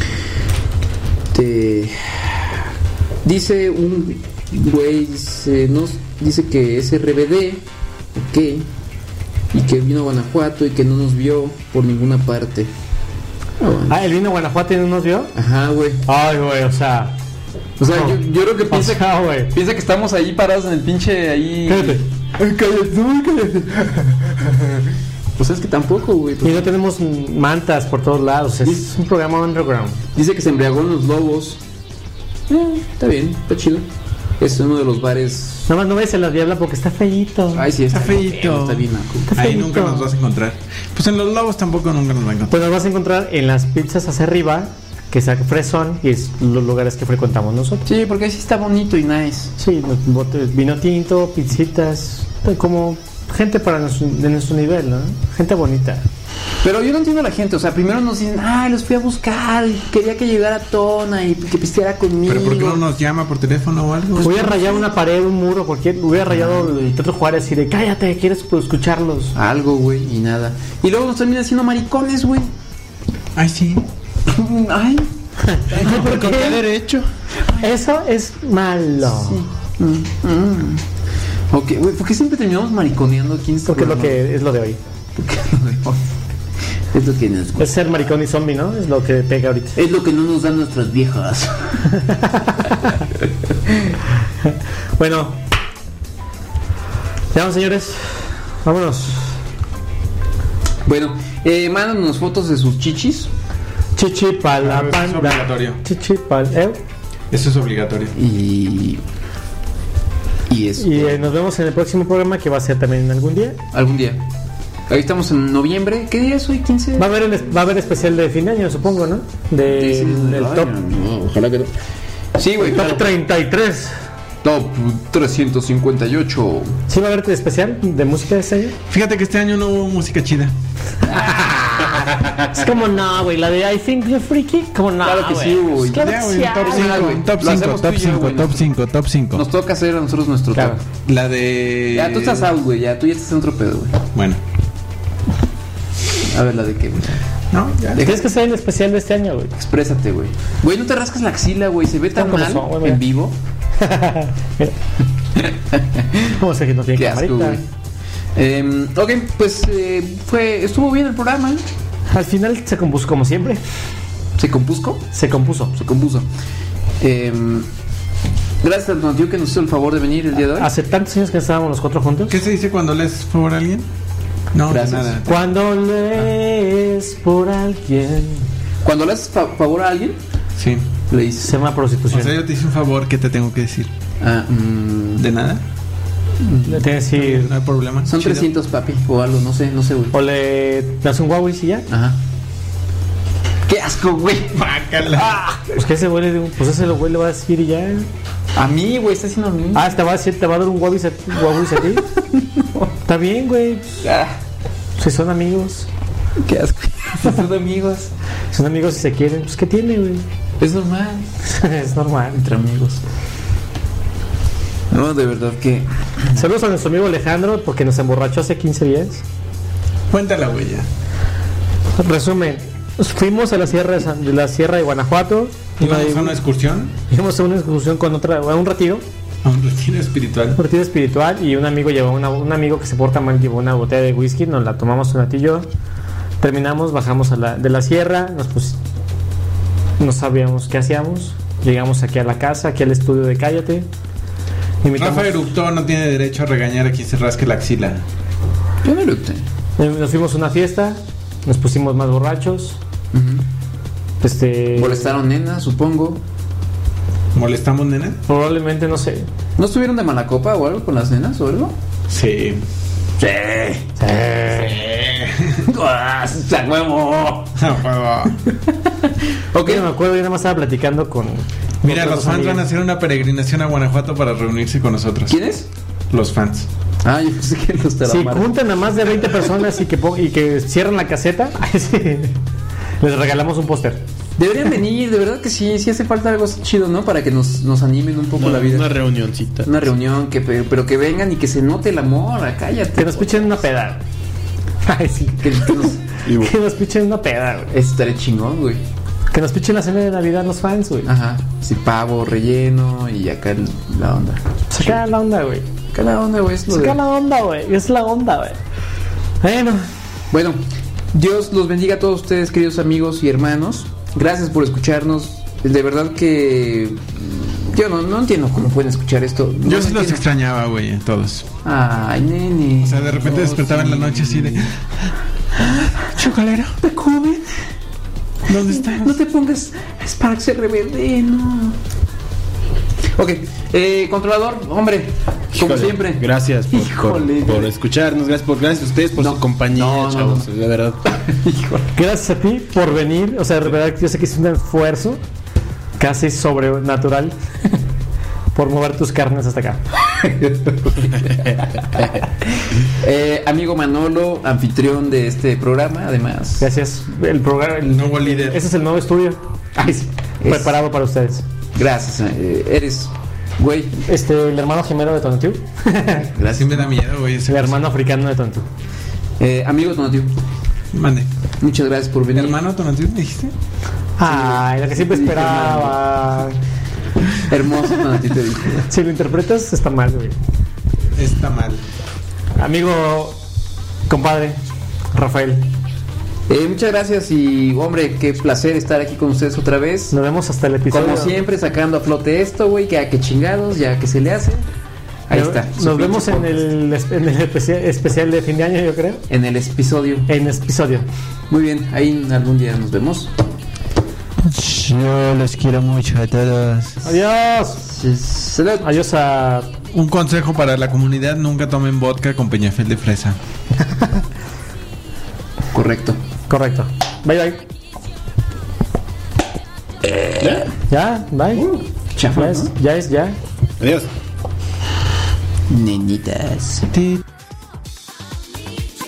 [SPEAKER 4] Te dice un güey, dice, nos dice que es R B D, ok, y que vino a Guanajuato y que no nos vio por ninguna parte. Ah, bueno.
[SPEAKER 2] Ah, el vino a Guanajuato y no nos vio.
[SPEAKER 4] Ajá, güey.
[SPEAKER 2] Ay, güey, o sea.
[SPEAKER 4] O sea,
[SPEAKER 2] No.
[SPEAKER 4] yo, yo creo que
[SPEAKER 2] O
[SPEAKER 4] piensa,
[SPEAKER 2] sea, güey.
[SPEAKER 4] piensa que estamos ahí parados en el pinche ahí.
[SPEAKER 2] Cállate.
[SPEAKER 4] Ay, cállate, ay, cállate. Pues es que tampoco, güey.
[SPEAKER 2] Y no tenemos mantas por todos lados. Es un programa underground.
[SPEAKER 4] Dice que se embriagó en los Lobos. Eh, está bien, está chido. Es uno de los bares.
[SPEAKER 2] Nada más no ves a la diabla porque está feíto.
[SPEAKER 4] Ay, sí, está,
[SPEAKER 5] Está feíto.
[SPEAKER 4] Está bien, naco.
[SPEAKER 5] Ahí
[SPEAKER 2] feíto.
[SPEAKER 5] nunca nos vas a encontrar. Pues en los lobos tampoco nunca nos va a encontrar.
[SPEAKER 2] Pues nos vas a encontrar en las pizzas hacia arriba, que es Fresón, y es los lugares que frecuentamos nosotros.
[SPEAKER 4] Sí, porque ahí sí está bonito y nice.
[SPEAKER 2] Sí, los botes, vino tinto, pizzitas, como gente para nuestro- de nuestro nivel, ¿no? Gente bonita.
[SPEAKER 4] Pero yo no entiendo a la gente. O sea, primero nos dicen, ay, los fui a buscar. Y quería que llegara Tona y que pisteara conmigo.
[SPEAKER 5] Pero ¿por qué no nos llama por teléfono o algo?
[SPEAKER 2] Voy a rayar una pared, un muro, cualquier. Hubiera rayado el Teatro Juárez y de cállate, quieres pues, escucharlos.
[SPEAKER 4] Algo, güey, y nada. Y luego nos terminan haciendo maricones, güey.
[SPEAKER 5] Ay, sí.
[SPEAKER 4] Ay.
[SPEAKER 6] ¿Por qué derecho?
[SPEAKER 2] Eso es malo.
[SPEAKER 4] Ok, güey, ¿por qué siempre terminamos mariconeando aquí en este
[SPEAKER 2] Porque es lo
[SPEAKER 4] programa?
[SPEAKER 2] que es lo de hoy.
[SPEAKER 10] Es lo que nos gusta.
[SPEAKER 2] Es ser maricón y zombie, ¿no? Es lo que pega ahorita.
[SPEAKER 10] Es lo que no nos dan nuestras viejas.
[SPEAKER 2] Bueno. Ya vamos, señores. Vámonos.
[SPEAKER 4] Bueno, eh, mándanos fotos de sus chichis.
[SPEAKER 2] Chichi pa la
[SPEAKER 5] Ah, eso es
[SPEAKER 2] banda.
[SPEAKER 5] obligatorio.
[SPEAKER 2] Chichi pa ¿eh?
[SPEAKER 5] Eso es obligatorio.
[SPEAKER 4] Y. Y eso.
[SPEAKER 2] Y eh, nos vemos en el próximo programa que va a ser también algún día.
[SPEAKER 4] Algún día. Ahí estamos en noviembre. ¿Qué día es hoy? ¿quince?
[SPEAKER 2] Va a haber el, va a haber especial de fin de año, supongo, ¿no? De,
[SPEAKER 4] Sí, sí,
[SPEAKER 2] del
[SPEAKER 4] ay,
[SPEAKER 2] top,
[SPEAKER 4] no, ojalá que no. Sí, güey.
[SPEAKER 2] top treinta y tres.
[SPEAKER 4] Top trescientos cincuenta y ocho.
[SPEAKER 2] ¿Sí va a haber especial de música de este año?
[SPEAKER 5] Fíjate que este año no hubo música chida.
[SPEAKER 2] Es como no, güey. La de I think you're freaky. Como no,
[SPEAKER 4] Claro que
[SPEAKER 2] güey.
[SPEAKER 4] sí, güey.
[SPEAKER 2] Claro
[SPEAKER 5] Ya,
[SPEAKER 2] que
[SPEAKER 5] güey,
[SPEAKER 2] sí,
[SPEAKER 5] top
[SPEAKER 2] hay,
[SPEAKER 5] cinco,
[SPEAKER 2] güey.
[SPEAKER 5] top
[SPEAKER 4] Lo
[SPEAKER 5] 5,
[SPEAKER 4] hacemos
[SPEAKER 5] top
[SPEAKER 4] tú y yo,
[SPEAKER 5] 5,
[SPEAKER 4] güey.
[SPEAKER 5] top 5, top 5.
[SPEAKER 4] Nos toca hacer a nosotros nuestro
[SPEAKER 2] Claro.
[SPEAKER 4] top.
[SPEAKER 5] La de.
[SPEAKER 4] Ya, tú estás out, güey. Ya, tú ya estás en otro pedo, güey.
[SPEAKER 5] Bueno.
[SPEAKER 4] A ver, la de qué, güey.
[SPEAKER 5] No, ya.
[SPEAKER 2] Tienes que hacer el especial de este año, güey.
[SPEAKER 4] Exprésate, güey. Güey, no te rascas la axila, güey. Se ve tan
[SPEAKER 2] Como
[SPEAKER 4] mal
[SPEAKER 2] son, güey, mira.
[SPEAKER 4] en vivo.
[SPEAKER 2] Como sé que no tiene
[SPEAKER 4] Qué asco,
[SPEAKER 2] camarita.
[SPEAKER 4] güey. Eh, ok, pues eh, fue, estuvo bien el programa.
[SPEAKER 2] Al final se compuso como siempre.
[SPEAKER 4] ¿Se compusco?
[SPEAKER 2] Se compuso.
[SPEAKER 4] Se compuso. Eh, gracias al Donatio que nos hizo el favor de venir el día de hoy.
[SPEAKER 2] Hace tantos años que estábamos los cuatro juntos.
[SPEAKER 5] ¿Qué se dice cuando lees favor a alguien? No,
[SPEAKER 4] Gracias.
[SPEAKER 5] nada.
[SPEAKER 2] Cuando lees por alguien.
[SPEAKER 4] Cuando le haces fa- favor a alguien,
[SPEAKER 5] Sí.
[SPEAKER 4] le dices.
[SPEAKER 2] Se llama
[SPEAKER 5] O
[SPEAKER 2] prostitución.
[SPEAKER 5] sea, yo te hice un favor, ¿qué te tengo que decir?
[SPEAKER 4] Ah, mm,
[SPEAKER 5] ¿De nada?
[SPEAKER 2] Le tienes que decir.
[SPEAKER 5] No hay problema.
[SPEAKER 4] son
[SPEAKER 5] Chido.
[SPEAKER 4] trescientos, papi, o algo, no sé, no sé, güey.
[SPEAKER 2] O le das un Huawei y ya.
[SPEAKER 4] Ajá. ¡Qué asco, güey!
[SPEAKER 5] Guácala.
[SPEAKER 2] Pues que ese güey le digo, pues ese güey le va a decir y ya.
[SPEAKER 4] A mí, güey, está haciendo a mí.
[SPEAKER 2] Ah, te va a decir, te va a dar un Huawei a, Huawei a ti. Está bien, güey.
[SPEAKER 4] Ah,
[SPEAKER 2] Si son amigos.
[SPEAKER 4] ¡Qué asco! Son amigos.
[SPEAKER 2] Son amigos y se quieren. Pues ¿qué tiene, güey?
[SPEAKER 4] Es normal.
[SPEAKER 2] Es normal.
[SPEAKER 4] Entre amigos. No, de verdad que.
[SPEAKER 2] Saludos a nuestro amigo Alejandro porque nos emborrachó hace quince días.
[SPEAKER 5] Cuéntala, güey, ya.
[SPEAKER 2] Resumen, fuimos a la sierra de, San- de la sierra de Guanajuato.
[SPEAKER 5] ¿Íbamos a una excursión?
[SPEAKER 2] Fuimos a una excursión con otra, a un retiro,
[SPEAKER 5] A un retiro espiritual.
[SPEAKER 2] un retiro espiritual y un amigo llevó una, un amigo que se porta mal llevó una botella de whisky, nos la tomamos un ratillo, terminamos, bajamos a la, de la sierra, nos pus- no sabíamos qué hacíamos, llegamos aquí a la casa, aquí al estudio de Cállate. Invitamos-
[SPEAKER 5] Rafa Eructó no tiene derecho a regañar a quien se rasque la axila.
[SPEAKER 4] Yo me eructé.
[SPEAKER 2] eh, nos fuimos a una fiesta, nos pusimos más borrachos, este,
[SPEAKER 4] Molestaron nenas, supongo.
[SPEAKER 5] ¿Molestamos, nena?
[SPEAKER 2] probablemente no sé.
[SPEAKER 4] ¿No estuvieron de mala copa o algo con las nenas o algo?
[SPEAKER 5] Sí.
[SPEAKER 4] Sí.
[SPEAKER 2] Sí.
[SPEAKER 4] ¡Ah, ¡a huevo!
[SPEAKER 2] Ok, no me acuerdo, yo nada más estaba platicando con.
[SPEAKER 5] Mira,
[SPEAKER 2] con
[SPEAKER 5] los
[SPEAKER 2] otros
[SPEAKER 5] fans van a
[SPEAKER 2] amigos.
[SPEAKER 5] hacer una peregrinación a Guanajuato para reunirse con nosotros.
[SPEAKER 4] ¿Quiénes?
[SPEAKER 5] Los fans.
[SPEAKER 4] Ah, yo pensé que los
[SPEAKER 2] Si
[SPEAKER 4] Telamares.
[SPEAKER 2] juntan a más de veinte personas y que, pon- y que cierran la caseta, ay, sí, les regalamos un póster.
[SPEAKER 4] Deberían venir, de verdad que sí, sí hace falta algo chido, ¿no? Para que nos, nos animen un poco
[SPEAKER 6] No,
[SPEAKER 4] la vida.
[SPEAKER 6] una reunioncita.
[SPEAKER 4] Una reunión, que, pe- pero que vengan y que se note el amor, ah, cállate.
[SPEAKER 2] Que nos pichen una peda. Ay, sí.
[SPEAKER 4] Que, que nos,
[SPEAKER 2] Que nos pichen una peda, güey.
[SPEAKER 4] Eso estaría chingón, güey.
[SPEAKER 2] Que nos pichen la cena de Navidad los fans, güey.
[SPEAKER 4] Ajá. Sí, pavo, relleno y acá el- la onda.
[SPEAKER 2] Saca la onda, güey.
[SPEAKER 4] Acá la onda, güey, es lo de-
[SPEAKER 2] Saca la onda, güey. Es la onda, güey. Bueno,
[SPEAKER 4] Bueno, Dios los bendiga a todos ustedes, queridos amigos y hermanos. Gracias por escucharnos. De verdad que mm, yo no, no entiendo cómo pueden escuchar esto. No
[SPEAKER 5] Yo
[SPEAKER 4] lo
[SPEAKER 5] sí los
[SPEAKER 4] entiendo.
[SPEAKER 5] extrañaba, güey, a todos.
[SPEAKER 4] Ay, nene.
[SPEAKER 5] O sea, de repente
[SPEAKER 4] No,
[SPEAKER 5] despertaba en la
[SPEAKER 4] sí.
[SPEAKER 5] noche así de... Chocolero,
[SPEAKER 4] ¿Te comen?
[SPEAKER 5] ¿dónde estás?
[SPEAKER 4] No te pongas Sparks ser rebelde, no. Ok, eh, controlador, hombre, como
[SPEAKER 6] Híjole,
[SPEAKER 4] siempre.
[SPEAKER 6] Gracias por, por,
[SPEAKER 4] Híjole,
[SPEAKER 6] por
[SPEAKER 4] güey.
[SPEAKER 6] escucharnos, gracias por gracias a ustedes por
[SPEAKER 4] No,
[SPEAKER 6] su compañía,
[SPEAKER 4] no, no,
[SPEAKER 6] chavos,
[SPEAKER 4] no.
[SPEAKER 6] de verdad.
[SPEAKER 2] gracias a ti por venir. O sea, de verdad, yo sé que es un esfuerzo casi sobrenatural por mover tus carnes hasta acá.
[SPEAKER 4] Eh, amigo Manolo, anfitrión de este programa, además.
[SPEAKER 2] Gracias. El programa, el
[SPEAKER 5] Nuevo líder.
[SPEAKER 2] Ese es el nuevo estudio. Ay, sí.
[SPEAKER 4] Es-
[SPEAKER 2] Preparado para ustedes.
[SPEAKER 4] Gracias, eh, eres, güey.
[SPEAKER 2] Este, el hermano gemelo de Tonatiuh.
[SPEAKER 5] Así me da miedo, güey. ese
[SPEAKER 2] El
[SPEAKER 5] cosa.
[SPEAKER 2] hermano africano de Tonatiuh.
[SPEAKER 4] Eh, amigo Tonatiuh,
[SPEAKER 5] Mande.
[SPEAKER 4] muchas gracias por venir.
[SPEAKER 5] ¿Hermano Tonatiuh me dijiste?
[SPEAKER 2] Ay, la que siempre
[SPEAKER 4] Sí,
[SPEAKER 2] esperaba.
[SPEAKER 4] Hermoso Tonatiuh, te dije.
[SPEAKER 2] Si lo interpretas, está mal, güey.
[SPEAKER 5] Está mal.
[SPEAKER 2] Amigo, compadre, Rafael.
[SPEAKER 4] Eh, muchas gracias y, hombre, qué placer estar aquí con ustedes otra vez.
[SPEAKER 2] Nos vemos hasta el episodio.
[SPEAKER 4] Como siempre, sacando a flote esto, güey, que a qué chingados, ya que se le hace. Ahí
[SPEAKER 2] Nos-
[SPEAKER 4] está.
[SPEAKER 2] Nos
[SPEAKER 4] su
[SPEAKER 2] vemos
[SPEAKER 4] pinche
[SPEAKER 2] en el, en el especial, especial de fin de año, yo creo.
[SPEAKER 4] en el episodio.
[SPEAKER 2] En episodio.
[SPEAKER 4] Muy bien, ahí algún día nos vemos.
[SPEAKER 1] Yo los quiero mucho a todos.
[SPEAKER 2] Adiós.
[SPEAKER 4] Salud.
[SPEAKER 2] Adiós a.
[SPEAKER 5] Un consejo para la comunidad: nunca tomen vodka con Peñafiel de fresa.
[SPEAKER 4] Correcto.
[SPEAKER 2] Correcto. Bye, bye.
[SPEAKER 6] ¿Ya?
[SPEAKER 2] Ya, bye.
[SPEAKER 4] Chafa,
[SPEAKER 2] ya es,
[SPEAKER 4] ¿no?
[SPEAKER 2] ya es, ya.
[SPEAKER 6] Adiós.
[SPEAKER 4] Nenitas.
[SPEAKER 1] Ti-